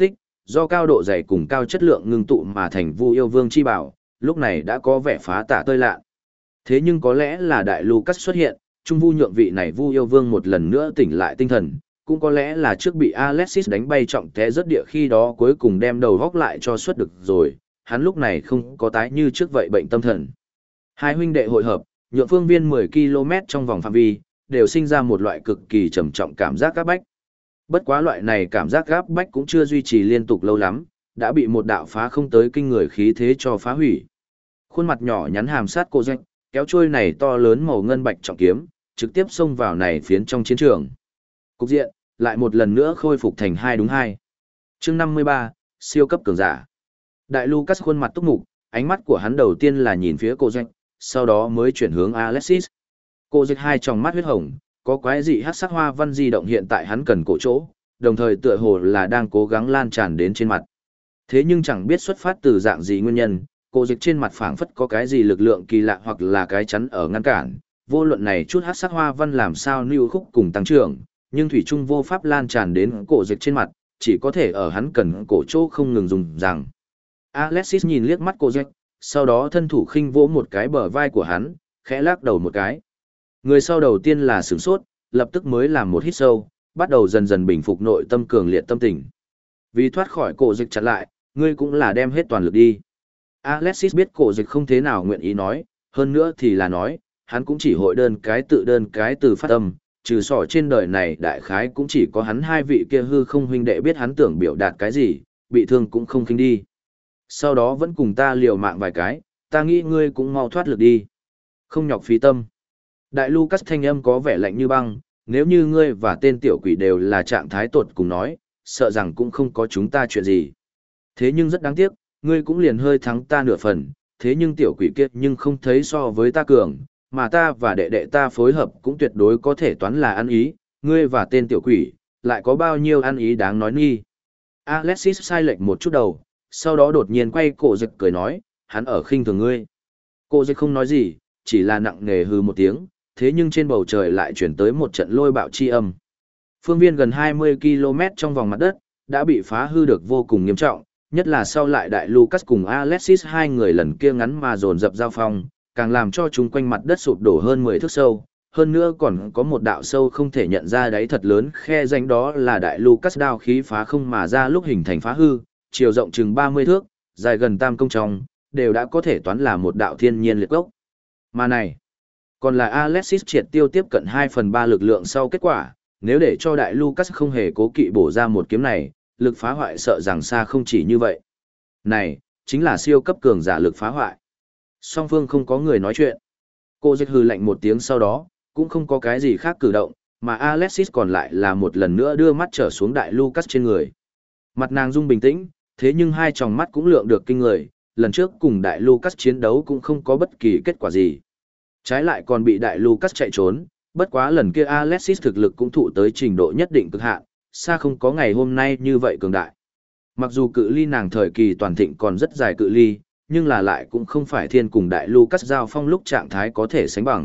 do cao độ dày cùng cao chất lượng ngưng tụ mà thành Vu Yêu Vương chi bảo, lúc này đã có vẻ phá tả tơi lạ. Thế nhưng có lẽ là Đại Lucas xuất hiện, Trung Vu nhượng vị này Vu Yêu Vương một lần nữa tỉnh lại tinh thần, cũng có lẽ là trước bị Alexis đánh bay trọng té rất địa khi đó cuối cùng đem đầu góc lại cho xuất được rồi, hắn lúc này không có tái như trước vậy bệnh tâm thần. Hai huynh đệ hội hợp, nhượng phương viên 10 km trong vòng phạm vi, đều sinh ra một loại cực kỳ trầm trọng cảm giác áp bách. Bất quá loại này cảm giác áp bách cũng chưa duy trì liên tục lâu lắm, đã bị một đạo phá không tới kinh người khí thế cho phá hủy. Khuôn mặt nhỏ nhắn hàm sát cô Doanh, kéo trôi này to lớn màu ngân bạch trọng kiếm, trực tiếp xông vào này phiến trong chiến trường. Cục diện, lại một lần nữa khôi phục thành 2-2. Chương 53, siêu cấp cường giả. Đại Lucas khuôn mặt túc mục, ánh mắt của hắn đầu tiên là nhìn phía cô Doanh, sau đó mới chuyển hướng Alexis. Cô Doanh hai tròng mắt huyết hồng, có quái dị hắc sắc hoa văn di động hiện tại hắn cần cổ chỗ, đồng thời tựa hồ là đang cố gắng lan tràn đến trên mặt. Thế nhưng chẳng biết xuất phát từ dạng gì nguyên nhân, cô Dịch trên mặt phảng phất có cái gì lực lượng kỳ lạ hoặc là cái chắn ở ngăn cản, vô luận này chút hắc sắc hoa văn làm sao lưu khúc cùng tăng trưởng, nhưng thủy trung vô pháp lan tràn đến cổ Dịch trên mặt, chỉ có thể ở hắn cần cổ chỗ không ngừng dùng rằng. Alexis nhìn liếc mắt cô Dịch, sau đó thân thủ khinh vỗ một cái bờ vai của hắn, khẽ lắc đầu một cái. Người sau đầu tiên là sửng sốt, lập tức mới làm một hít sâu, bắt đầu dần dần bình phục nội tâm cường liệt tâm tình. Vì thoát khỏi cổ Dịch chặn lại, ngươi cũng là đem hết toàn lực đi. Alexis biết cổ Dịch không thế nào nguyện ý nói, hơn nữa thì là nói, hắn cũng chỉ hội đơn cái từ phát âm, trừ sỏ trên đời này đại khái cũng chỉ có hắn hai vị kia hư không huynh đệ biết hắn tưởng biểu đạt cái gì, bị thương cũng không khinh đi. Sau đó vẫn cùng ta liều mạng vài cái, ta nghĩ ngươi cũng mau thoát lực đi. Không nhọc phí tâm. Đại Lucas thanh âm có vẻ lạnh như băng, nếu như ngươi và tên tiểu quỷ đều là trạng thái tột cùng nói, sợ rằng cũng không có chúng ta chuyện gì. Thế nhưng rất đáng tiếc, ngươi cũng liền hơi thắng ta nửa phần, thế nhưng tiểu quỷ kia nhưng không thấy so với ta cường, mà ta và đệ đệ ta phối hợp cũng tuyệt đối có thể toán là ăn ý, ngươi và tên tiểu quỷ, lại có bao nhiêu ăn ý đáng nói nghi. Alexis sai lệch một chút đầu, sau đó đột nhiên quay cổ Dịch cười nói, hắn ở khinh thường ngươi. Cổ Dịch không nói gì, chỉ là nặng nề hừ một tiếng, thế nhưng trên bầu trời lại chuyển tới một trận lôi bạo chi âm. Phương viên gần 20 km trong vòng mặt đất, đã bị phá hư được vô cùng nghiêm trọng, nhất là sau lại Đại Lucas cùng Alexis hai người lần kia ngắn mà dồn dập giao phong, càng làm cho chúng quanh mặt đất sụp đổ hơn 10 thước sâu, hơn nữa còn có một đạo sâu không thể nhận ra đáy thật lớn khe rãnh đó là Đại Lucas đao khí phá không mà ra lúc hình thành phá hư, chiều rộng chừng 30 thước, dài gần tam công trong, đều đã có thể toán là một đạo thiên nhiên liệt gốc. Mà này, còn là Alexis triệt tiêu tiếp cận 2/3 lực lượng sau kết quả, nếu để cho Đại Lucas không hề cố kỵ bổ ra một kiếm này, lực phá hoại sợ rằng xa không chỉ như vậy. Này, chính là siêu cấp cường giả lực phá hoại. Song phương không có người nói chuyện. Cô Dịch hừ lạnh một tiếng sau đó, cũng không có cái gì khác cử động, mà Alexis còn lại là một lần nữa đưa mắt trở xuống Đại Lucas trên người. Mặt nàng dung bình tĩnh, thế nhưng hai tròng mắt cũng lượng được kinh người, lần trước cùng Đại Lucas chiến đấu cũng không có bất kỳ kết quả gì. Trái lại còn bị Đại Lucas chạy trốn, bất quá lần kia Alexis thực lực cũng thụ tới trình độ nhất định cực hạn, xa không có ngày hôm nay như vậy cường đại. Mặc dù cự ly nàng thời kỳ toàn thịnh còn rất dài cự ly, nhưng là lại cũng không phải thiên cùng Đại Lucas giao phong lúc trạng thái có thể sánh bằng.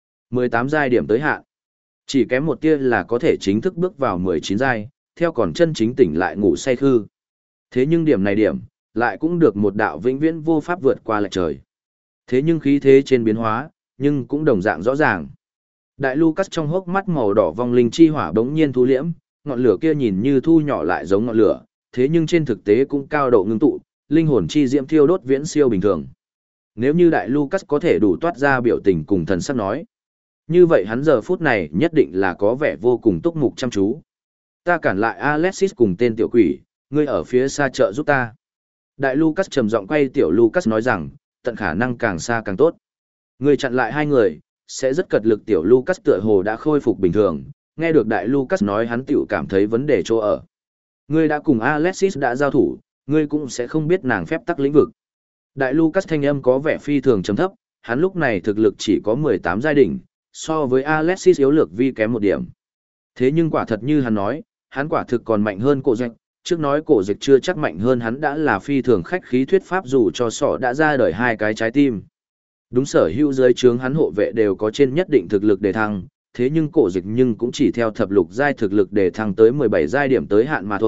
18 giai điểm tới hạn. Chỉ kém một tia là có thể chính thức bước vào 19 giai, theo còn chân chính tỉnh lại ngủ say khư. Thế nhưng điểm này lại cũng được một đạo vĩnh viễn vô pháp vượt qua lệch trời. Thế nhưng khí thế trên biến hóa, nhưng cũng đồng dạng rõ ràng. Đại Lucas trong hốc mắt màu đỏ vong linh chi hỏa bỗng nhiên thu liễm, ngọn lửa kia nhìn như thu nhỏ lại giống ngọn lửa, thế nhưng trên thực tế cũng cao độ ngưng tụ, linh hồn chi diễm thiêu đốt viễn siêu bình thường. Nếu như Đại Lucas có thể đủ toát ra biểu tình cùng thần sắc nói, như vậy hắn giờ phút này nhất định là có vẻ vô cùng túc mục chăm chú. Ta cản lại Alexis cùng tên tiểu quỷ, ngươi ở phía xa trợ giúp ta. Đại Lucas trầm giọng quay tiểu Lucas nói rằng, tận khả năng càng xa càng tốt. Ngươi chặn lại hai người, sẽ rất cật lực tiểu Lucas tựa hồ đã khôi phục bình thường, nghe được Đại Lucas nói hắn tiểu cảm thấy vấn đề chỗ ở. Ngươi đã cùng Alexis đã giao thủ, ngươi cũng sẽ không biết nàng phép tắc lĩnh vực. Đại Lucas thanh âm có vẻ phi thường trầm thấp, hắn lúc này thực lực chỉ có 18 giai đỉnh, so với Alexis yếu lược vi kém một điểm. Thế nhưng quả thật như hắn nói, hắn quả thực còn mạnh hơn cổ Dịch, trước nói cổ Dịch chưa chắc mạnh hơn hắn đã là phi thường khách khí thuyết pháp dù cho sọ đã ra đời hai cái trái tim. Đúng sở hữu dưới trướng hắn hộ vệ đều có trên nhất định thực lực đề thăng, thế nhưng cổ Dịch nhưng cũng chỉ theo thập lục giai thực lực đề thăng tới 17 giai điểm tới hạn mà thôi,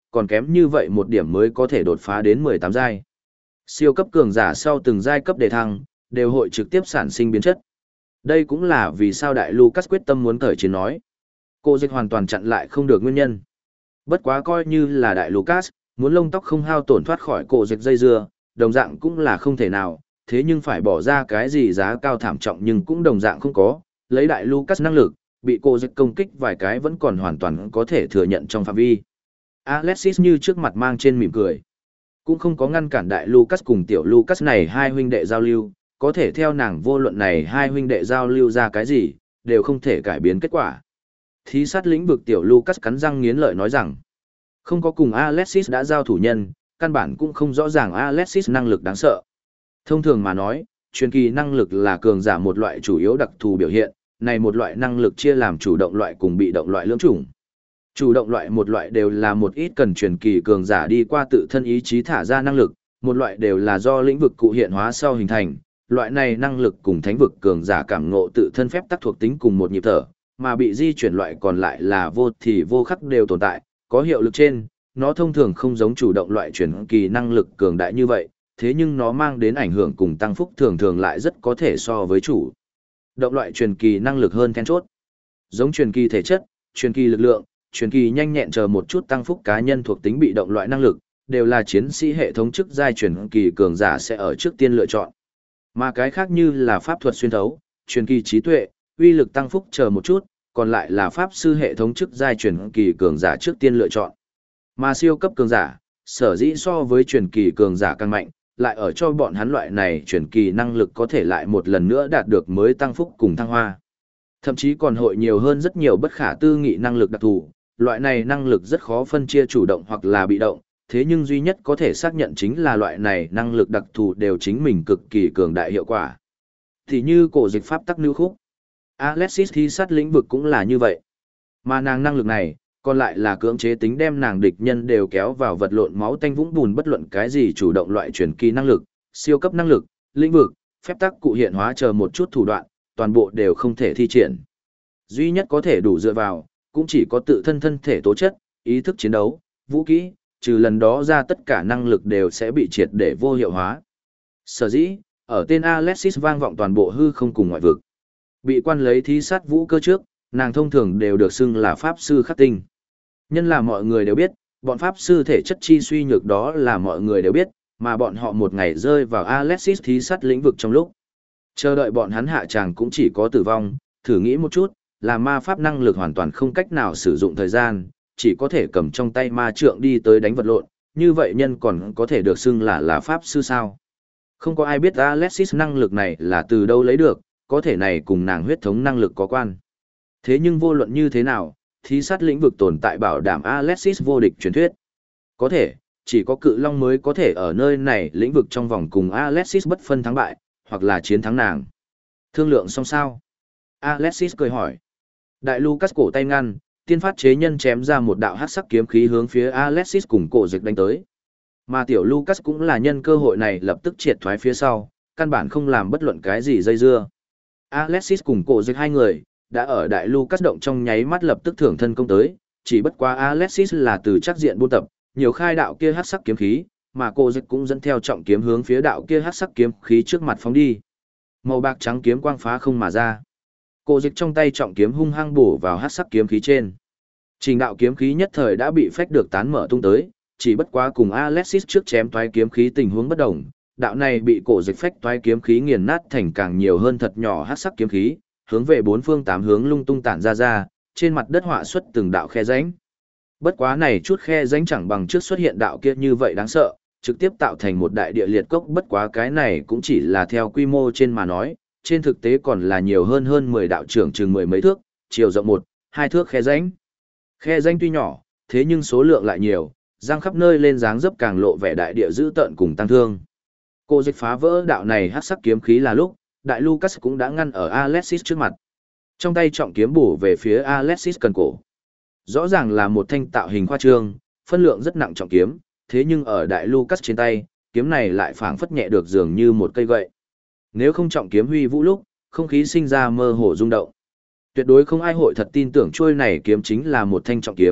còn kém như vậy một điểm mới có thể đột phá đến 18 giai. Siêu cấp cường giả sau từng giai cấp đề thăng, đều hội trực tiếp sản sinh biến chất. Đây cũng là vì sao đại Lucas quyết tâm muốn cởi chiến nói. Cô dịch hoàn toàn chặn lại không được nguyên nhân. Bất quá coi như là đại Lucas, muốn lông tóc không hao tổn thoát khỏi cổ dịch dây dưa, đồng dạng cũng là không thể nào, thế nhưng phải bỏ ra cái gì giá cao thảm trọng nhưng cũng đồng dạng không có, lấy đại Lucas năng lực, bị cổ dịch công kích vài cái vẫn còn hoàn toàn có thể thừa nhận trong phạm vi. Alexis như trước mặt mang trên mỉm cười. Cũng không có ngăn cản đại Lucas cùng tiểu Lucas này hai huynh đệ giao lưu, có thể theo nàng vô luận này hai huynh đệ giao lưu ra cái gì, đều không thể cải biến kết quả. Thí sát lĩnh vực tiểu Lucas cắn răng nghiến lợi nói rằng, không có cùng Alexis đã giao thủ nhân, căn bản cũng không rõ ràng Alexis năng lực đáng sợ. Thông thường mà nói, truyền kỳ năng lực là cường giả một loại chủ yếu đặc thù biểu hiện, này một loại năng lực chia làm chủ động loại cùng bị động loại lưỡng chủng. Chủ động loại một loại đều là một ít cần truyền kỳ cường giả đi qua tự thân ý chí thả ra năng lực, một loại đều là do lĩnh vực cụ hiện hóa sau hình thành, loại này năng lực cùng thánh vực cường giả cảm ngộ tự thân phép tắc thuộc tính cùng một nhịp thở, mà bị di chuyển loại còn lại là vô thì vô khắc đều tồn tại, có hiệu lực trên, nó thông thường không giống chủ động loại truyền kỳ năng lực cường đại như vậy, thế nhưng nó mang đến ảnh hưởng cùng tăng phúc thường thường lại rất có thể so với chủ động loại truyền kỳ năng lực hơn then chốt. Giống truyền kỳ thể chất, truyền kỳ lực lượng, truyền kỳ nhanh nhẹn chờ một chút tăng phúc cá nhân thuộc tính bị động loại năng lực, đều là chiến sĩ hệ thống chức giai truyền kỳ cường giả sẽ ở trước tiên lựa chọn. Mà cái khác như là pháp thuật xuyên thấu, truyền kỳ trí tuệ, uy lực tăng phúc chờ một chút, còn lại là pháp sư hệ thống chức giai truyền kỳ cường giả trước tiên lựa chọn. Mà siêu cấp cường giả, sở dĩ so với truyền kỳ cường giả càng mạnh, lại ở cho bọn hắn loại này truyền kỳ năng lực có thể lại một lần nữa đạt được mới tăng phúc cùng thăng hoa. Thậm chí còn hội nhiều hơn rất nhiều bất khả tư nghị năng lực đặc thù, loại này năng lực rất khó phân chia chủ động hoặc là bị động, thế nhưng duy nhất có thể xác nhận chính là loại này năng lực đặc thù đều chính mình cực kỳ cường đại hiệu quả. Thì như cổ dịch pháp tắc lưu khúc, Alexis thi sát lĩnh vực cũng là như vậy. Mà nàng năng lực này, còn lại là cưỡng chế tính đem nàng địch nhân đều kéo vào vật lộn máu tanh vũng bùn bất luận cái gì chủ động loại truyền kỳ năng lực, siêu cấp năng lực, lĩnh vực, phép tắc cụ hiện hóa chờ một chút thủ đoạn, toàn bộ đều không thể thi triển. Duy nhất có thể đủ dựa vào, cũng chỉ có tự thân thân thể tố chất, ý thức chiến đấu, vũ kỹ, trừ lần đó ra tất cả năng lực đều sẽ bị triệt để vô hiệu hóa. Sở dĩ, ở tên Alexis vang vọng toàn bộ hư không cùng ngoại vực. Bị quan lấy thí sát vũ cơ trước, nàng thông thường đều được xưng là pháp sư khắc tinh. Nhân là mọi người đều biết, bọn pháp sư thể chất chi suy nhược đó là mọi người đều biết, mà bọn họ một ngày rơi vào Alexis thí sát lĩnh vực trong lúc. Chờ đợi bọn hắn hạ tràng cũng chỉ có tử vong, thử nghĩ một chút, là ma pháp năng lực hoàn toàn không cách nào sử dụng thời gian, chỉ có thể cầm trong tay ma trượng đi tới đánh vật lộn, như vậy nhân còn có thể được xưng là pháp sư sao. Không có ai biết Alexis năng lực này là từ đâu lấy được, có thể này cùng nàng huyết thống năng lực có quan. Thế nhưng vô luận như thế nào, thí sát lĩnh vực tồn tại bảo đảm Alexis vô địch truyền thuyết. Có thể, chỉ có cự long mới có thể ở nơi này lĩnh vực trong vòng cùng Alexis bất phân thắng bại, hoặc là chiến thắng nàng. Thương lượng xong sao? Alexis cười hỏi. Đại Lucas cổ tay ngăn, tiên phát chế nhân chém ra một đạo hắc sắc kiếm khí hướng phía Alexis cùng cổ dịch đánh tới. Mà tiểu Lucas cũng là nhân cơ hội này lập tức triệt thoái phía sau, căn bản không làm bất luận cái gì dây dưa. Alexis cùng cổ dịch hai người, đã ở đại Lucas động trong nháy mắt lập tức thưởng thân công tới, chỉ bất quá Alexis là từ chắc diện buôn tập, nhiều khai đạo kia hắc sắc kiếm khí, mà cổ dịch cũng dẫn theo trọng kiếm hướng phía đạo kia hắc sắc kiếm khí trước mặt phóng đi. Màu bạc trắng kiếm quang phá không mà ra. Cổ dịch trong tay trọng kiếm hung hăng bổ vào hắc sắc kiếm khí trên. Trình đạo kiếm khí nhất thời đã bị phách được tán mở tung tới, chỉ bất quá cùng Alexis trước chém toái kiếm khí tình huống bất đồng, đạo này bị cổ dịch phách toái kiếm khí nghiền nát thành càng nhiều hơn thật nhỏ hắc sắc kiếm khí, hướng về bốn phương tám hướng lung tung tản ra, trên mặt đất họa xuất từng đạo khe rãnh. Bất quá này chút khe rãnh chẳng bằng trước xuất hiện đạo kia như vậy đáng sợ, trực tiếp tạo thành một đại địa liệt cốc, bất quá cái này cũng chỉ là theo quy mô trên mà nói, trên thực tế còn là nhiều hơn 10 đạo trưởng chừng mười mấy thước, chiều rộng 1-2 thước khe rãnh. Khe rãnh tuy nhỏ, thế nhưng số lượng lại nhiều, giang khắp nơi lên dáng dấp càng lộ vẻ đại địa dữ tợn cùng tăng thương. Cô dịch phá vỡ đạo này hắc sắc kiếm khí là lúc, đại Lucas cũng đã ngăn ở Alexis trước mặt. Trong tay trọng kiếm bổ về phía Alexis cần cổ. Rõ ràng là một thanh tạo hình khoa trương, phân lượng rất nặng trọng kiếm, thế nhưng ở đại Lucas trên tay, kiếm này lại phảng phất nhẹ được dường như một cây gậy. Nếu không trọng kiếm huy vũ lúc, không khí sinh ra mơ hồ rung động. Tuyệt đối không ai hội thật tin tưởng chuôi này kiếm chính là một thanh trọng kiếm,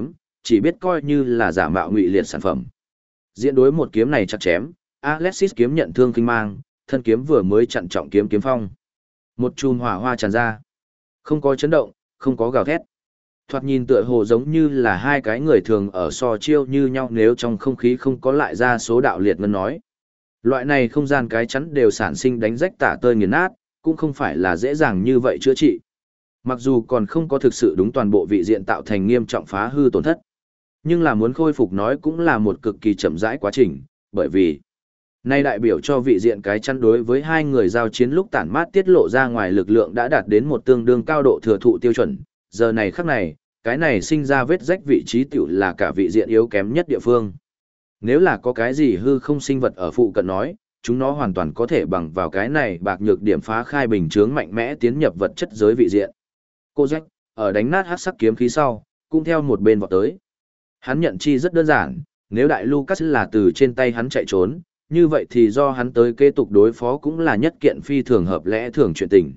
chỉ biết coi như là giả mạo ngụy liệt sản phẩm. Diễn đối một kiếm này chặt chém, Alexis kiếm nhận thương kinh mang, thân kiếm vừa mới chặn trọng kiếm kiếm phong. Một chùm hỏa hoa tràn ra. Không có chấn động, không có gào thét. Thoạt nhìn tựa hồ giống như là hai cái người thường ở so chiêu như nhau nếu trong không khí không có lại ra số đạo liệt ngân nói. Loại này không gian cái chắn đều sản sinh đánh rách tả tơi nghiền nát, cũng không phải là dễ dàng như vậy chữa trị. Mặc dù còn không có thực sự đúng toàn bộ vị diện tạo thành nghiêm trọng phá hư tổn thất, nhưng là muốn khôi phục nói cũng là một cực kỳ chậm rãi quá trình, bởi vì nay đại biểu cho vị diện cái chắn đối với hai người giao chiến lúc tản mát tiết lộ ra ngoài lực lượng đã đạt đến một tương đương cao độ thừa thụ tiêu chuẩn, giờ này khắc này, cái này sinh ra vết rách vị trí tiểu là cả vị diện yếu kém nhất địa phương. Nếu là có cái gì hư không sinh vật ở phụ cận nói, chúng nó hoàn toàn có thể bằng vào cái này bạc nhược điểm phá khai bình chướng mạnh mẽ tiến nhập vật chất giới vị diện. Cô Jack, ở đánh nát hắc sắc kiếm khí sau, cũng theo một bên vọt tới. Hắn nhận chi rất đơn giản, nếu đại Lucas là từ trên tay hắn chạy trốn, như vậy thì do hắn tới kế tục đối phó cũng là nhất kiện phi thường hợp lẽ thường chuyện tình.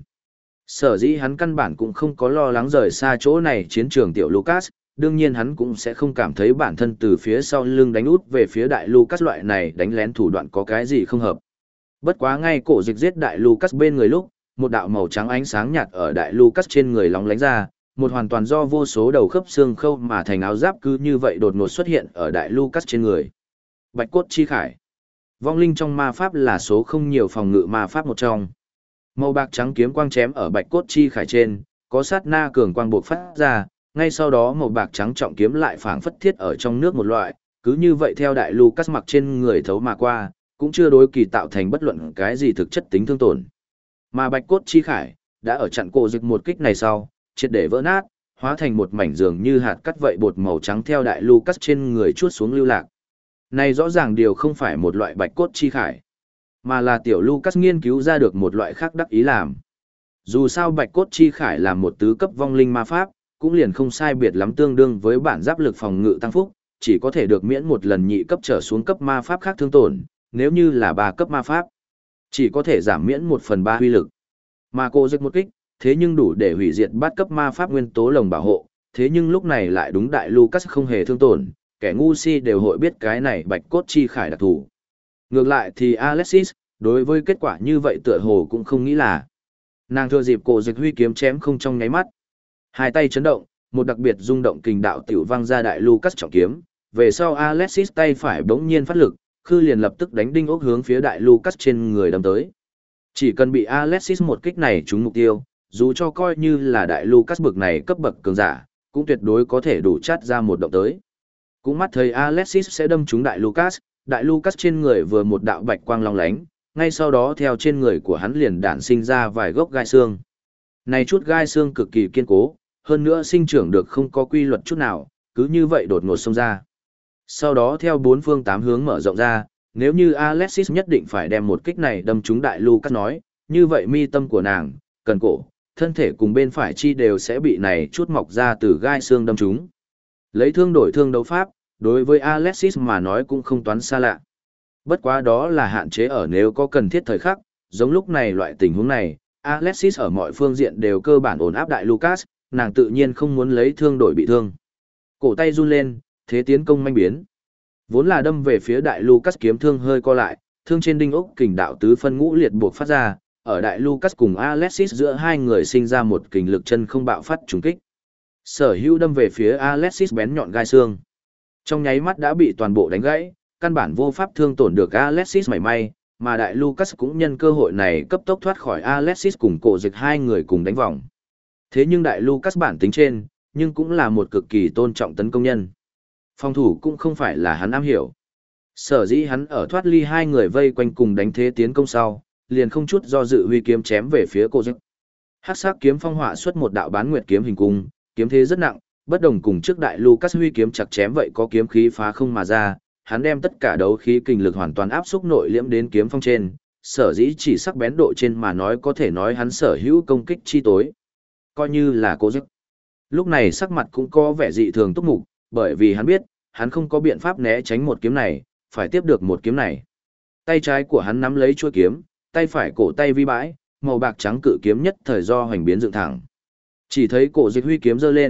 Sở dĩ hắn căn bản cũng không có lo lắng rời xa chỗ này chiến trường tiểu Lucas, đương nhiên hắn cũng sẽ không cảm thấy bản thân từ phía sau lưng đánh út về phía đại Lucas loại này đánh lén thủ đoạn có cái gì không hợp. Bất quá ngay cổ dịch giết đại Lucas bên người lúc, một đạo màu trắng ánh sáng nhạt ở đại Lucas trên người lóng lánh ra, một hoàn toàn do vô số đầu khớp xương khâu mà thành áo giáp cứ như vậy đột ngột xuất hiện ở đại Lucas trên người. Bạch cốt chi khải. Vong linh trong ma pháp là số không nhiều phòng ngự ma pháp một trong. Màu bạc trắng kiếm quang chém ở bạch cốt chi khải trên, có sát na cường quang bộc phát ra, ngay sau đó màu bạc trắng trọng kiếm lại phảng phất thiết ở trong nước một loại, cứ như vậy theo đại Lucas mặc trên người thấu mà qua, cũng chưa đối kỳ tạo thành bất luận cái gì thực chất tính thương tổn. Mà bạch cốt chi khải đã ở chặn cổ dịch một kích này sau, triệt để vỡ nát, hóa thành một mảnh dường như hạt cắt vậy bột màu trắng theo đại Lucas trên người chuốt xuống lưu lạc. Này rõ ràng điều không phải một loại bạch cốt chi khải, mà là tiểu Lucas nghiên cứu ra được một loại khác đắc ý làm. Dù sao bạch cốt chi khải là một tứ cấp vong linh ma pháp, cũng liền không sai biệt lắm tương đương với bản giáp lực phòng ngự tăng phúc, chỉ có thể được miễn một lần nhị cấp trở xuống cấp ma pháp khác thương tổn, nếu như là 3 cấp ma pháp, chỉ có thể giảm miễn 1/3 uy lực. Mà cô dịch một kích, thế nhưng đủ để hủy diệt bát cấp ma pháp nguyên tố lồng bảo hộ, thế nhưng lúc này lại đúng đại Lucas không hề thương tổn, kẻ ngu si đều hội biết cái này bạch cốt chi khải đặc thù. Ngược lại thì Alexis, đối với kết quả như vậy tựa hồ cũng không nghĩ là. Nàng thừa dịp cổ dịch huy kiếm chém không trong nháy mắt. Hai tay chấn động, một đặc biệt rung động kình đạo tiểu vang ra đại Lucas trọng kiếm, về sau Alexis tay phải bỗng nhiên phát lực, khư liền lập tức đánh đinh ốc hướng phía đại Lucas trên người đâm tới. Chỉ cần bị Alexis một kích này trúng mục tiêu, dù cho coi như là đại Lucas bực này cấp bậc cường giả, cũng tuyệt đối có thể đủ chát ra một động tới. Cũng mắt thấy Alexis sẽ đâm trúng đại Lucas trên người vừa một đạo bạch quang long lánh, ngay sau đó theo trên người của hắn liền đản sinh ra vài gốc gai xương. Này chút gai xương cực kỳ kiên cố, hơn nữa sinh trưởng được không có quy luật chút nào, cứ như vậy đột ngột xông ra. Sau đó theo 4 phương 8 hướng mở rộng ra, nếu như Alexis nhất định phải đem một kích này đâm trúng đại Lucas nói, như vậy mi tâm của nàng, cần cổ, thân thể cùng bên phải chi đều sẽ bị này chút mọc ra từ gai xương đâm trúng. Lấy thương đổi thương đấu pháp, đối với Alexis mà nói cũng không toán xa lạ. Bất quá đó là hạn chế ở nếu có cần thiết thời khắc, giống lúc này loại tình huống này, Alexis ở mọi phương diện đều cơ bản ổn áp đại Lucas, nàng tự nhiên không muốn lấy thương đổi bị thương. Cổ tay run lên, thế tiến công manh biến. Vốn là đâm về phía đại Lucas kiếm thương hơi co lại, thương trên đinh ốc kình đạo tứ phân ngũ liệt buộc phát ra, ở đại Lucas cùng Alexis giữa hai người sinh ra một kình lực chân không bạo phát trùng kích. Sở hữu đâm về phía Alexis bén nhọn gai xương. Trong nháy mắt đã bị toàn bộ đánh gãy, căn bản vô pháp thương tổn được Alexis mảy may, mà đại Lucas cũng nhân cơ hội này cấp tốc thoát khỏi Alexis cùng cổ dịch hai người cùng đánh vòng. Thế nhưng đại Lucas bản tính trên, nhưng cũng là một cực kỳ tôn trọng tấn công nhân. Phòng thủ cũng không phải là hắn am hiểu. Sở dĩ hắn ở thoát ly hai người vây quanh cùng đánh thế tiến công sau, liền không chút do dự huy kiếm chém về phía cổ dịch. Hắc sắc kiếm phong họa xuất một đạo bán nguyệt kiếm hình cung, kiếm thế rất nặng, bất đồng cùng trước đại Lucas huy kiếm chặt chém vậy có kiếm khí phá không mà ra, hắn đem tất cả đấu khí kình lực hoàn toàn áp xúc nội liễm đến kiếm phong trên, sở dĩ chỉ sắc bén độ trên mà nói có thể nói hắn sở hữu công kích chi tối. Coi như là cố dứt. Lúc này sắc mặt cũng có vẻ dị thường túc mục, bởi vì hắn biết, hắn không có biện pháp né tránh một kiếm này, phải tiếp được một kiếm này. Tay trái của hắn nắm lấy chuôi kiếm, tay phải cổ tay vi bãi, màu bạc trắng cự kiếm nhất thời do hoành biến dựng thẳng. Chỉ thấy cổ dịch huy kiếm giơ lên,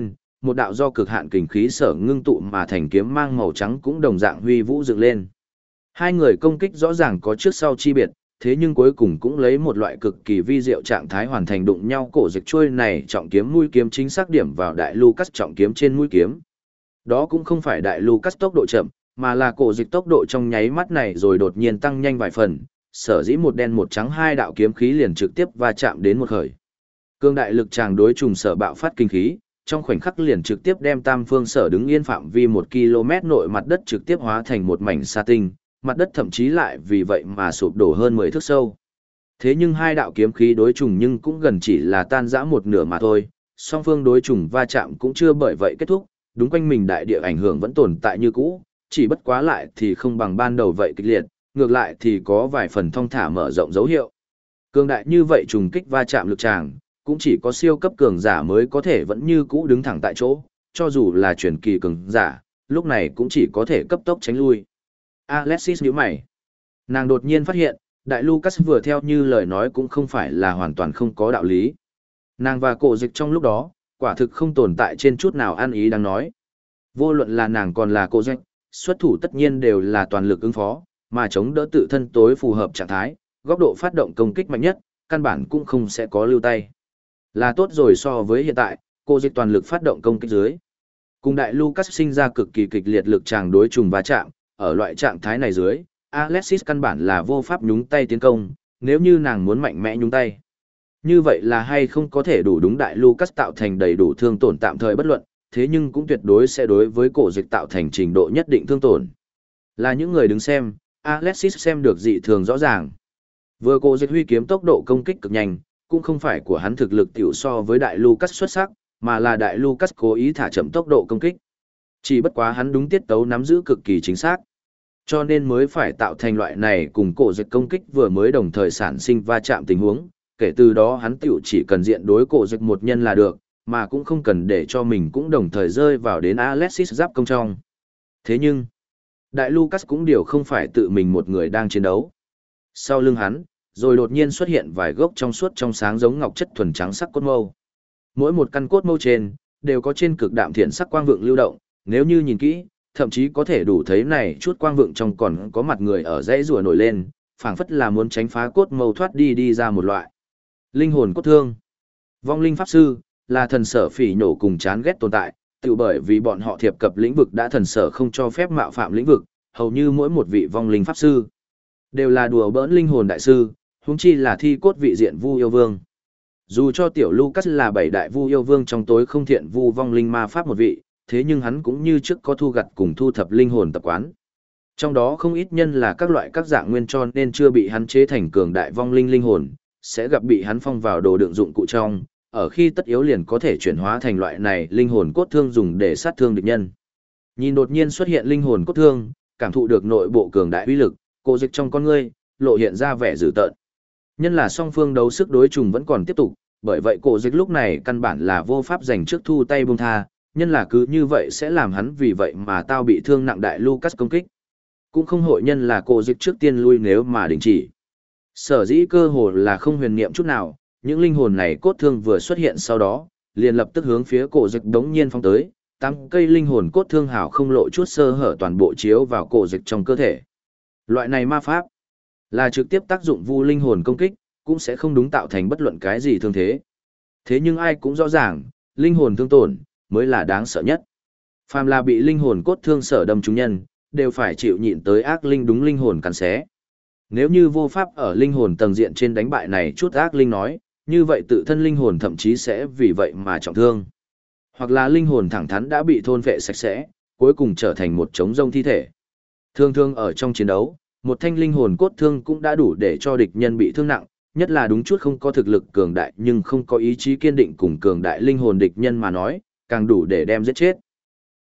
một đạo do cực hạn kình khí sở ngưng tụ mà thành kiếm mang màu trắng cũng đồng dạng huy vũ dựng lên. Hai người công kích rõ ràng có trước sau chi biệt, thế nhưng cuối cùng cũng lấy một loại cực kỳ vi diệu trạng thái hoàn thành đụng nhau. Cổ dịch chuôi này trọng kiếm mũi kiếm chính xác điểm vào đại Lucas trọng kiếm trên mũi kiếm. Đó cũng không phải đại Lucas tốc độ chậm, mà là cổ dịch tốc độ trong nháy mắt này rồi đột nhiên tăng nhanh vài phần, sở dĩ một đen một trắng hai đạo kiếm khí liền trực tiếp va chạm đến một khởi. Cương đại lực tràng đối trùng sở bạo phát kinh khí, trong khoảnh khắc liền trực tiếp đem tam phương sở đứng yên phạm vi 1 km nội mặt đất trực tiếp hóa thành một mảnh sa tinh, mặt đất thậm chí lại vì vậy mà sụp đổ hơn 10 thước sâu. Thế nhưng hai đạo kiếm khí đối trùng nhưng cũng gần chỉ là tan rã một nửa mà thôi, song phương đối trùng va chạm cũng chưa bởi vậy kết thúc, đúng quanh mình đại địa ảnh hưởng vẫn tồn tại như cũ, chỉ bất quá lại thì không bằng ban đầu vậy kịch liệt, ngược lại thì có vài phần thong thả mở rộng dấu hiệu. Cường đại như vậy trùng kích va chạm lực tràng, cũng chỉ có siêu cấp cường giả mới có thể vẫn như cũ đứng thẳng tại chỗ, cho dù là truyền kỳ cường giả, lúc này cũng chỉ có thể cấp tốc tránh lui. Alexis nhíu mày. Nàng đột nhiên phát hiện, đại Lucas vừa theo như lời nói cũng không phải là hoàn toàn không có đạo lý. Nàng và cổ dịch trong lúc đó, quả thực không tồn tại trên chút nào ăn ý đang nói. Vô luận là nàng còn là cổ dịch, xuất thủ tất nhiên đều là toàn lực ứng phó, mà chống đỡ tự thân tối phù hợp trạng thái, góc độ phát động công kích mạnh nhất, căn bản cũng không sẽ có lưu tay. Là tốt rồi so với hiện tại, cổ dịch toàn lực phát động công kích dưới. Cùng đại Lucas sinh ra cực kỳ kịch liệt lực tràng đối trùng va chạm, ở loại trạng thái này dưới, Alexis căn bản là vô pháp nhúng tay tiến công, nếu như nàng muốn mạnh mẽ nhúng tay. Như vậy là hay không có thể đủ đúng đại Lucas tạo thành đầy đủ thương tổn tạm thời bất luận, thế nhưng cũng tuyệt đối sẽ đối với cổ dịch tạo thành trình độ nhất định thương tổn. Là những người đứng xem, Alexis xem được dị thường rõ ràng. Vừa cổ dịch huy kiếm tốc độ công kích cực nhanh, cũng không phải của hắn thực lực tiểu so với đại Lucas xuất sắc, mà là đại Lucas cố ý thả chậm tốc độ công kích. Chỉ bất quá hắn đúng tiết tấu nắm giữ cực kỳ chính xác. Cho nên mới phải tạo thành loại này cùng cổ dịch công kích vừa mới đồng thời sản sinh va chạm tình huống, kể từ đó hắn tiểu chỉ cần diện đối cổ dịch một nhân là được, mà cũng không cần để cho mình cũng đồng thời rơi vào đến Alexis giáp công trong. Thế nhưng, đại Lucas cũng điều không phải tự mình một người đang chiến đấu. Sau lưng hắn, rồi đột nhiên xuất hiện vài gốc trong suốt trong sáng giống ngọc chất thuần trắng sắc cốt mâu. Mỗi một căn cốt mâu trên, đều có trên cực đạm thiện sắc quang vượng lưu động, nếu như nhìn kỹ, thậm chí có thể đủ thấy này chút quang vượng trong còn có mặt người ở dãy rùa nổi lên, phảng phất là muốn tránh phá cốt mâu thoát đi ra một loại. Linh hồn cốt thương. Vong linh pháp sư, là thần sở phỉ nhổ cùng chán ghét tồn tại, tự bởi vì bọn họ thiệp cập lĩnh vực đã thần sở không cho phép mạo phạm lĩnh vực, hầu như mỗi một vị vong linh pháp sư đều là đùa bỡn linh hồn đại sư, huống chi là thi cốt vị diện Vu yêu vương. Dù cho tiểu Lucas là 7 đại Vu yêu vương trong tối không thiện vu vong linh ma pháp một vị, thế nhưng hắn cũng như trước có thu gặt cùng thu thập linh hồn tập quán. Trong đó không ít nhân là các loại các dạng nguyên cho nên chưa bị hắn chế thành cường đại vong linh linh hồn, sẽ gặp bị hắn phong vào đồ đựng dụng cụ trong, ở khi tất yếu liền có thể chuyển hóa thành loại này linh hồn cốt thương dùng để sát thương địch nhân. Nhìn đột nhiên xuất hiện linh hồn cốt thương, cảm thụ được nội bộ cường đại uy lực, cổ dịch trong con ngươi lộ hiện ra vẻ dữ tợn. Nhân là song phương đấu sức đối trùng vẫn còn tiếp tục, bởi vậy cổ dịch lúc này căn bản là vô pháp giành trước thu tay buông tha, nhân là cứ như vậy sẽ làm hắn vì vậy mà tao bị thương nặng đại Lucas công kích. Cũng không hội nhân là cổ dịch trước tiên lui nếu mà đình chỉ. Sở dĩ cơ hồ là không huyền niệm chút nào, những linh hồn này cốt thương vừa xuất hiện sau đó, liền lập tức hướng phía cổ dịch đống nhiên phong tới, 8 cây linh hồn cốt thương hảo không lộ chút sơ hở toàn bộ chiếu vào cổ dịch trong cơ thể. Loại này ma pháp là trực tiếp tác dụng vu linh hồn công kích, cũng sẽ không đúng tạo thành bất luận cái gì thương thế. Thế nhưng ai cũng rõ ràng, linh hồn thương tổn mới là đáng sợ nhất. Phàm là bị linh hồn cốt thương sở đâm chúng nhân, đều phải chịu nhịn tới ác linh đúng linh hồn cắn xé. Nếu như vô pháp ở linh hồn tầng diện trên đánh bại này chút ác linh nói, như vậy tự thân linh hồn thậm chí sẽ vì vậy mà trọng thương. Hoặc là linh hồn thẳng thắn đã bị thôn phệ sạch sẽ, cuối cùng trở thành một trống rông thi thể. Thường thường ở trong chiến đấu, một thanh linh hồn cốt thương cũng đã đủ để cho địch nhân bị thương nặng, nhất là đúng chút không có thực lực cường đại nhưng không có ý chí kiên định cùng cường đại linh hồn địch nhân mà nói, càng đủ để đem giết chết.